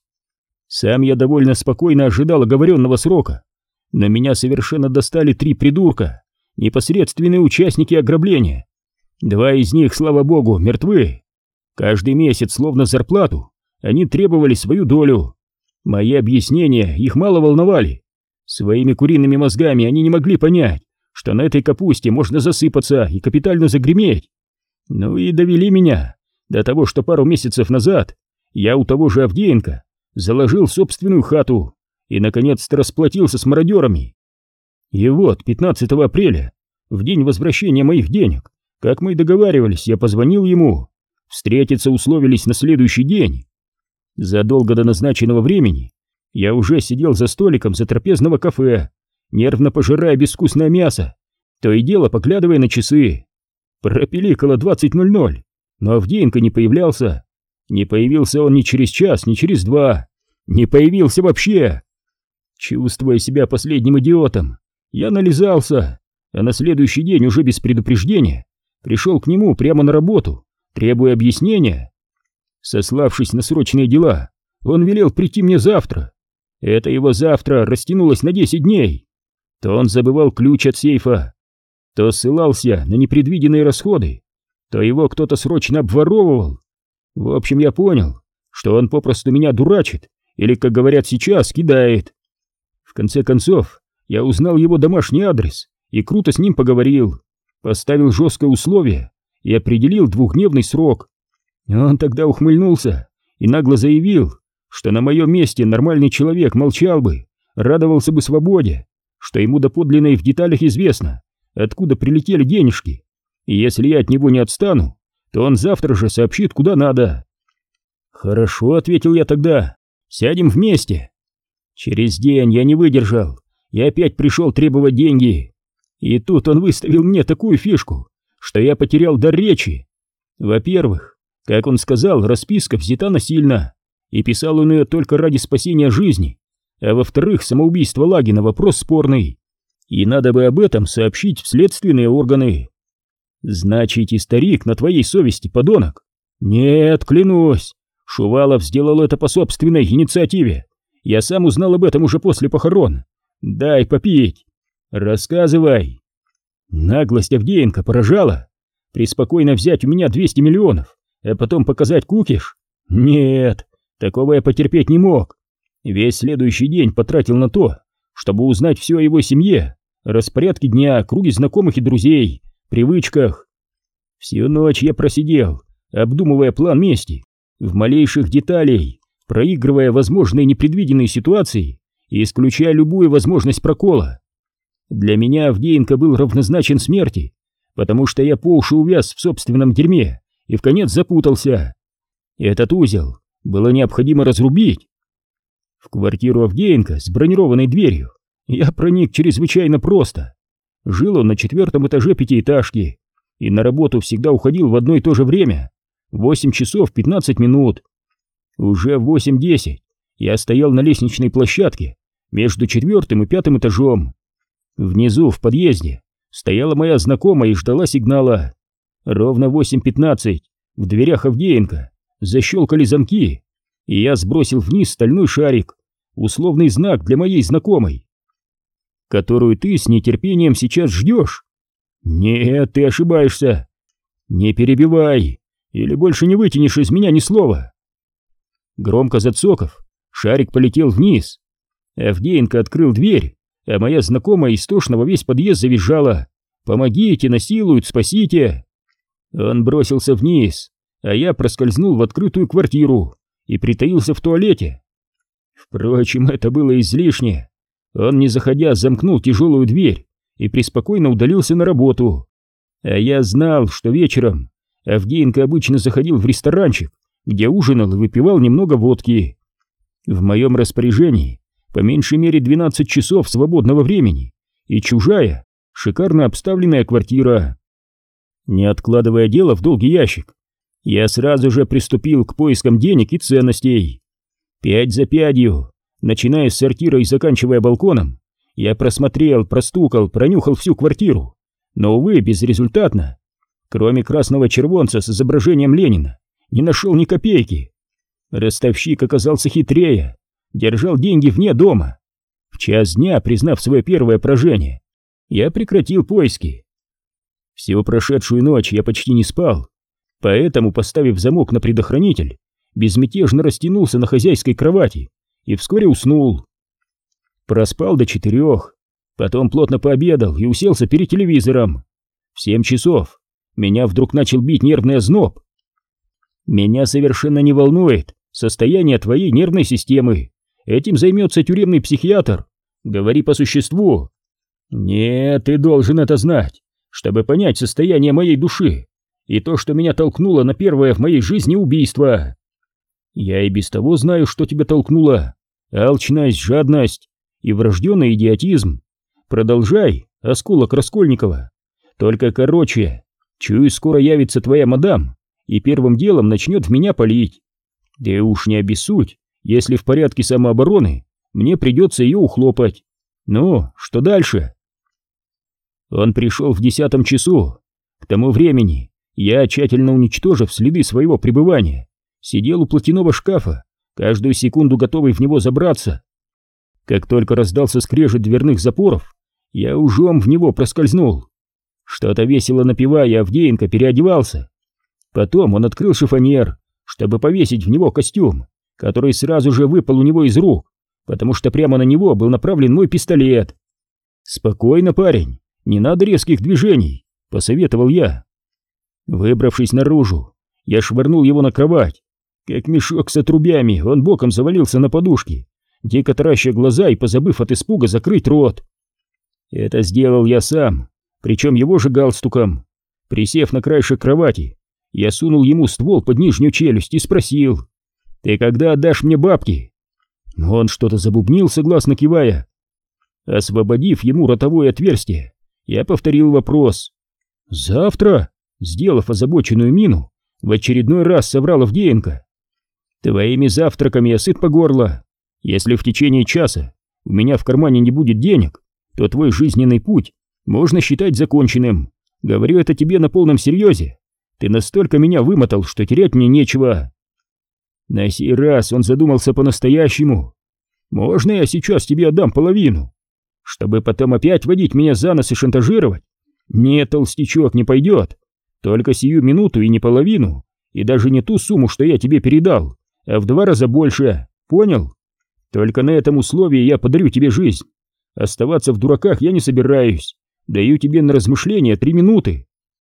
Сам я довольно спокойно ожидал оговоренного срока, но меня совершенно достали 3 придурка, непосредственные участники ограбления. 2 из них, слава богу, мертвы. Каждый месяц, словно зарплату, они требовали свою долю. Мои объяснения их мало волновали. Своими куриными мозгами они не могли понять, что на этой капусте можно засыпаться и капитально загреметь. Ну и довели меня до того, что пару месяцев назад я у того же Авдеенко заложил собственную хату и наконец-то расплатился с мародерами. И вот 15 апреля, в день возвращения моих денег, как мы и договаривались, я позвонил ему. Встретиться условились на следующий день. Задолго до назначенного времени я уже сидел за столиком затрапезного кафе, нервно пожирая безвкусное мясо, то и дело поглядывая на часы. Пропиликало 20:00, но Авдеенко не появлялся. Не появился он ни через час, ни через 2. Не появился вообще. Чувствуя себя последним идиотом, я нализался, а на следующий день уже без предупреждения пришел к нему прямо на работу, требуя объяснения. Сославшись на срочные дела, он велел прийти мне завтра. Это его завтра растянулось на 10 дней. То он забывал ключ от сейфа, то ссылался на непредвиденные расходы, то его кто-то срочно обворовывал. В общем, я понял, что он попросту меня дурачит или, как говорят сейчас, кидает. В конце концов, я узнал его домашний адрес и круто с ним поговорил, поставил жесткое условие и определил 2-дневный срок. Он тогда ухмыльнулся и нагло заявил, что на моем месте нормальный человек молчал бы, радовался бы свободе, что ему доподлинно и в деталях известно, откуда прилетели денежки, и если я от него не отстану, то он завтра же сообщит, куда надо. «Хорошо», — ответил я тогда, — «сядем вместе». Через день я не выдержал, я опять пришел требовать деньги, и тут он выставил мне такую фишку, что я потерял дар речи. Во-первых, как он сказал, расписка взята насильно, и писал он ее только ради спасения жизни, а во-вторых, самоубийство Лагина — вопрос спорный, и надо бы об этом сообщить в следственные органы. Значит, и старик на твоей совести, подонок? Нет, клянусь, Шувалов сделал это по собственной инициативе. Я сам узнал об этом уже после похорон. Дай попить. Рассказывай. Наглость Авдеенко поражала. Преспокойно взять у меня 200 миллионов, а потом показать кукиш? Нет, такого я потерпеть не мог. Весь следующий день потратил на то, чтобы узнать все о его семье, распорядке дня, круге знакомых и друзей, привычках. Всю ночь я просидел, обдумывая план мести, в малейших деталей, проигрывая возможные непредвиденные ситуации и исключая любую возможность прокола. Для меня Авдеенко был равнозначен смерти, потому что я по уши увяз в собственном дерьме и вконец запутался. Этот узел было необходимо разрубить. В квартиру Авдеенко с бронированной дверью я проник чрезвычайно просто. Жил он на 4-м этаже 5-этажки и на работу всегда уходил в одно и то же время — 8 часов 15 минут. Уже в 8:10 я стоял на лестничной площадке между 4-м и 5-м этажом. Внизу, в подъезде, стояла моя знакомая и ждала сигнала. Ровно в 8:15 в дверях Авдеенко защелкали замки, и я сбросил вниз стальной шарик, условный знак для моей знакомой, которую ты с нетерпением сейчас ждешь. Нет, ты ошибаешься. Не перебивай, или больше не вытянешь из меня ни слова. Громко зацокав, шарик полетел вниз. Авдеенко открыл дверь, а моя знакомая истошно во весь подъезд завизжала: «Помогите, насилуют, спасите!» Он бросился вниз, а я проскользнул в открытую квартиру и притаился в туалете. Впрочем, это было излишне. Он, не заходя, замкнул тяжелую дверь и преспокойно удалился на работу. А я знал, что вечером Авдеенко обычно заходил в ресторанчик, где ужинал и выпивал немного водки. В моем распоряжении по меньшей мере 12 часов свободного времени и чужая, шикарно обставленная квартира. Не откладывая дело в долгий ящик, я сразу же приступил к поискам денег и ценностей. Пять за пятью, начиная с сортира и заканчивая балконом, я просмотрел, простукал, пронюхал всю квартиру, но, увы, безрезультатно. Кроме красного червонца с изображением Ленина, не нашел ни копейки. Ростовщик оказался хитрее, держал деньги вне дома. В час дня, признав свое первое поражение, я прекратил поиски. Всю прошедшую ночь я почти не спал, поэтому, поставив замок на предохранитель, безмятежно растянулся на хозяйской кровати и вскоре уснул. Проспал до 4, потом плотно пообедал и уселся перед телевизором. В 7 часов меня вдруг начал бить нервный озноб. Меня совершенно не волнует состояние твоей нервной системы. Этим займется тюремный психиатр. Говори по существу. Нет, ты должен это знать, чтобы понять состояние моей души и то, что меня толкнуло на первое в моей жизни убийство. Я и без того знаю, что тебя толкнуло. Алчность, жадность и врожденный идиотизм. Продолжай, осколок Раскольникова. Только короче, чую, скоро явится твоя мадам и первым делом начнет в меня палить. Да уж не обессудь, если в порядке самообороны мне придется ее ухлопать. Ну, что дальше? Он пришел в 10 часу. К тому времени я, тщательно уничтожив следы своего пребывания, сидел у платяного шкафа, каждую секунду готовый в него забраться. Как только раздался скрежет дверных запоров, я ужом в него проскользнул. Что-то весело напевая, Авдеенко переодевался. Потом он открыл шифоньер, чтобы повесить в него костюм, который сразу же выпал у него из рук, потому что прямо на него был направлен мой пистолет. «Спокойно, парень, не надо резких движений», — посоветовал я. Выбравшись наружу, я швырнул его на кровать. Как мешок с отрубями, он боком завалился на подушке, дико тараща глаза и позабыв от испуга закрыть рот. Это сделал я сам, причем его же галстуком. Присев на краешек кровати, я сунул ему ствол под нижнюю челюсть и спросил: «Ты когда отдашь мне бабки?» Он что-то забубнил, согласно кивая. Освободив ему ротовое отверстие, я повторил вопрос. «Завтра?» Сделав озабоченную мину, в очередной раз соврал Авдеенко. «Твоими завтраками я сыт по горло. Если в течение часа у меня в кармане не будет денег, то твой жизненный путь можно считать законченным. Говорю это тебе на полном серьезе. Ты настолько меня вымотал, что терять мне нечего». На сей раз он задумался по-настоящему. «Можно я сейчас тебе отдам половину? Чтобы потом опять водить меня за нос и шантажировать? Нет, толстячок, не пойдет. Только сию минуту и не половину, и даже не ту сумму, что я тебе передал, а в 2 раза больше, понял? Только на этом условии я подарю тебе жизнь. Оставаться в дураках я не собираюсь. Даю тебе на размышление 3 минуты».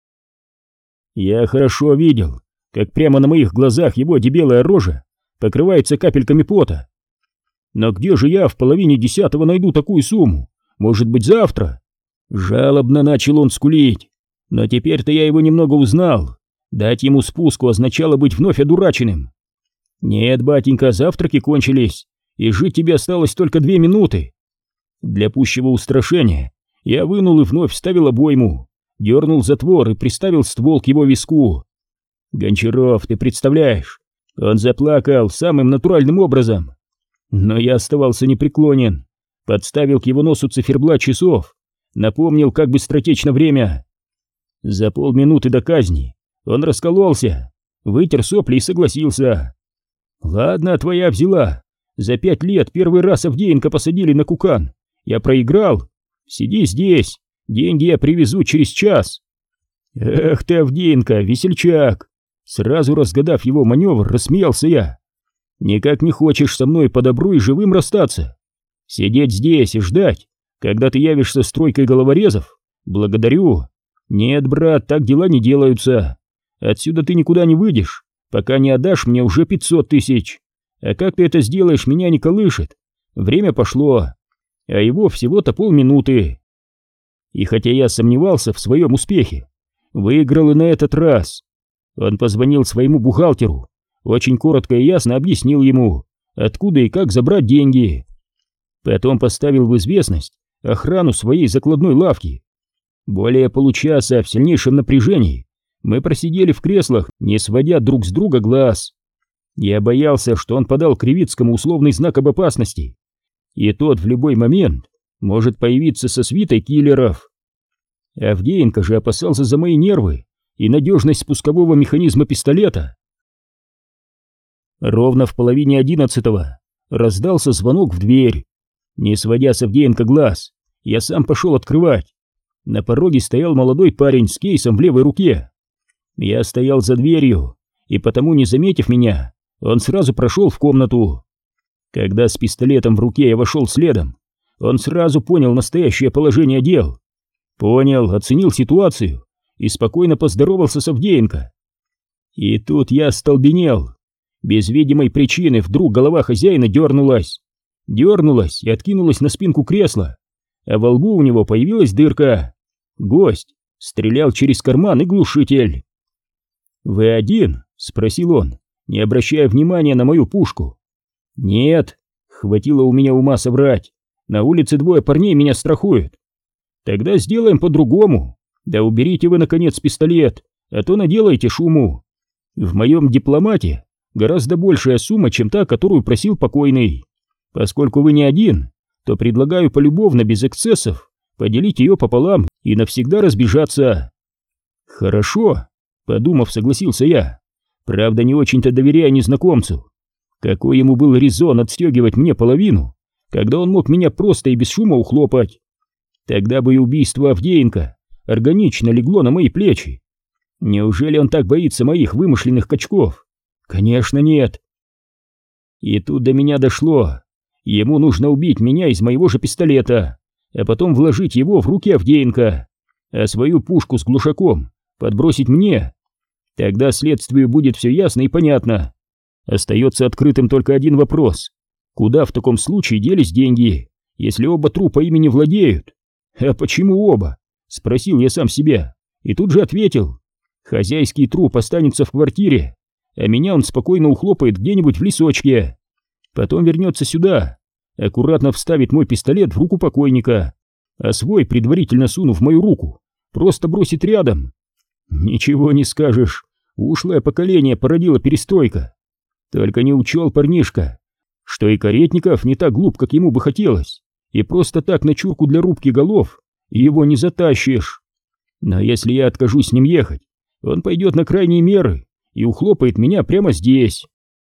Я хорошо видел, как прямо на моих глазах его дебелая рожа покрывается капельками пота. Но где же я в 9:30 найду такую сумму? Может быть, завтра? Жалобно начал он скулить. Но теперь-то я его немного узнал. Дать ему спуску означало быть вновь одураченным. «Нет, батенька, завтраки кончились, и жить тебе осталось только 2 минуты». Для пущего устрашения я вынул и вновь вставил обойму, дернул затвор и приставил ствол к его виску. «Гончаров, ты представляешь, он заплакал самым натуральным образом». Но я оставался непреклонен, подставил к его носу циферблат часов, напомнил, как быстротечно время. За полминуты до казни он раскололся, вытер сопли и согласился. «Ладно, твоя взяла. За 5 лет первый раз Авдеенко посадили на кукан. Я проиграл. Сиди здесь, деньги я привезу через час». «Эх ты, Авдеенко, весельчак!» Сразу разгадав его маневр, рассмеялся я. «Никак не хочешь со мной по добру и живым расстаться? Сидеть здесь и ждать, когда ты явишься с тройкой головорезов? Благодарю. Нет, брат, так дела не делаются. Отсюда ты никуда не выйдешь, пока не отдашь мне уже 500 тысяч. А как ты это сделаешь, меня не колышет. Время пошло, а его всего-то полминуты». И хотя я сомневался в своем успехе, выиграл и на этот раз. Он позвонил своему бухгалтеру, очень коротко и ясно объяснил ему, откуда и как забрать деньги. Потом поставил в известность охрану своей закладной лавки. Более получаса в сильнейшем напряжении мы просидели в креслах, не сводя друг с друга глаз. Я боялся, что он подал Кривицкому условный знак об опасности, и тот в любой момент может появиться со свитой киллеров. Авдеенко же опасался за мои нервы и надежность спускового механизма пистолета. Ровно в 10:30 раздался звонок в дверь. Не сводя с Авдеенко глаз, я сам пошел открывать. На пороге стоял молодой парень с кейсом в левой руке. Я стоял за дверью, и потому, не заметив меня, он сразу прошел в комнату. Когда с пистолетом в руке я вошел следом, он сразу понял настоящее положение дел. Понял, оценил ситуацию и спокойно поздоровался с Авдеенко. И тут я остолбенел. Без видимой причины вдруг голова хозяина дернулась и откинулась на спинку кресла, а во лбу у него появилась дырка. Гость стрелял через карман и глушитель. «Вы один?» — спросил он, не обращая внимания на мою пушку. «Нет», — хватило у меня ума соврать, «на улице двое парней меня страхуют». «Тогда сделаем по-другому. Да уберите вы, наконец, пистолет, а то наделаете шуму. В моем дипломате гораздо большая сумма, чем та, которую просил покойный. Поскольку вы не один, то предлагаю полюбовно, без эксцессов, поделить ее пополам и навсегда разбежаться». «Хорошо», — подумав, согласился я, правда, не очень-то доверяя незнакомцу. Какой ему был резон отстегивать мне половину, когда он мог меня просто и без шума ухлопать? Тогда бы и убийство Авдеенко органично легло на мои плечи. Неужели он так боится моих вымышленных качков? Конечно, нет. И тут до меня дошло. Ему нужно убить меня из моего же пистолета, а потом вложить его в руки Авдеенко, а свою пушку с глушаком подбросить мне. Тогда следствию будет все ясно и понятно. Остается открытым только один вопрос. Куда в таком случае делись деньги, если оба трупа ими не владеют? А почему оба? Спросил я сам себя и тут же ответил. Хозяйский труп останется в квартире, а меня он спокойно ухлопает где-нибудь в лесочке. Потом вернется сюда, аккуратно вставит мой пистолет в руку покойника, а свой, предварительно сунув в мою руку, просто бросит рядом. Ничего не скажешь, ушлое поколение породила перестройка. Только не учел парнишка, что и Каретников не так глуп, как ему бы хотелось, и просто так на чурку для рубки голов его не затащишь. Но если я откажусь с ним ехать, он пойдет на крайние меры и ухлопает меня прямо здесь.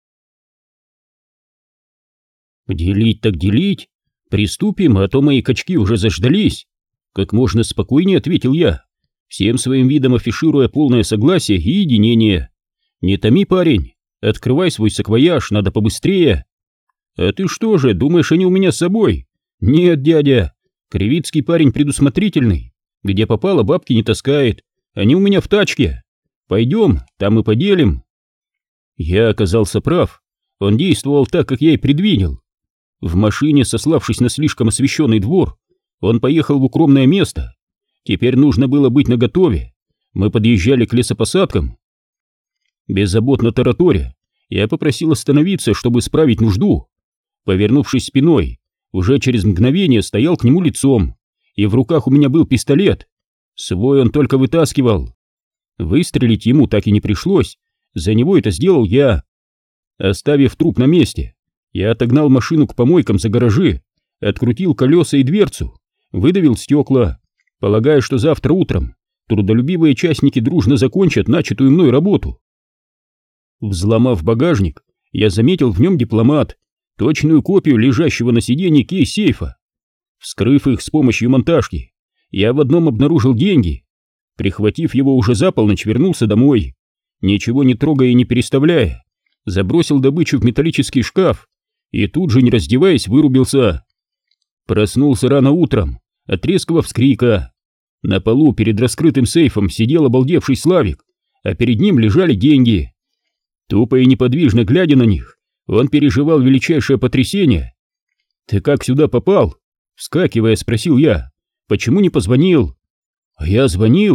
Делить так делить, приступим, а то мои качки уже заждались. Как можно спокойнее ответил я, всем своим видом афишируя полное согласие и единение. Не томи, парень, открывай свой саквояж, надо побыстрее. А ты что же, думаешь, они у меня с собой? Нет, дядя, Кривицкий парень предусмотрительный, где попало бабки не таскает, они у меня в тачке. Пойдем, там и поделим. Я оказался прав, он действовал так, как я и предвидел. В машине, сославшись на слишком освещенный двор, он поехал в укромное место. Теперь нужно было быть наготове. Мы подъезжали к лесопосадкам. Беззаботно тараторя, я попросил остановиться, чтобы справить нужду. Повернувшись спиной, уже через мгновение стоял к нему лицом, и в руках у меня был пистолет. Свой он только вытаскивал. Выстрелить ему так и не пришлось, за него это сделал я. Оставив труп на месте, я отогнал машину к помойкам за гаражи, открутил колеса и дверцу, выдавил стекла, полагая, что завтра утром трудолюбивые частники дружно закончат начатую мной работу. Взломав багажник, я заметил в нем дипломат, точную копию лежащего на сиденье кейс-сейфа. Вскрыв их с помощью монтажки, я в одном обнаружил деньги. Прихватив его уже за полночь, вернулся домой. Ничего не трогая и не переставляя, забросил добычу в металлический шкаф и тут же, не раздеваясь, вырубился. Проснулся рано утром от резкого вскрика. На полу перед раскрытым сейфом сидел обалдевший Славик, а перед ним лежали деньги. Тупо и неподвижно глядя на них, он переживал величайшее потрясение. «Ты как сюда попал?» — вскакивая, спросил я. «Почему не позвонил?» «А я звонил,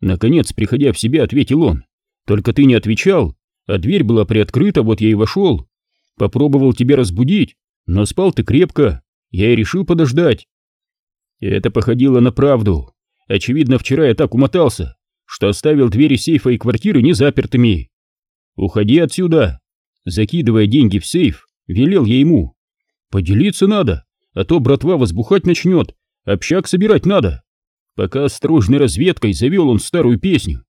Наконец, приходя в себя, ответил он. Только ты не отвечал, а дверь была приоткрыта, вот я и вошел. Попробовал тебя разбудить, но спал ты крепко, я и решил подождать. Это походило на правду. Очевидно, вчера я так умотался, что оставил двери сейфа и квартиры незапертыми. Уходи отсюда. Закидывая деньги в сейф, велел я ему. Поделиться надо, а то братва возбухать начнет, общак собирать надо. Пока осторожной разведкой завел он старую песню.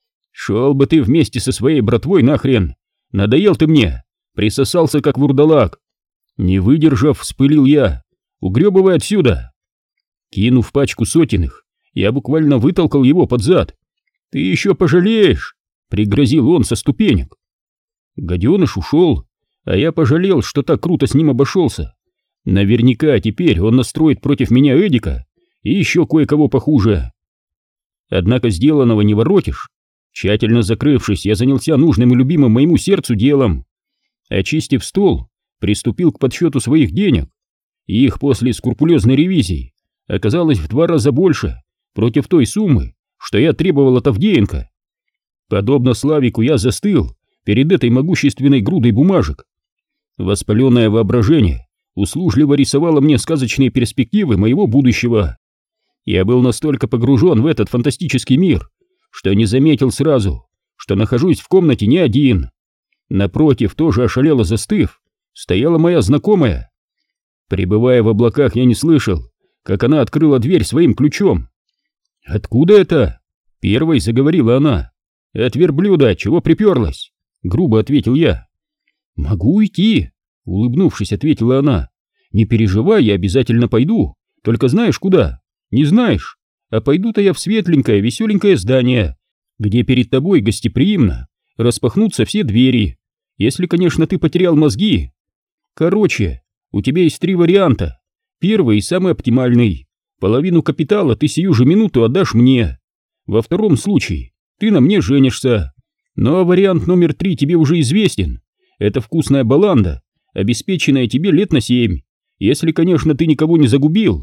Шел бы ты вместе со своей братвой нахрен, надоел ты мне, присосался как вурдалак. Не выдержав, вспылил я. Угребывай отсюда. Кинув пачку сотенных, я буквально вытолкал его под зад. Ты еще пожалеешь, пригрозил он со ступенек. Гаденыш ушел, а я пожалел, что так круто с ним обошелся. Наверняка теперь он настроит против меня Эдика и еще кое-кого похуже. Однако сделанного не воротишь. Тщательно закрывшись, я занялся нужным и любимым моему сердцу делом. Очистив стол, приступил к подсчету своих денег. Их после скрупулезной ревизии оказалось в 2 раза больше против той суммы, что я требовал от Авдеенко. Подобно Славику я застыл перед этой могущественной грудой бумажек. Воспаленное воображение услужливо рисовало мне сказочные перспективы моего будущего. Я был настолько погружен в этот фантастический мир, что не заметил сразу, что нахожусь в комнате не один. Напротив, тоже ошалело застыв, стояла моя знакомая. Пребывая в облаках, я не слышал, как она открыла дверь своим ключом. «Откуда это?» — первой заговорила она. «От верблюда, чего приперлась?» — грубо ответил я. «Могу уйти», — улыбнувшись, ответила она. «Не переживай, я обязательно пойду, только знаешь куда?» «Не знаешь? А пойду-то я в светленькое, веселенькое здание, где перед тобой гостеприимно распахнутся все двери, если, конечно, ты потерял мозги. Короче, у тебя есть 3 варианта. Первый и самый оптимальный. Половину капитала ты сию же минуту отдашь мне. Во втором случае ты на мне женишься. Но вариант номер 3 тебе уже известен. Это вкусная баланда, обеспеченная тебе лет на 7, если, конечно, ты никого не загубил».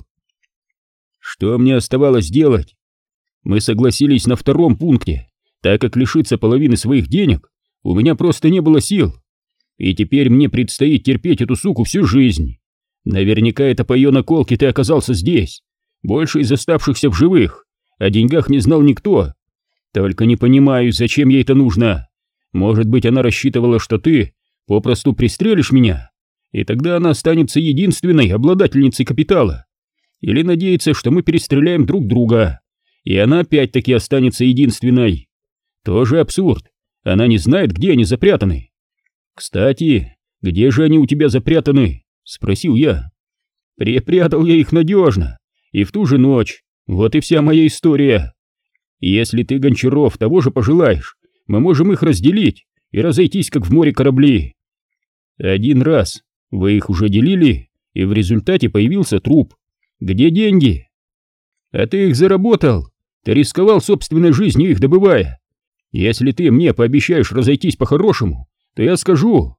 Что мне оставалось делать? Мы согласились на втором пункте, так как лишиться половины своих денег у меня просто не было сил. И теперь мне предстоит терпеть эту суку всю жизнь. Наверняка это по ее наколке ты оказался здесь. Больше из оставшихся в живых. О деньгах не знал никто. Только не понимаю, зачем ей это нужно. Может быть, она рассчитывала, что ты попросту пристрелишь меня, и тогда она останется единственной обладательницей капитала. Или надеется, что мы перестреляем друг друга, и она опять-таки останется единственной. Тоже абсурд. Она не знает, где они запрятаны. «Кстати, где же они у тебя запрятаны?» — спросил я. «Припрятал я их надежно, и в ту же ночь. Вот и вся моя история. Если ты, Гончаров, того же пожелаешь, мы можем их разделить и разойтись, как в море корабли. 1 раз вы их уже делили, и в результате появился труп. Где деньги? А ты их заработал. Ты рисковал собственной жизнью, их добывая. Если ты мне пообещаешь разойтись по-хорошему, то я скажу».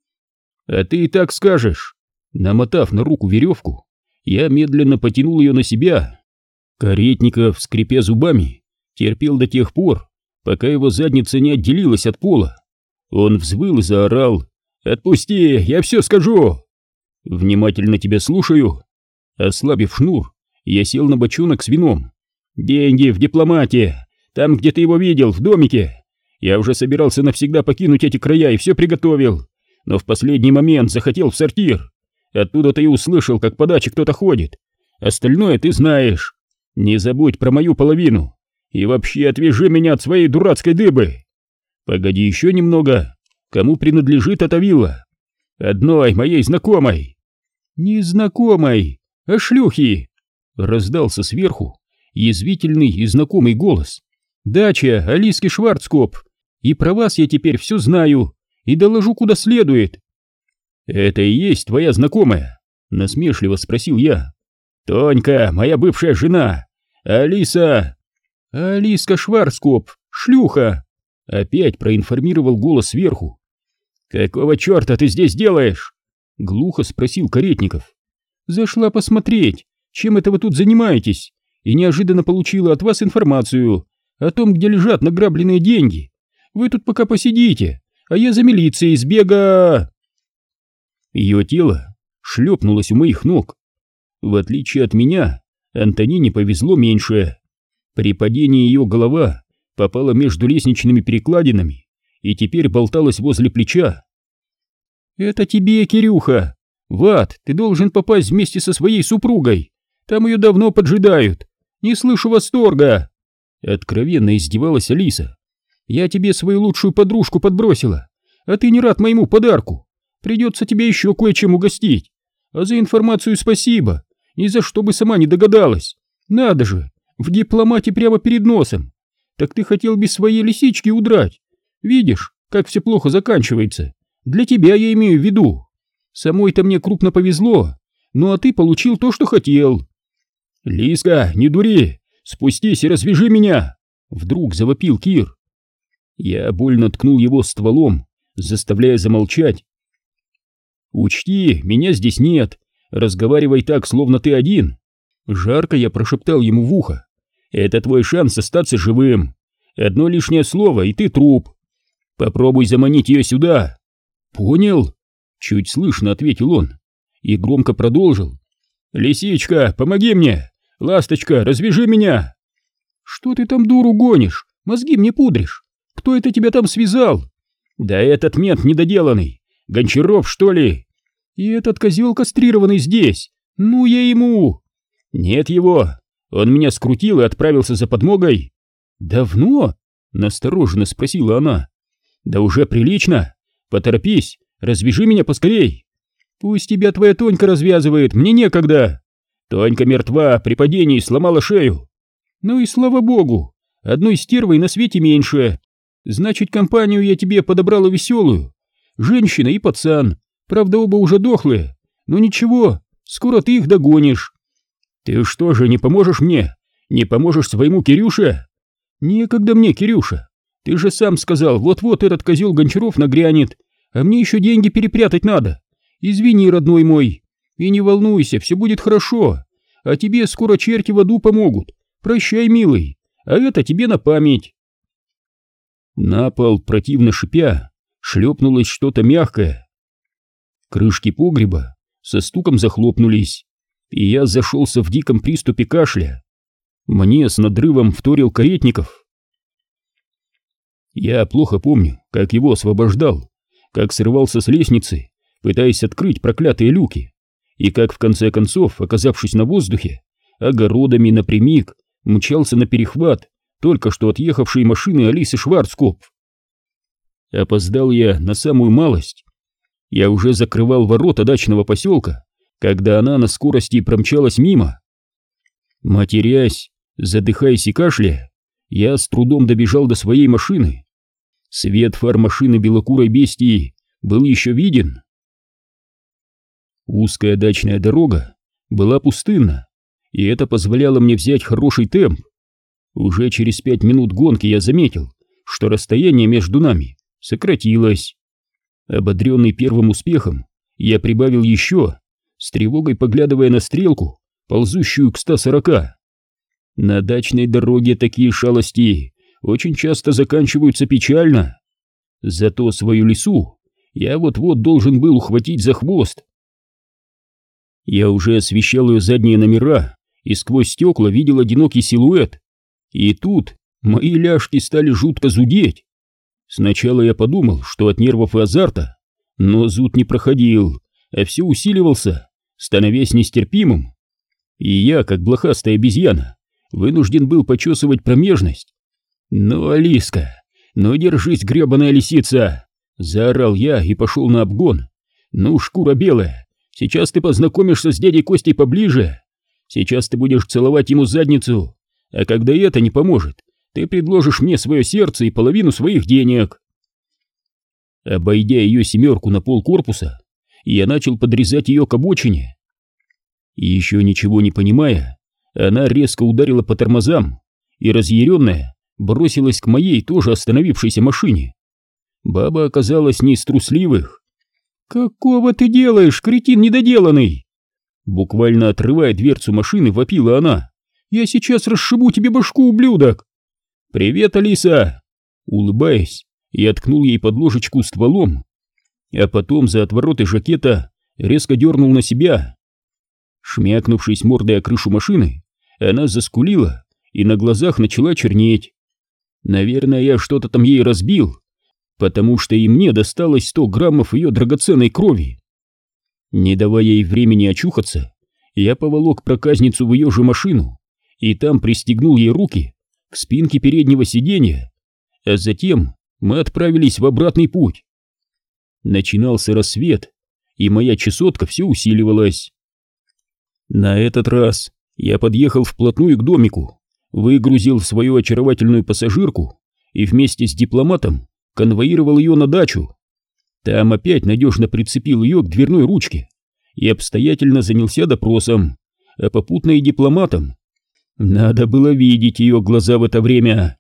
«А ты и так скажешь». Намотав на руку веревку, я медленно потянул ее на себя. Каретников, скрипя зубами, терпел до тех пор, пока его задница не отделилась от пола. Он взвыл и заорал: «Отпусти, я все скажу!» «Внимательно тебя слушаю». Ослабив шнур, я сел на бочонок с вином. «Деньги в дипломате, там, где ты его видел, в домике. Я уже собирался навсегда покинуть эти края и все приготовил, но в последний момент захотел в сортир. Оттуда-то и услышал, как по даче кто-то ходит. Остальное ты знаешь. Не забудь про мою половину и вообще отвяжи меня от своей дурацкой дыбы. Погоди еще немного. Кому принадлежит эта вилла? Одной моей знакомой». «Не знакомой, а шлюхи!» — раздался сверху язвительный и знакомый голос. «Дача Алиски Шварцкоп, и про вас я теперь все знаю и доложу куда следует». «Это и есть твоя знакомая?» — насмешливо спросил я. «Тонька, моя бывшая жена, Алиса...» «Алиска Шварцкоп, шлюха!» — опять проинформировал голос сверху. «Какого черта ты здесь делаешь?» — глухо спросил Каретников. «Зашла посмотреть, чем это вы тут занимаетесь, и неожиданно получила от вас информацию. о том, где лежат награбленные деньги. Вы тут пока посидите, а я за милицией сбега...» Ее тело шлепнулось у моих ног. В отличие от меня, Антонине повезло меньше. При падении ее голова попала между лестничными перекладинами и теперь болталась возле плеча. «Это тебе, Кирюха! В ад ты должен попасть вместе со своей супругой! Там ее давно поджидают! Не слышу восторга!» Откровенно издевалась Алиса. «Я тебе свою лучшую подружку подбросила, а ты не рад моему подарку! Придется тебе еще кое-чем угостить! А за информацию спасибо! Ни за что бы сама не догадалась! Надо же! В дипломате прямо перед носом! Так ты хотел без своей лисички удрать! Видишь, как все плохо заканчивается! Для тебя я имею в виду! Самой-то мне крупно повезло, ну а ты получил то, что хотел!» «Лиска, не дури! Спустись и развяжи меня!» Вдруг завопил Кир. Я больно ткнул его стволом, заставляя замолчать. «Учти, меня здесь нет. Разговаривай так, словно ты один». Жарко я прошептал ему в ухо. «Это твой шанс остаться живым. Одно лишнее слово, и ты труп. Попробуй заманить ее сюда». «Понял?» Чуть слышно ответил он и громко продолжил. «Лисичка, помоги мне! Ласточка, развяжи меня!» «Что ты там дуру гонишь? Мозги мне пудришь! Кто это тебя там связал?» «Да этот мент недоделанный! Гончаров, что ли?» «И этот козел кастрированный здесь! Ну я ему!» «Нет его! Он меня скрутил и отправился за подмогой!» «Давно?» — настороженно спросила она. «Да уже прилично! Поторопись, развяжи меня поскорей!» «Пусть тебя твоя Тонька развязывает, мне некогда!» «Тонька мертва, при падении сломала шею!» «Ну и слава богу! Одной стервой на свете меньше! Значит, компанию я тебе подобрала веселую! Женщина и пацан, правда оба уже дохлые, но ничего, скоро ты их догонишь!» «Ты что же, не поможешь мне? Не поможешь своему Кирюше?» «Некогда мне, Кирюша! Ты же сам сказал, вот-вот этот козел Гончаров нагрянет, а мне еще деньги перепрятать надо! Извини, родной мой! И не волнуйся, все будет хорошо, а тебе скоро черти в аду помогут! Прощай, милый, а это тебе на память!» На пол, противно шипя, шлепнулось что-то мягкое. Крышки погреба со стуком захлопнулись, и я зашелся в диком приступе кашля. Мне с надрывом вторил Каретников. Я плохо помню, как его освобождал, как срывался с лестницы, пытаясь открыть проклятые люки, и как в конце концов, оказавшись на воздухе, огородами напрямик мчался на перехват только что отъехавшей машины Алисы Шварцкопф. Опоздал я на самую малость. Я уже закрывал ворота дачного поселка, когда она на скорости промчалась мимо. Матерясь, задыхаясь и кашляя, я с трудом добежал до своей машины. Свет фар машины белокурой бестии был еще виден. Узкая дачная дорога была пустынна, и это позволяло мне взять хороший темп. Уже через 5 минут гонки я заметил, что расстояние между нами сократилось. Ободренный первым успехом, я прибавил еще, с тревогой поглядывая на стрелку, ползущую к 140. На дачной дороге такие шалости очень часто заканчиваются печально. Зато свою лису я вот-вот должен был ухватить за хвост. Я уже освещал ее задние номера и сквозь стекла видел одинокий силуэт. И тут мои ляжки стали жутко зудеть. Сначала я подумал, что от нервов и азарта, но зуд не проходил, а все усиливался, становясь нестерпимым. И я, как блохастая обезьяна, вынужден был почесывать промежность. «Ну, Алиска, ну держись, гребаная лисица!» — заорал я и пошел на обгон. «Ну, шкура белая, сейчас ты познакомишься с дядей Костей поближе. Сейчас ты будешь целовать ему задницу, а когда это не поможет, ты предложишь мне свое сердце и половину своих денег». Обойдя ее семерку на полкорпуса, я начал подрезать ее к обочине. И еще ничего не понимая, она резко ударила по тормозам и, разъяренная, бросилась к моей тоже остановившейся машине. Баба оказалась не из трусливых. «Какого ты делаешь, кретин недоделанный?» Буквально отрывая дверцу машины, вопила она. «Я сейчас расшибу тебе башку, ублюдок!» «Привет, Алиса!» Улыбаясь, я ткнул ей под ложечку стволом, а потом за отвороты жакета резко дернул на себя. Шмякнувшись мордой о крышу машины, она заскулила и на глазах начала чернеть. Наверное, я что-то там ей разбил, потому что и мне досталось 100 граммов ее драгоценной крови. Не давая ей времени очухаться, я поволок проказницу в ее же машину и там пристегнул ей руки к спинке переднего сиденья, а затем мы отправились в обратный путь. Начинался рассвет, и моя чесотка все усиливалась. На этот раз я подъехал вплотную к домику, выгрузил свою очаровательную пассажирку и вместе с дипломатом конвоировал ее на дачу. Там опять надежно прицепил ее к дверной ручке и обстоятельно занялся допросом, а попутно и дипломатом. Надо было видеть ее глаза в это время.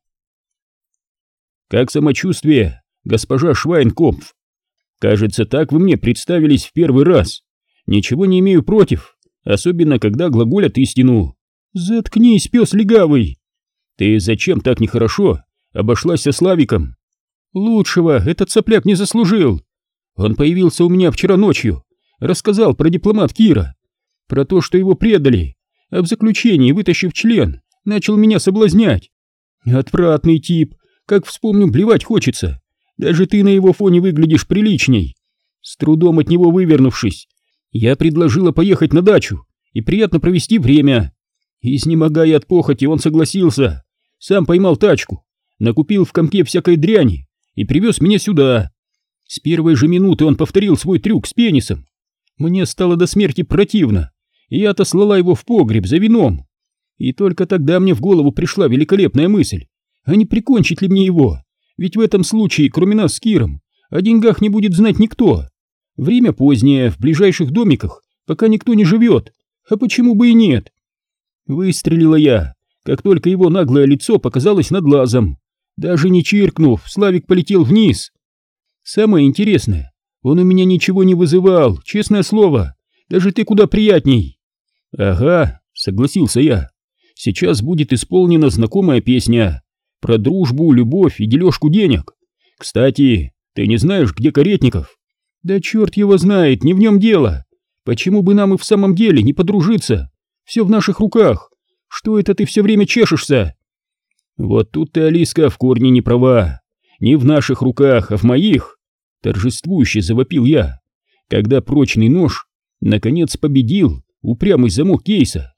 «Как самочувствие, госпожа Швайнкопф? Кажется, так вы мне представились в первый раз. Ничего не имею против, особенно когда глаголят истину». «Заткнись, пес легавый!» «Ты зачем так нехорошо обошлась со Славиком?» «Лучшего этот сопляк не заслужил. Он появился у меня вчера ночью, рассказал про дипломат Кира, про то, что его предали, а в заключении, вытащив член, начал меня соблазнять. Отвратный тип, как вспомню, блевать хочется. Даже ты на его фоне выглядишь приличней». С трудом от него вывернувшись, я предложила поехать на дачу и приятно провести время. Изнемогая от похоти, он согласился, сам поймал тачку, накупил в комке всякой дряни и привез меня сюда. С первой же минуты он повторил свой трюк с пенисом. Мне стало до смерти противно, и я отослала его в погреб за вином. И только тогда мне в голову пришла великолепная мысль, а не прикончить ли мне его, ведь в этом случае, кроме нас с Киром, о деньгах не будет знать никто. Время позднее, в ближайших домиках, пока никто не живет, а почему бы и нет? Выстрелила я, как только его наглое лицо показалось над лазом. Даже не чиркнув, Славик полетел вниз. Самое интересное, он у меня ничего не вызывал, честное слово, даже ты куда приятней. Ага, согласился я, сейчас будет исполнена знакомая песня про дружбу, любовь и дележку денег. Кстати, ты не знаешь, где Каретников? Да черт его знает, не в нем дело. Почему бы нам и в самом деле не подружиться? Все в наших руках. Что это ты все время чешешься? Вот тут ты, Алиска, в корне не права. Не в наших руках, а в моих. Торжествующе завопил я, когда прочный нож наконец победил упрямый замок кейса.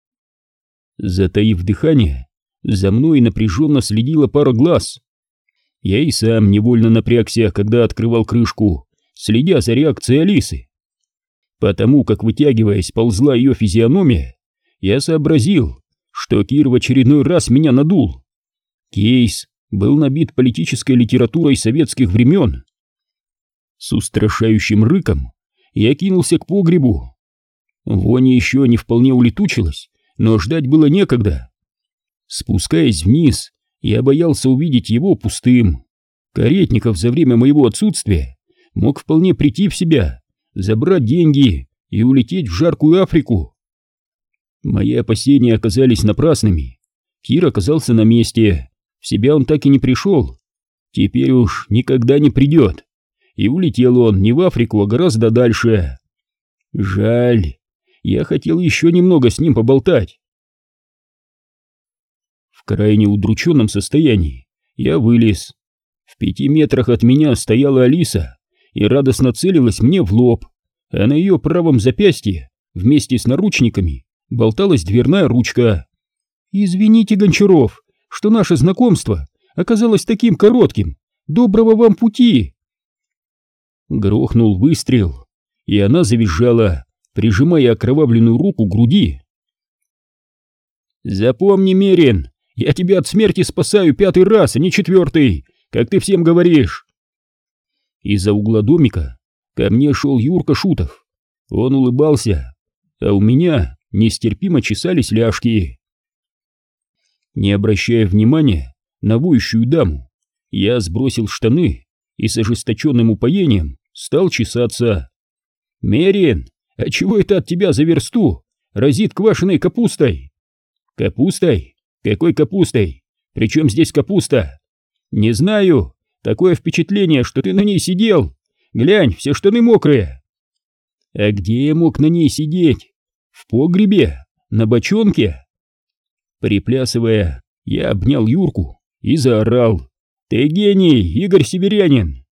Затаив дыхание, за мной напряженно следила пара глаз. Я и сам невольно напрягся, когда открывал крышку, следя за реакцией Алисы. Потому как, вытягиваясь, ползла ее физиономия, я сообразил, что Кир в очередной раз меня надул. Кейс был набит политической литературой советских времен. С устрашающим рыком я кинулся к погребу. Вонь еще не вполне улетучилась, но ждать было некогда. Спускаясь вниз, я боялся увидеть его пустым. Каретников за время моего отсутствия мог вполне прийти в себя, забрать деньги и улететь в жаркую Африку. Мои опасения оказались напрасными. Кир оказался на месте, в себя он так и не пришел. Теперь уж никогда не придет. И улетел он не в Африку, а гораздо дальше. Жаль, я хотел еще немного с ним поболтать. В крайне удрученном состоянии я вылез. В 5 метрах от меня стояла Алиса и радостно целилась мне в лоб, а на ее правом запястье вместе с наручниками болталась дверная ручка. «Извините, Гончаров, что наше знакомство оказалось таким коротким. Доброго вам пути!» Грохнул выстрел, и она завизжала, прижимая окровавленную руку к груди. «Запомни, Мерин, я тебя от смерти спасаю 5-й раз, а не 4-й, как ты всем говоришь!» Из-за угла домика ко мне шел Юрка Шутов. Он улыбался, а у меня нестерпимо чесались ляжки. Не обращая внимания на воющую даму, я сбросил штаны и с ожесточенным упоением стал чесаться. «Мерин, а чего это от тебя за версту разит квашеной капустой?» «Капустой? Какой капустой? Причем здесь капуста? Не знаю. Такое впечатление, что ты на ней сидел. Глянь, все штаны мокрые. А где я мог на ней сидеть? В погребе? На бочонке? Приплясывая, я обнял Юрку и заорал: «Ты гений, Игорь Северянин!